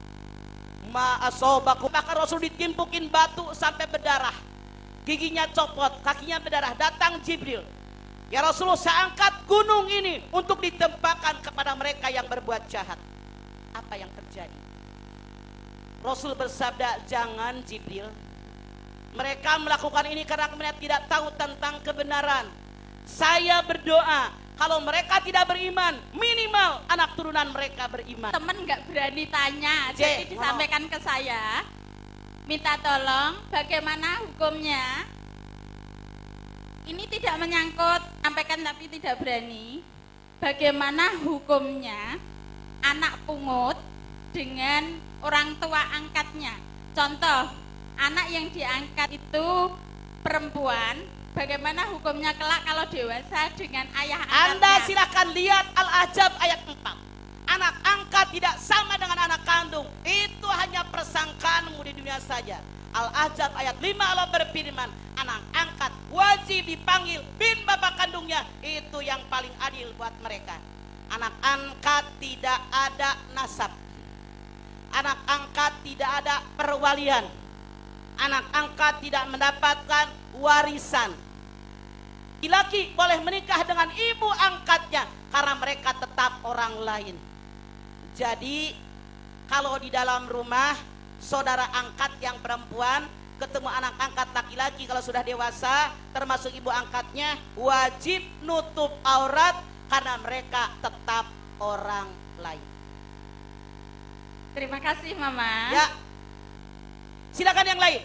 Ma'asobaku, bahkan Rasul ditimpukin batu sampai berdarah, giginya copot, kakinya berdarah. Datang Jibril, ya Rasulullah, saya angkat gunung ini untuk ditempatkan kepada mereka yang berbuat jahat. Apa yang terjadi? Rasul bersabda, jangan Jibril, Mereka melakukan ini karena mereka tidak tahu tentang kebenaran. Saya berdoa, kalau mereka tidak beriman, minimal anak turunan mereka beriman. Temen nggak berani tanya, jadi disampaikan ke saya. Minta tolong, bagaimana hukumnya? Ini tidak menyangkut, sampaikan tapi tidak berani. Bagaimana hukumnya anak pungut dengan orang tua angkatnya? Contoh, anak yang diangkat itu perempuan, bagaimana hukumnya kelak kalau dewasa dengan ayah angkatnya? Anda silakan lihat Al-Ahzab ayat 4. Anak angkat tidak sama dengan anak kandung. Itu hanya persangkaanmu di dunia saja. Al-Ahzab ayat 5 Allah berfirman, anak angkat wajib dipanggil bin bapak kandungnya. Itu yang paling adil buat mereka. Anak angkat tidak ada nasab. Anak angkat tidak ada perwalian. Anak angkat tidak mendapatkan warisan. Laki-laki boleh menikah dengan ibu angkatnya karena mereka tetap orang lain. Jadi kalau di dalam rumah saudara angkat yang perempuan ketemu anak angkat laki-laki kalau sudah dewasa termasuk ibu angkatnya, wajib nutup aurat karena mereka tetap orang lain. Terima kasih Mama. Ya, silakan yang lain.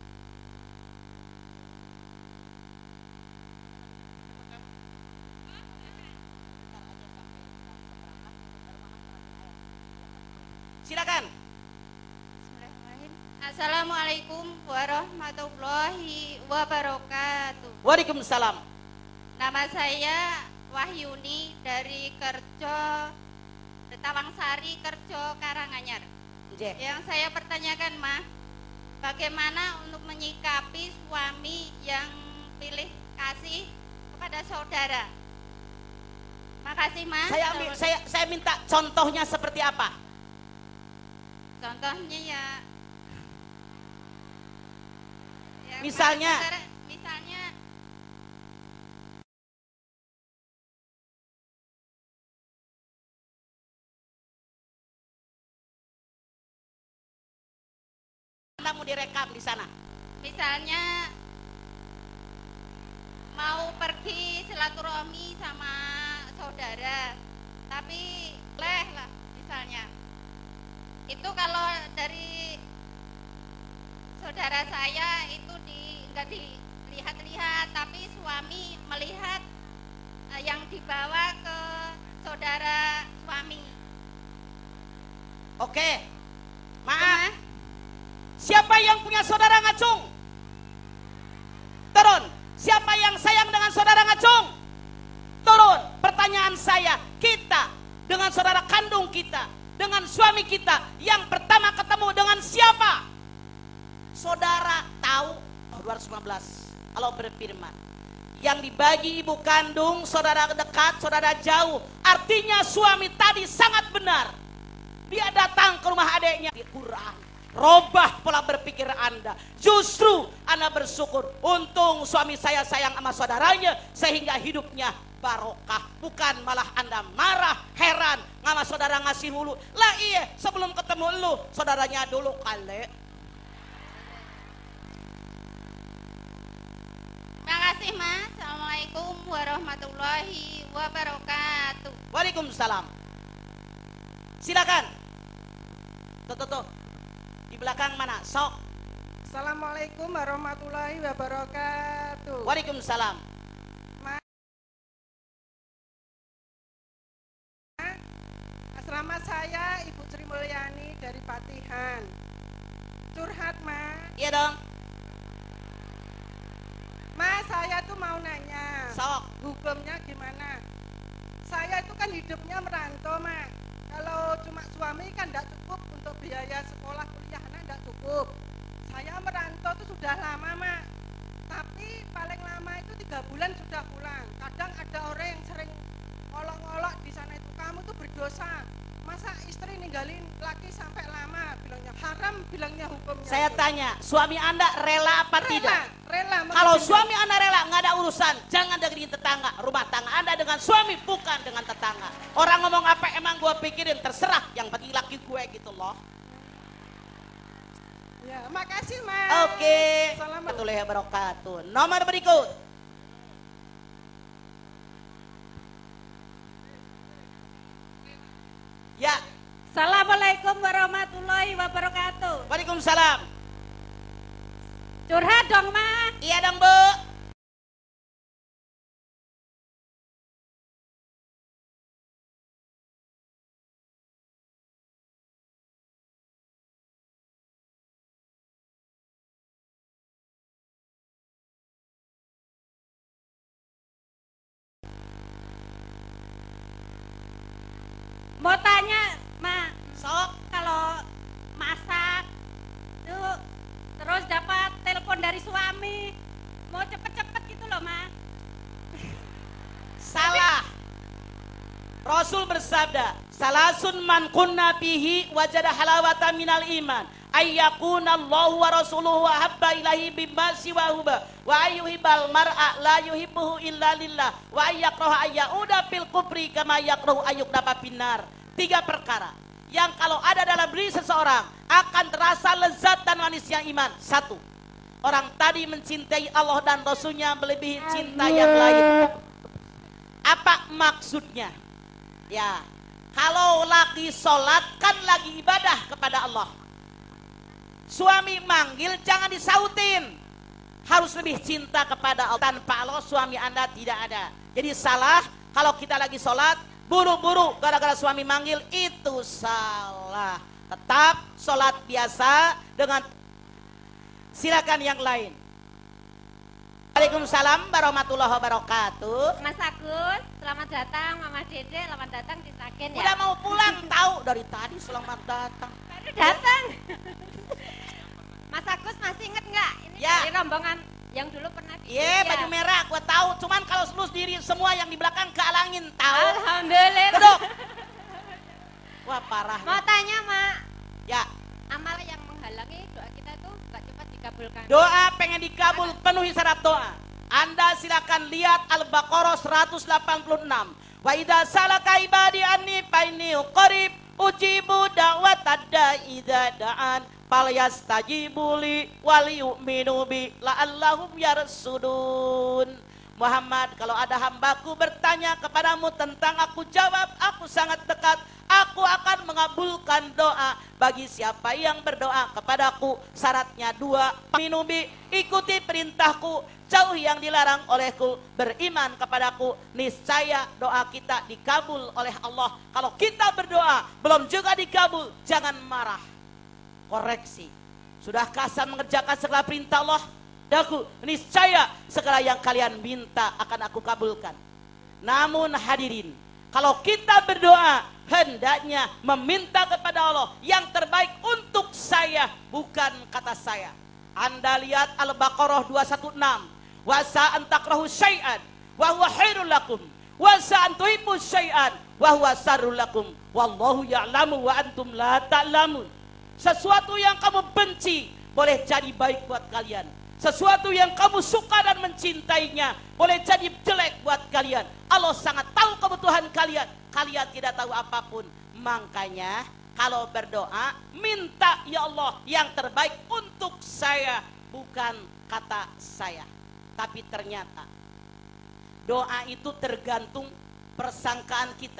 Silakan. Assalamualaikum warahmatullahi wabarakatuh. Waalaikumsalam. Nama saya Wahyuni dari Kerjo Tawangsari, Kerjo Karanganyar. Yang saya pertanyakan, Ma, bagaimana untuk menyikapi suami yang pilih kasih kepada saudara? Makasih, Ma. Saya minta contohnya seperti apa? Contohnya ya misalnya Anda mau direkam di sana. Misalnya mau pergi silaturahmi sama saudara, tapi boleh lah misalnya. Itu kalau dari saudara saya itu nggak dilihat-lihat, tapi suami melihat yang dibawa ke saudara suami. Oke, maaf. Siapa yang punya saudara ngacung? Turun. Siapa yang sayang dengan saudara ngacung? Turun. Pertanyaan saya, kita dengan saudara kandung kita, dengan suami kita yang pertama ketemu dengan siapa? Saudara tahu 215 Allah berfirman, yang dibagi ibu kandung, saudara dekat, saudara jauh. Artinya suami tadi sangat benar. Dia datang ke rumah adiknya di Quran. Robah pola berpikir Anda. Justru Anda bersyukur, untung suami saya sayang sama saudaranya sehingga hidupnya barokah. Bukan malah Anda marah, heran sama saudara ngasih hulu. Lah iya, sebelum ketemu lu saudaranya dulu kali. Terima kasih, Mas. Assalamualaikum warahmatullahi wabarakatuh. Waalaikumsalam. Silakan. Tuh. Di belakang mana? Sok. Assalamualaikum warahmatullahi wabarakatuh. Waalaikumsalam. Asrama saya Ibu Sri Mulyani dari Patihan. Curhat, Ma. Iya dong. Ma, saya tuh mau nanya. Sok. Hukumnya gimana? Saya itu kan hidupnya merantau, Ma. Kalau cuma suami kan tidak cukup untuk biaya sekolah kuliah anak, tidak cukup. Saya merantau itu sudah lama, Ma. Tapi paling lama itu 3 bulan sudah pulang. Kadang ada orang yang sering ngolok-ngolok di sana itu, kamu tuh berdosa. Masa istri ninggalin laki sampai lama? Bilangnya haram, bilangnya hukumnya. Saya tanya, suami Anda rela apa tidak? Rela. Kalau suami Anda rela, nggak ada urusan. Jangan dengan tetangga. Rumah tangga Anda dengan suami, bukan dengan tetangga. Orang ngomong apa emang gue pikirin, terserah. Yang bagi laki gue gitu loh. Ya, makasih Mas. Oke. Assalamualaikum Warahmatullahi wabarakatuh. Nomor berikut. Ya. Assalamualaikum warahmatullahi wabarakatuh. Waalaikumsalam. Curhat dong, Ma. Iya dong, Bu. Mau tanya, Ma, Sok. kalau masak tuh terus dapat telepon dari suami, mau cepet-cepet gitu loh, Ma. Salah. Rasul bersabda, salasun man kunna bihi wajada halawata minal iman. Ayyakuna Allahu wa rasuluhu habba ilahi bimma siwahuba wa ayyuhibal mar'a la yuhibbuhu illa lillah wa ayyakraha ayyauda fil kubri kama yakrahu ayyukdaba binar. 3 perkara yang kalau ada dalam diri seseorang akan terasa lezat dan manisnya iman. 1. Orang tadi mencintai Allah dan Rasulnya melebihi cinta yang lain. Apa maksudnya? Ya, kalau lagi sholat kan lagi ibadah kepada Allah. Suami manggil jangan disautin. Harus lebih cinta kepada Allah. Tanpa Allah suami Anda tidak ada. Jadi salah kalau kita lagi sholat buru-buru gara-gara suami manggil, itu salah. Tetap sholat biasa dengan. Silakan yang lain. Waalaikumsalam warahmatullahi wabarakatuh. Mas Agus, selamat datang. Mama Dede, selamat datang di Saken ya. Udah mau pulang tahu dari tadi selamat datang. Baru datang. Mas Agus masih inget nggak? Ini Ya. dari rombongan yang dulu pernah di Iya, baju merah gua tahu. Cuman kalau seluruh diri semua yang di belakang kealangin tahu. Alhamdulillah. Duduk. Wah, parah. Mau tanya, Mak. Ya, Amal yang menghalangi doa kita tuh gak cepat dikabulkan. doa pengen dikabul penuhi syarat doa. Anda silakan lihat Al-Baqarah 186. Wa idza salaka ibadi anni fa inni qarib ujibu da'watad da'i idza da'an falyastajibu li wal yu'minu bi la'allahum yarsudun. Muhammad, kalau ada hambaku bertanya kepadamu tentang aku, jawab, aku sangat dekat. Aku akan mengabulkan doa bagi siapa yang berdoa kepadaku. Syaratnya 2, minubi, ikuti perintahku, jauh yang dilarang olehku, beriman kepadaku. Niscaya doa kita dikabul oleh Allah. Kalau kita berdoa belum juga dikabul, jangan marah. Koreksi. Sudahkah saya mengerjakan segala perintah Allah? Daku, niscaya segala yang kalian minta akan aku kabulkan. Namun hadirin, kalau kita berdoa hendaknya meminta kepada Allah yang terbaik untuk saya, bukan kata saya. Anda lihat Al-Baqarah 216. Wa sa'an takrahu syai'an wa huwa khairul lakum wa sa'an tuhibbu syai'an wa huwa syarrul lakum wallahu ya'lamu wa antum la ta'lamun. Sesuatu yang kamu benci boleh jadi baik buat kalian. Sesuatu yang kamu suka dan mencintainya boleh jadi jelek buat kalian. Allah sangat tahu kebutuhan kalian. Kalian tidak tahu apapun. Makanya kalau berdoa, minta ya Allah yang terbaik untuk saya, bukan kata saya. Tapi ternyata doa itu tergantung persangkaan kita.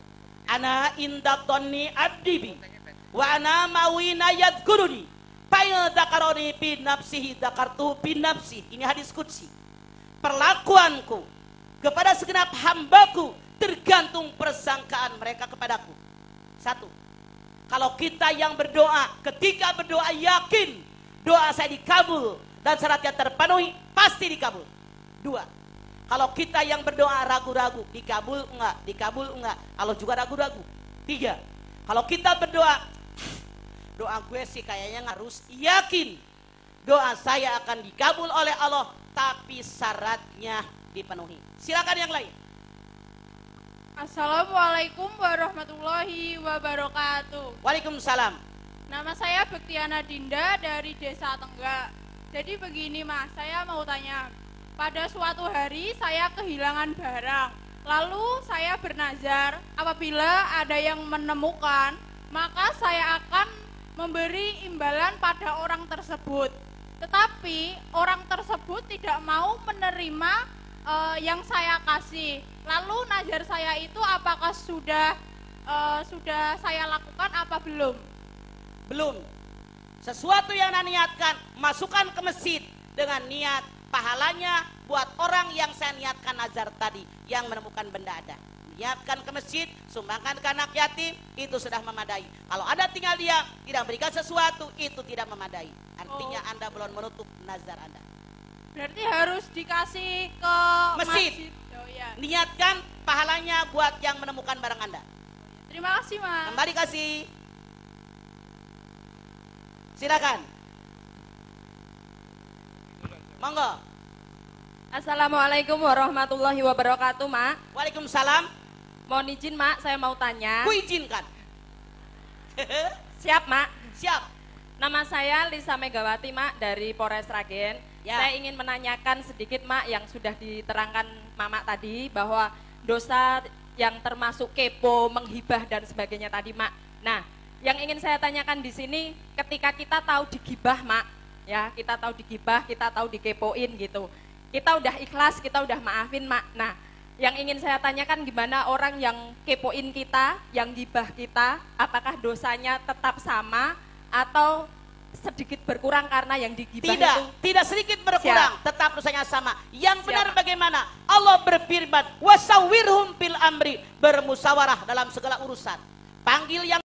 Ana inda dhanni abdi wa ana mawina yadhkuruni Fa'il dakaroni bin nafsihi dakartu bin nafsi. Ini hadis qudsi. Perlakuanku kepada segenap hambaku tergantung persangkaan mereka kepadaku. 1. Kalau kita yang berdoa, ketika berdoa yakin doa saya dikabul dan syaratnya terpenuhi, pasti dikabul. 2. Kalau kita yang berdoa ragu-ragu, dikabul enggak, dikabul enggak, Allah juga ragu-ragu. 3. Kalau kita berdoa, doa gue sih kayaknya harus yakin doa saya akan dikabul oleh Allah, tapi syaratnya dipenuhi. Silakan yang lain. Assalamualaikum warahmatullahi wabarakatuh. Waalaikumsalam. Nama saya Bektiana Dinda dari Desa Tenggak. Jadi begini Mas, saya mau tanya. Pada suatu hari saya kehilangan barang. Lalu saya bernazar apabila ada yang menemukan, maka saya akan memberi imbalan pada orang tersebut. Tetapi orang tersebut tidak mau menerima yang saya kasih. Lalu nazar saya itu apakah sudah saya lakukan apa belum? Belum. Sesuatu yang Anda niatkan, masukkan ke masjid dengan niat pahalanya buat orang yang saya niatkan nazar tadi, yang menemukan benda ada. Niatkan ke masjid, sumbangkan ke anak yatim, itu sudah memadai. Kalau Anda tinggal diam, tidak berikan sesuatu, itu tidak memadai. Artinya Anda belum menutup nazar Anda. Berarti harus dikasih ke masjid. Oh, iya. Niatkan pahalanya buat yang menemukan barang Anda. Terima kasih, Mas. Kembali kasih. Silakan. Monggo. Assalamualaikum warahmatullahi wabarakatuh, Mak. Waalaikumsalam. Mohon izin, Mak, saya mau tanya. Ku izinkan. Siap, Mak. Siap. Nama saya Lisa Megawati, Mak, dari Polres Sragen. Ya. Saya ingin menanyakan sedikit, Mak, yang sudah diterangkan Mamak tadi, bahwa dosa yang termasuk kepo, menghibah dan sebagainya tadi, Mak. Nah, yang ingin saya tanyakan di sini, ketika kita tahu digibah, Mak, ya, kita tahu digibah, kita tahu dikepoin gitu. Kita udah ikhlas, kita udah maafin, Mak. Nah, yang ingin saya tanyakan, gimana orang yang kepoin kita, yang gibah kita, apakah dosanya tetap sama atau sedikit berkurang karena yang digibah itu? Tidak sedikit berkurang, tetap dosanya sama. Yang benar bagaimana? Allah berfirman, wasawirhum fil amri, bermusyawarah dalam segala urusan. Panggil yang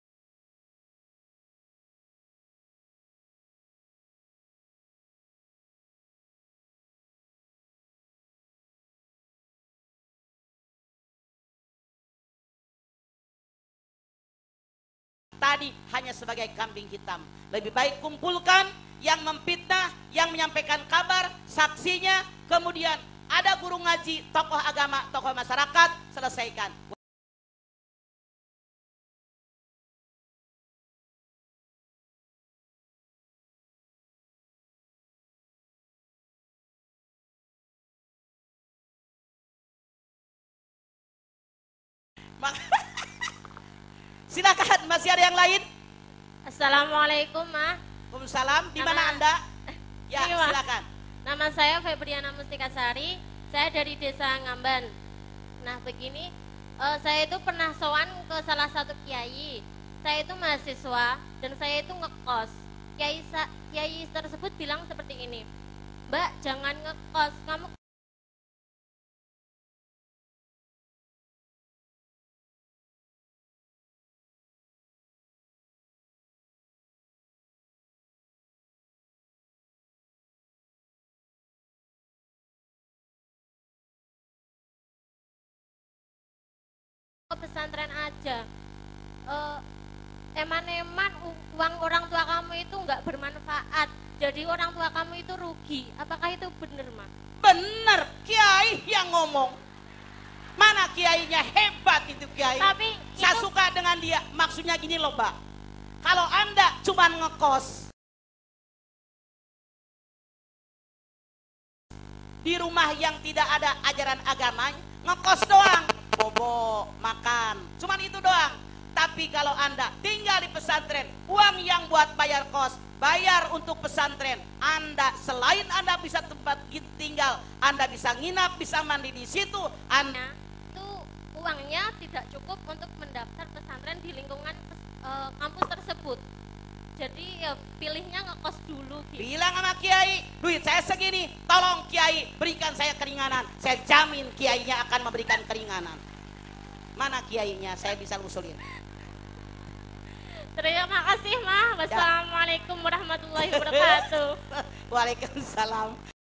tadi hanya sebagai kambing hitam. Lebih baik kumpulkan yang memfitnah, yang menyampaikan kabar, saksinya, kemudian ada guru ngaji, tokoh agama, tokoh masyarakat, selesaikan. Silakan, masih ada yang lain? Assalamualaikum, Ma. Waalaikumsalam. Di mana Anda? Ya, Ini, Ma. silakan. Nama saya Febriana Mustikasari. Saya dari Desa Ngamban. Nah, begini, saya itu pernah sowan ke salah satu kiai. Saya itu mahasiswa dan saya itu ngekos. Kiai tersebut bilang seperti ini, "Mbak, jangan ngekos. Kamu ke pesantren aja. Eman-eman uang orang tua kamu itu nggak bermanfaat. Jadi orang tua kamu itu rugi. Apakah itu benar, Ma?" Benar, kiai yang ngomong. Mana kiainya, hebat itu kiai. Tapi saya suka dengan dia. Maksudnya gini loh, Mbak. Kalau Anda cuma ngekos di rumah yang tidak ada ajaran agama, ngekos doang, bobo, makan, cuman itu doang. Tapi kalau Anda tinggal di pesantren, uang yang buat bayar kos, bayar untuk pesantren, Anda selain Anda bisa tempat tinggal, Anda bisa nginap, bisa mandi di situ, Anda itu uangnya tidak cukup untuk mendaftar pesantren di lingkungan kampus tersebut. Jadi ya pilihnya ngekos dulu gitu. Bilang sama kiai, duit saya segini, tolong kiai berikan saya keringanan. Saya jamin kiainya akan memberikan keringanan. Mana kiainya, saya bisa usulin. Terima kasih, Ma. Wassalamualaikum warahmatullahi wabarakatuh. Waalaikumsalam.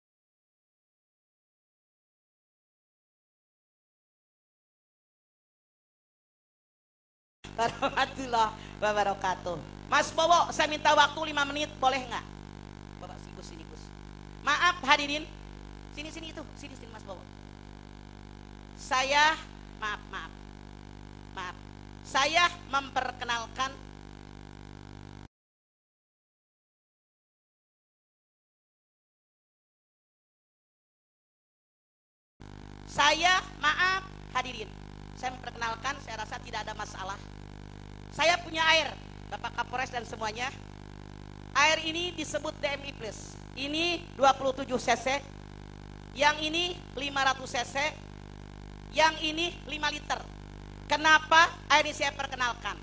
Warahmatullahi wabarakatuh. Mas Bowo, saya minta waktu 5 menit, boleh nggak? Bapak sini Gus. Maaf hadirin, sini itu, sini Mas Bowo. Saya maaf. Saya memperkenalkan hadirin. Saya memperkenalkan, saya rasa tidak ada masalah. Saya punya air, Bapak Kapolres dan semuanya. Air ini disebut DMI Plus. Ini 27 cc, yang ini 500 cc, yang ini 5 liter. Kenapa air ini saya perkenalkan?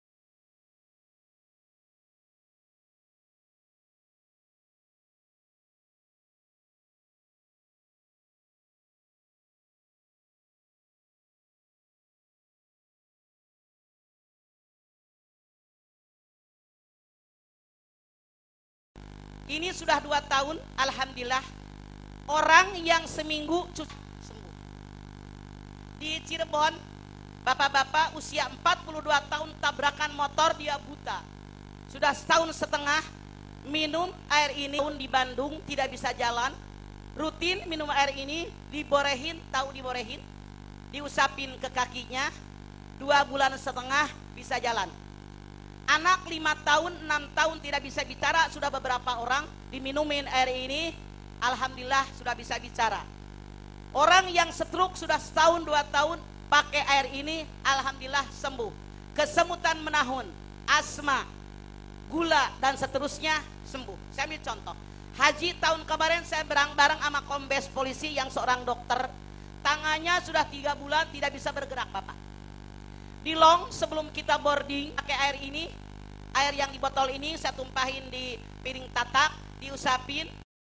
Ini sudah 2 tahun, alhamdulillah. Orang yang seminggu sembuh. Di Cirebon, bapak-bapak usia 42 tahun tabrakan motor, dia buta. Sudah 1,5 tahun minum air ini. Di Bandung tidak bisa jalan, rutin minum air ini, diborehin, tahu diborehin, diusapin ke kakinya, 2,5 bulan bisa jalan. Anak 5 tahun, 6 tahun tidak bisa bicara, sudah beberapa orang diminumin air ini, alhamdulillah sudah bisa bicara. Orang yang stroke sudah 1 tahun 2 tahun pakai air ini, alhamdulillah sembuh. Kesemutan menahun, asma, gula dan seterusnya sembuh. Saya ambil contoh. Haji tahun kemarin saya bareng sama kombes polisi yang seorang dokter, tangannya sudah 3 bulan tidak bisa bergerak, Bapak. Di long sebelum kita boarding pakai air ini, air yang di botol ini saya tumpahin di piring tatak, diusapin,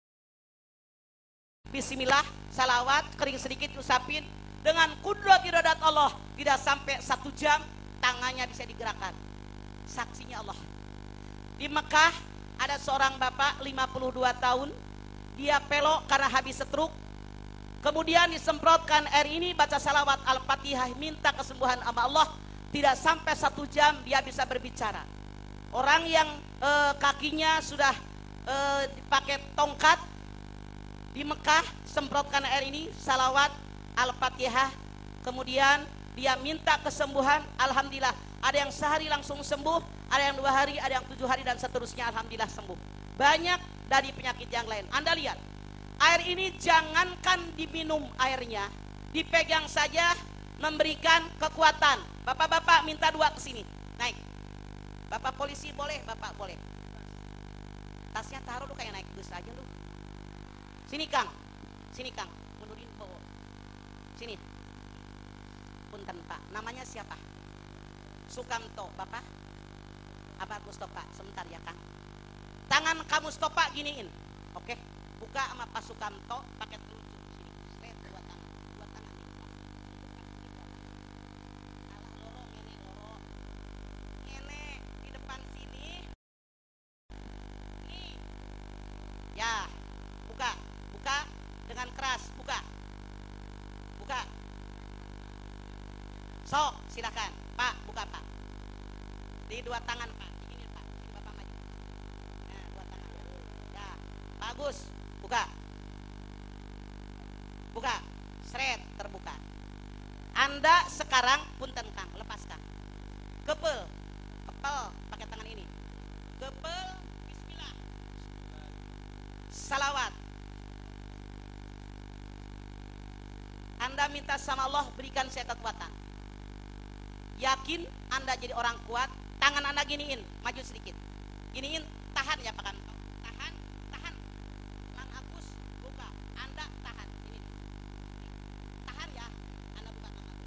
bismillah, salawat, kering sedikit diusapin, dengan kudrat iradat Allah, tidak sampai 1 jam tangannya bisa digerakkan. Saksinya Allah. Di Mekah ada seorang bapak 52 tahun, dia pelok karena habis stroke. Kemudian disemprotkan air ini, baca salawat Al-Fatihah, minta kesembuhan sama Allah. Tidak sampai 1 jam dia bisa berbicara. Orang yang kakinya sudah dipakai tongkat di Mekah, semprotkan air ini, salawat Al-Fatihah, kemudian dia minta kesembuhan, alhamdulillah. Ada yang sehari langsung sembuh, ada yang 2 hari, ada yang 7 hari dan seterusnya, alhamdulillah sembuh. Banyak dari penyakit yang lain. Anda lihat, air ini jangankan diminum airnya, dipegang saja memberikan kekuatan. Bapak-bapak minta 2 ke sini, naik. Bapak polisi boleh, Bapak boleh. Tasnya taruh lu kayak naik bus aja lu. Sini Kang, mundurin bawa. Sini. Punten Pak, namanya siapa? Sukamto, Bapak? Apa Mustafa? Sebentar ya Kang. Tangan kamu Mustafa giniin, oke? Buka sama Pak Sukamto, pakai telucuk sini. Straight 2 tangan nih. Alah lorong ini lorong. Ini di depan sini. Nih. Ya, buka dengan keras, buka. Sok, silakan. Pak, buka Pak. Di 2 tangan Pak. Ini Pak, ini Bapak maju. Nah, 2 tangan. Ya, bagus. Buka. Seret, terbuka. Anda sekarang punten Kang, lepaskan. Kepel, pakai tangan ini. Kepel, bismillah. Salawat. Anda minta sama Allah, berikan saya kekuatan. Yakin Anda jadi orang kuat, tangan Anda giniin, maju sedikit. Giniin, tahan ya Pak Kanto. Tahan. Lang Agus, buka. Anda tahan. Ini. Tahan ya. Anda buka Lang Agus.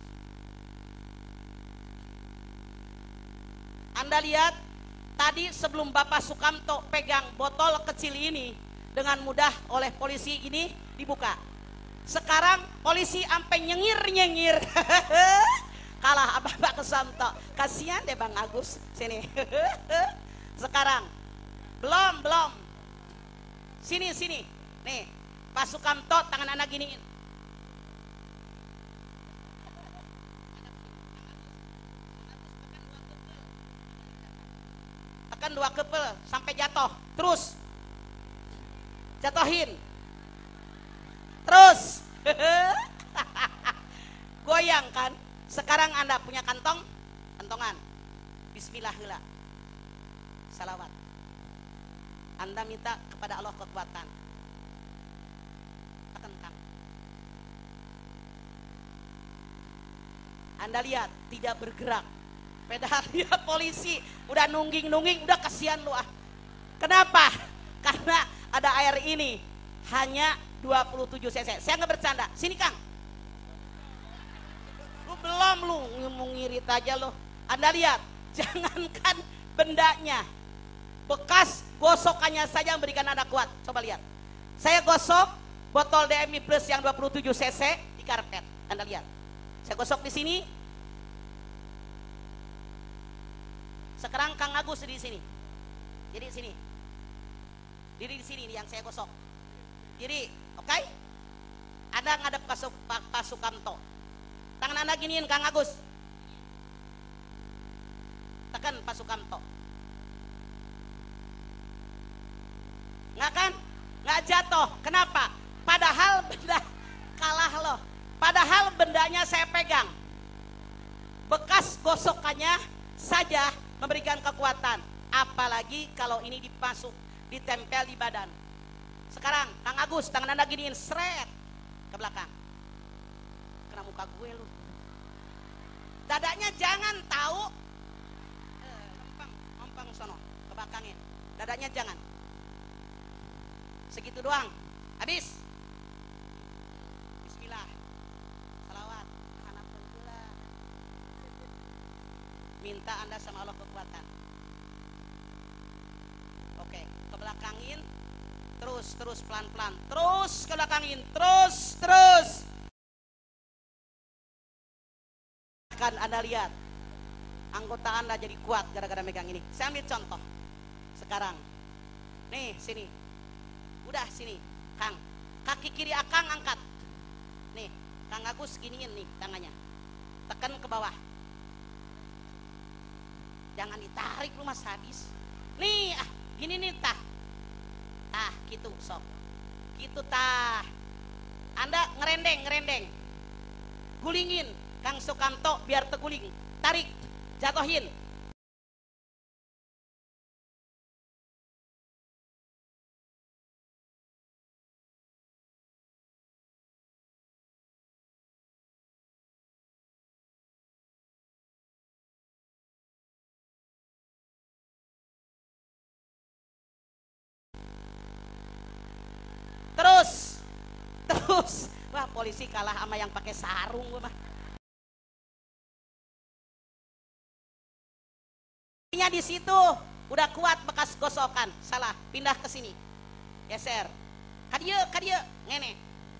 Anda lihat, tadi sebelum Bapak Sukamto pegang botol kecil ini, dengan mudah oleh polisi ini dibuka. Sekarang polisi sampai nyengir. Kalah Bapak Kesamto. Kasihan deh Bang Agus. Sini. Sekarang belum. Sini. Nih, Pak Sukamto tangan anak giniin. Tekan 2 kepel sampai jatuh. Terus. Jatuhin. Terus. Goyang kan? Sekarang Anda punya kantongan. Bismillah heula. Salawat. Anda minta kepada Allah kekuatan. Tekan Kang. Anda lihat tidak bergerak. pedalnya polisi udah nungging udah kasihan lu ah. Kenapa? Karena ada air ini hanya 27 cc. Saya nggak bercanda. Sini Kang. Lu belum lu ngirit aja lu. Anda lihat, jangankan bendanya, bekas gosokannya saja memberikan Anda kuat. Coba lihat. Saya gosok botol DMI Plus yang 27 cc di karpet. Anda lihat. Saya gosok di sini. Sekarang Kang Agus di sini. Jadi sini. Diri di sini yang saya gosok. Jadi, oke? Anda ngadep Pak Sukamto. Tangan Anda giniin Kang Agus. Tekan Pak Sukamto. Nggak kan? Nggak jatuh. Kenapa? Padahal benda kalah loh. Padahal bendanya saya pegang. Bekas gosokannya saja memberikan kekuatan. Apalagi kalau ini ditempel di badan. Sekarang Kang Agus, tangan Anda giniin, seret ke belakang. Kena muka gue lu. Dadanya jangan tahu. Lempeng sono, ke belakangin. Dadanya jangan. Segitu doang. Habis. Bismillah. Salawat. Minta Anda sama Allah kekuatan. Oke, ke belakangin. Terus pelan-pelan. Terus ke belakangin. Terus. Kan Anda lihat anggota Anda jadi kuat gara-gara megang ini. Saya ambil contoh. Sekarang. Nih, sini. Udah sini, Kang. Kaki kiri Akang angkat. Nih, Kang Agus giniin nih tangannya. Tekan ke bawah. Jangan ditarik lu Mas habis. Nih, gini nih tah. Tah, gitu sok. Gitu tah. Anda ngerendeng. Gulingin Kang Sukamto biar terguling. Tarik, jatuhin. Terus. Wah, polisi kalah sama yang pakai sarung gua mah. Di situ udah kuat bekas gosokan. Salah, pindah ke sini. Geser. Kadia, ngene.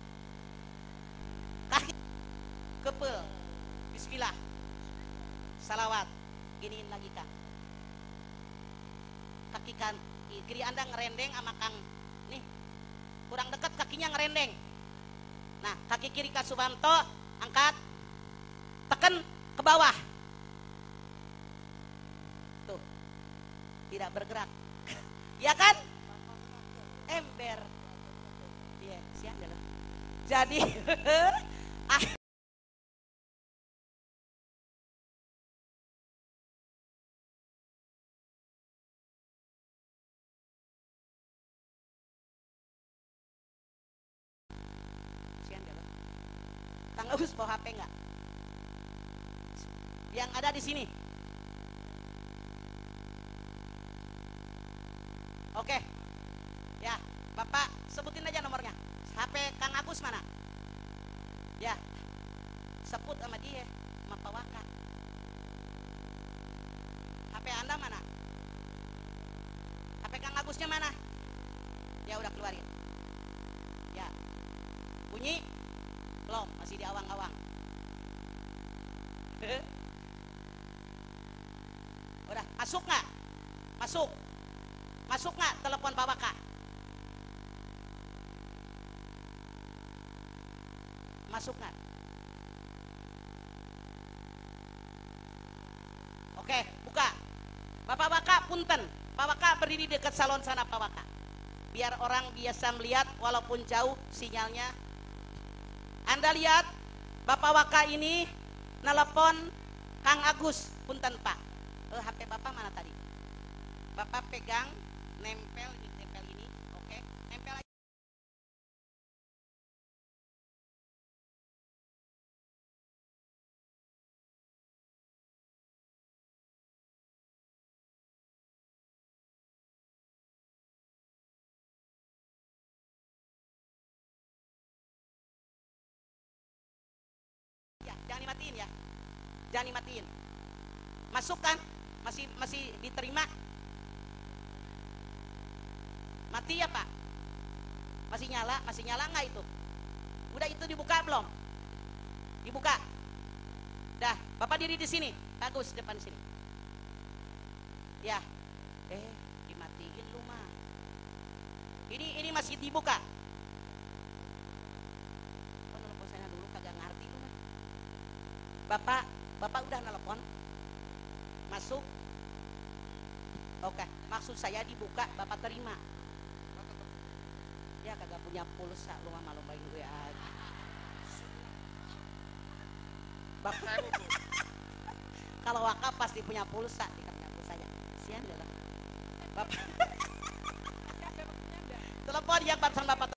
Kaki kepel. Bismillah. Salawat. Giniin lagi Kang. Kaki kan kiri Anda ngerendeng sama Kang. Nih. Kurang dekat kakinya ngerendeng. Nah, kaki kiri Kak Subanto angkat. Tekan ke bawah. Tuh. Tidak bergerak. Ya kan? Ember. Iya, siang dulu. Jadi Kang Agus bawa HP enggak? Yang ada di sini. Oke. Ya, Bapak sebutin aja nomornya. HP Kang Agus mana? Ya. Sebut sama dia, sama Pak Waka. HP Anda mana? HP Kang Agusnya mana? Ya udah keluarin. Ya. Bunyi? Belum, masih di awang-awang. Udah, masuk nggak? Masuk nggak telepon Pak Waka? Masuk nggak? Oke, buka. Bapak Waka, punten. Pak Waka berdiri dekat salon sana Pak Waka. Biar orang biasa melihat walaupun jauh sinyalnya. Anda lihat Bapak Waka ini nelpon Kang Agus, punten Pak. HP Bapak mana tadi? Bapak pegang, nempel ini, oke? Nempel aja. dimatiin ya. Jangan dimatiin. Masuk kan? Masih diterima? Mati ya Pak? Masih nyala nggak itu? Udah itu dibuka belum? Dibuka. Dah, Bapak diri di sini. Bagus, depan sini. Ya. Dimatiin lu mah. Ini masih dibuka. Oh, telepon saya dulu kagak ngerti lu mah. Bapak udah nelpon? Masuk? Oke, maksud saya dibuka, Bapak terima. Ya kagak punya pulsa, lu mah malu-maluin gue aja. Bapak kalau wakaf pasti punya pulsa, dia punya pulsanya. Sian dah. Bapak telepon yang barusan Bapak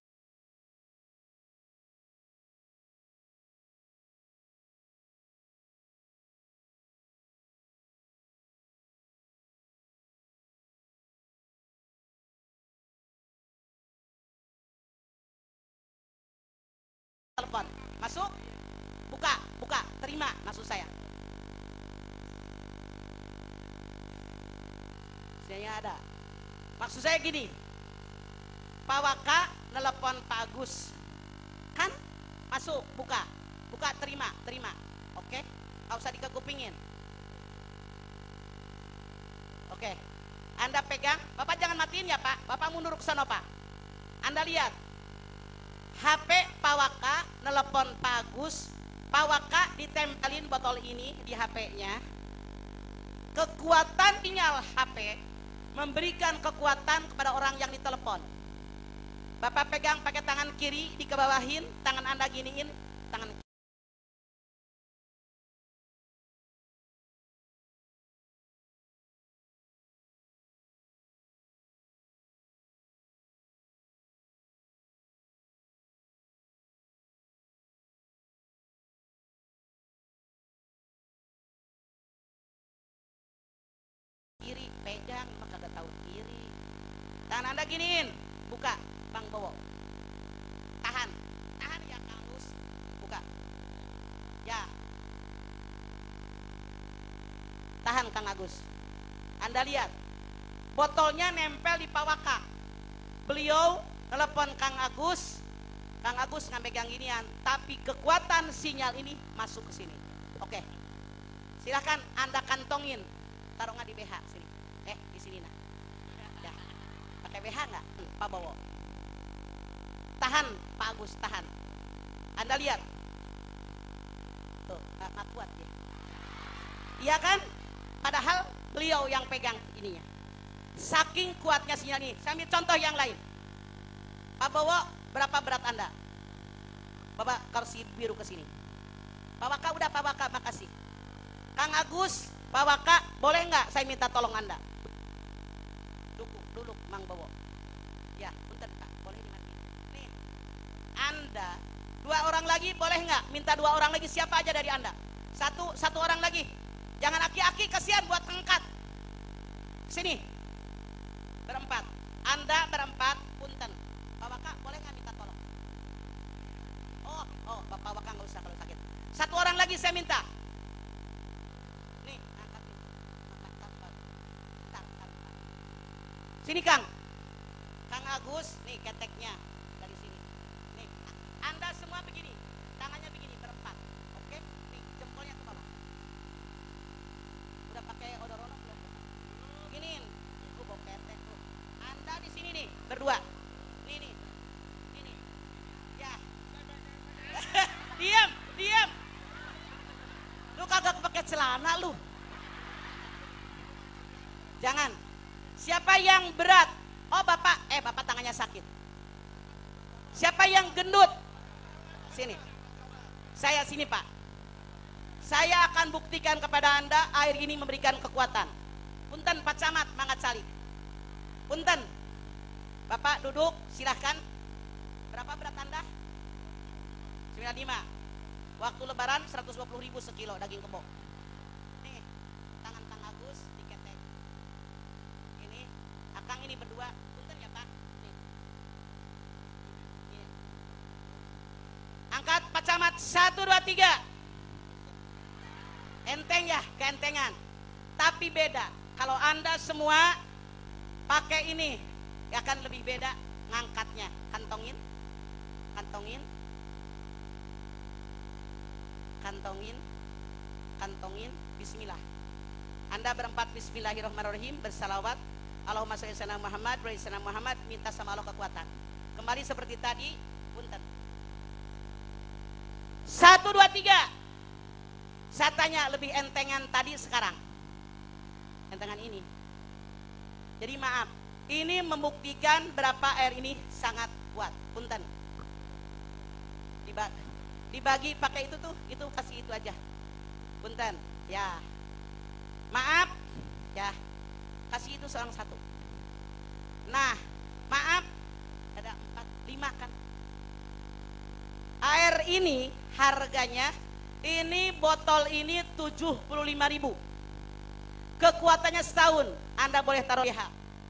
telepon. Masuk? Buka, terima maksud saya. Saya ada. Maksud saya gini. Pak Waka nelpon Pak Agus. Kan? Masuk, buka, terima. Oke? Nggak usah dikekupingin. Oke. Anda pegang, Bapak jangan matiin ya Pak. Bapak mundur ke sana Pak. Anda lihat. HP Pak Waka nelpon Pak Agus. Pak Waka ditempelin botol ini di HP-nya. Kekuatan sinyal HP memberikan kekuatan kepada orang yang ditelepon. Bapak pegang pakai tangan kiri, dikebawahin, tangan Anda giniin, tangan kiri, pegang, maka kagak tahu kiri. Tangan Anda giniin, buka, Bang Bowo. Tahan ya Kang Lus, buka. Ya. Tahan Kang Agus. Anda lihat, botolnya nempel di Pak Waka. Beliau telepon Kang Agus ngampegang ginian, tapi kekuatan sinyal ini masuk ke sini. Oke. Silahkan Anda kantongin. Taruh nggak di BH sini? Di sini nah. Ya. Pakai BH nggak? Pak Bowo. Tahan, Pak Agus, tahan. Anda lihat. Tuh, nggak kuat ya. Iya kan? Padahal beliau yang pegang ininya. Saking kuatnya sinyal ini. Saya ambil contoh yang lain. Pak Bowo, berapa berat Anda? Bapak kursi biru ke sini. Pak Waka udah, Pak Waka, makasih. Kang Agus, Pak Waka, boleh nggak saya minta tolong Anda? Duduk, Mang Bowo. Ya, bentar Pak, boleh dimatiin. Nih, Anda, 2 orang lagi boleh nggak? Minta 2 orang lagi, siapa aja dari Anda? Satu orang lagi. Jangan aki-aki, kasihan buat pengkat. Sini. Berempat. Anda berempat, punten. Pak Waka, boleh nggak minta tolong? Oh, Bapak Waka nggak usah kalau sakit. 1 orang lagi saya minta. Nih, angkat nih. Bentar. Sini Kang. Kang Agus, nih keteknya dari sini. Nih, Anda semua begini. Tangannya begini berempat. Oke? Nih, jempolnya ke bawah. Udah pakai odorono belum? Giniin. Gue bawa ketek tuh. Anda di sini nih, berdua. Nih. Ya. Diam. Lu kagak pakai celana lu. Jangan. Siapa yang berat? Oh Bapak tangannya sakit. Siapa yang gendut? Sini. Saya sini Pak. Saya akan buktikan kepada Anda air ini memberikan kekuatan. Punten Pak Camat, Mangat Sali. Punten. Bapak duduk, silahkan. Berapa berat Anda? 95. Waktu lebaran 120.000 sekilo daging kebo. Nih, tangan Kang Agus diketek. Ini, Akang ini berdua. Punten ya Pak. Nih. Angkat Pak Camat, 1, 2, 3. Enteng ya, keentengan. Tapi beda. Kalau Anda semua pakai ini, ya akan lebih beda ngangkatnya. Kantongin, kantongin, kantongin, kantongin. Bismillah. Anda berempat bismillahirrahmanirrahim, bersalawat. Allahumma sholli ala Muhammad, wa ala Muhammad, minta sama Allah kekuatan. Kembali seperti tadi, punten. 1, 2, 3. Saya tanya lebih entengan tadi sekarang. Entengan ini. Jadi maaf, ini membuktikan berapa air ini sangat kuat. Punten. Dibagi pakai itu tuh, itu kasih itu aja. Punten. Ya. Maaf. Ya. Kasih itu seorang satu. Nah, maaf. Ada 4, 5 kan. Air ini harganya, ini botol ini 75.000. Kekuatannya setahun. Anda boleh taruh BH.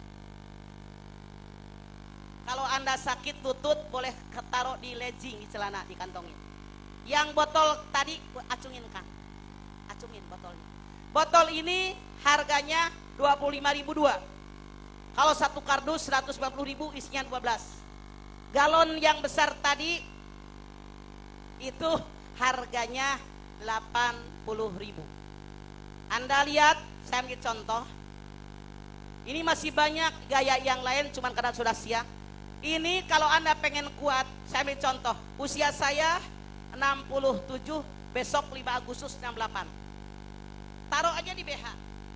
Kalau Anda sakit lutut, boleh taruh di legging, di celana, di kantongin. Yang botol tadi acungin kan. Acungin botolnya. Botol ini harganya 25.002. Kalau satu kardus 150.000, isinya 12. Galon yang besar tadi itu harganya 80.000. Anda lihat, saya ambil contoh. Ini masih banyak gaya yang lain, cuman karena sudah siang. Ini kalau Anda pengen kuat, saya ambil contoh. Usia saya 67, besok 5 Agustus 68. Taruh aja di BH.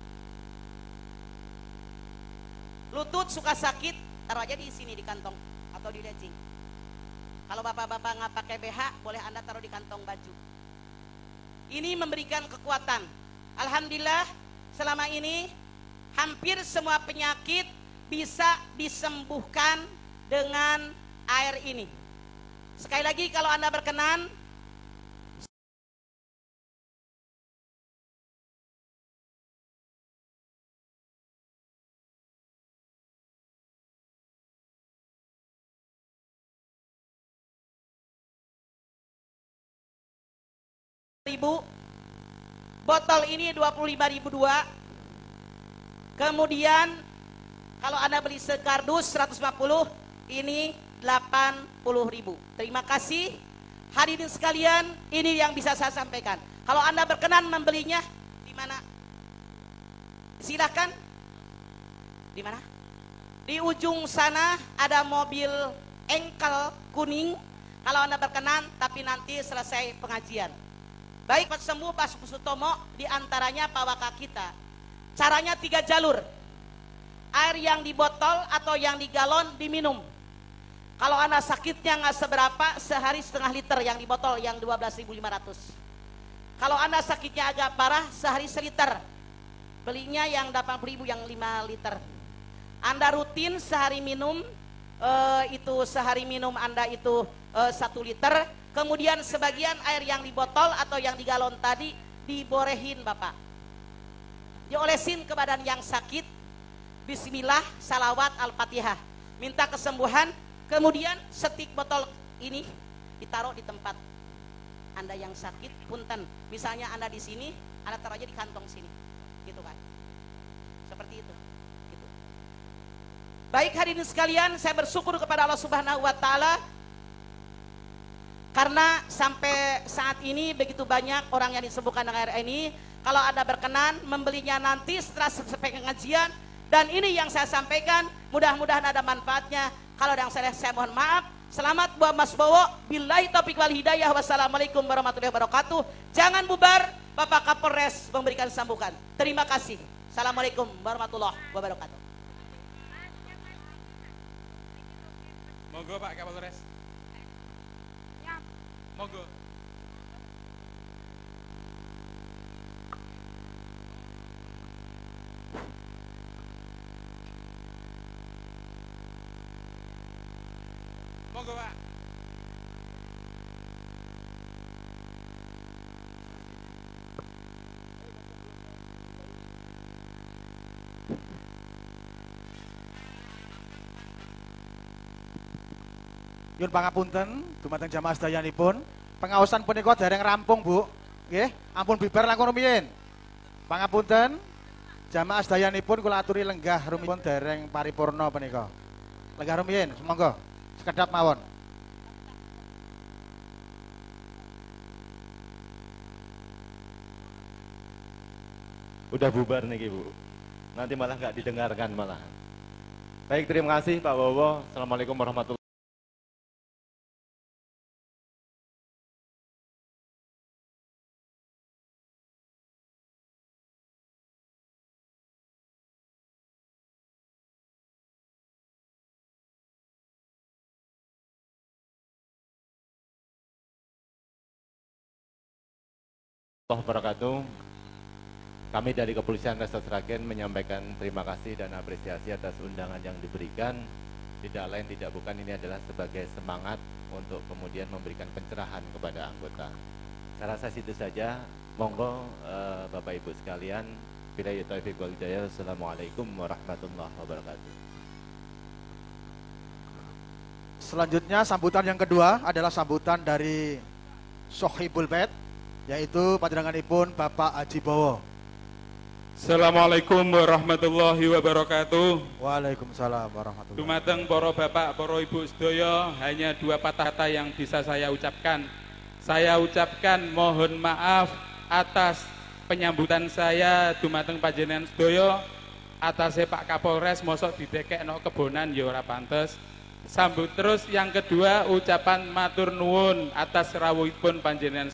Lutut suka sakit, taruh aja di sini di kantong atau di legging. Kalau bapak-bapak nggak pakai BH, boleh Anda taruh di kantong baju. Ini memberikan kekuatan. Alhamdulillah, selama ini hampir semua penyakit bisa disembuhkan dengan air ini. Sekali lagi, kalau Anda berkenan, botol ini 25.002. Kemudian kalau Anda beli sekardus 150, ini 80.000. Terima kasih hadirin sekalian, ini yang bisa saya sampaikan. Kalau Anda berkenan membelinya di mana? Silakan. Di mana? Di ujung sana ada mobil engkel kuning. Kalau Anda berkenan, tapi nanti selesai pengajian. Baik Pak Sembuh, Pak Sutomo, diantaranya Pak Waka kita. Caranya 3 jalur. Air yang di botol atau yang di galon diminum. Kalau Anda sakitnya nggak seberapa, sehari setengah liter yang di botol yang 12.500. Kalau Anda sakitnya agak parah, sehari seliter. Belinya yang 80.000 yang 5 liter. Anda rutin sehari minum, itu sehari minum Anda itu 1 liter. Kemudian sebagian air yang di botol atau yang di galon tadi diborehin Bapak. Diolesin ke badan yang sakit. Bismillah, salawat, al-fatihah. Minta kesembuhan. Kemudian setik botol ini ditaruh di tempat Anda yang sakit. Punten, misalnya Anda di sini, Anda taruh aja di kantong sini. Gitu kan. Seperti itu. Gitu. Baik hadirin sekalian, saya bersyukur kepada Allah Subhanahu wa taala. Karena sampai saat ini begitu banyak orang yang disembuhkan dengan air ini. Kalau Anda berkenan membelinya nanti setelah selesai pengajian. Dan ini yang saya sampaikan, mudah-mudahan ada manfaatnya. Kalau yang saya mohon maaf. Selamat buat Mas Bowo. Billahi taufiq wal hidayah. Wassalamualaikum warahmatullahi wabarakatuh. Jangan bubar, Bapak Kapolres memberikan sambutan. Terima kasih. Assalamualaikum warahmatullahi wabarakatuh. Monggo Pak Kapolres. Monggo. Monggo Pak. Yun pangapunten, dumateng jamaah sedayanipun. Pengaosan punika dereng rampung, Bu. Nggih, ampun bibar langkung rumiyin. Pangapunten. Jamaah sedayanipun kula aturi lenggah rumiyin dereng paripurna menika. Lenggah rumiyin, monggo. Sekedap mawon. Udah bubar nih Bu. Nanti malah nggak didengarkan malah. Baik, terima kasih Pak Wowo. Assalamualaikum warahmatullahi wabarakatuh. Kami dari Kepolisian Resort Sragen menyampaikan terima kasih dan apresiasi atas undangan yang diberikan. Tidak lain tidak bukan ini adalah sebagai semangat untuk kemudian memberikan pencerahan kepada anggota. Saya rasa situ saja. Monggo Bapak Ibu sekalian. Billahi taufiq wal hidayah. Assalamualaikum warahmatullahi wabarakatuh. Selanjutnya sambutan yang kedua adalah sambutan dari Sohibul Bait, yaitu panjenenganipun Bapak Haji Bowo. Assalamualaikum warahmatullahi wabarakatuh. Waalaikumsalam warahmatullahi wabarakatuh. Dumateng para bapak, para ibu sedaya, hanya dua patah kata yang bisa saya ucapkan. Saya ucapkan mohon maaf atas penyambutan saya dumateng panjenengan sedaya, atas Pak Kapolres mosok didekekno kebonan ya ora pantes. Sambut terus yang kedua ucapan matur nuwun atas rawuhipun panjenengan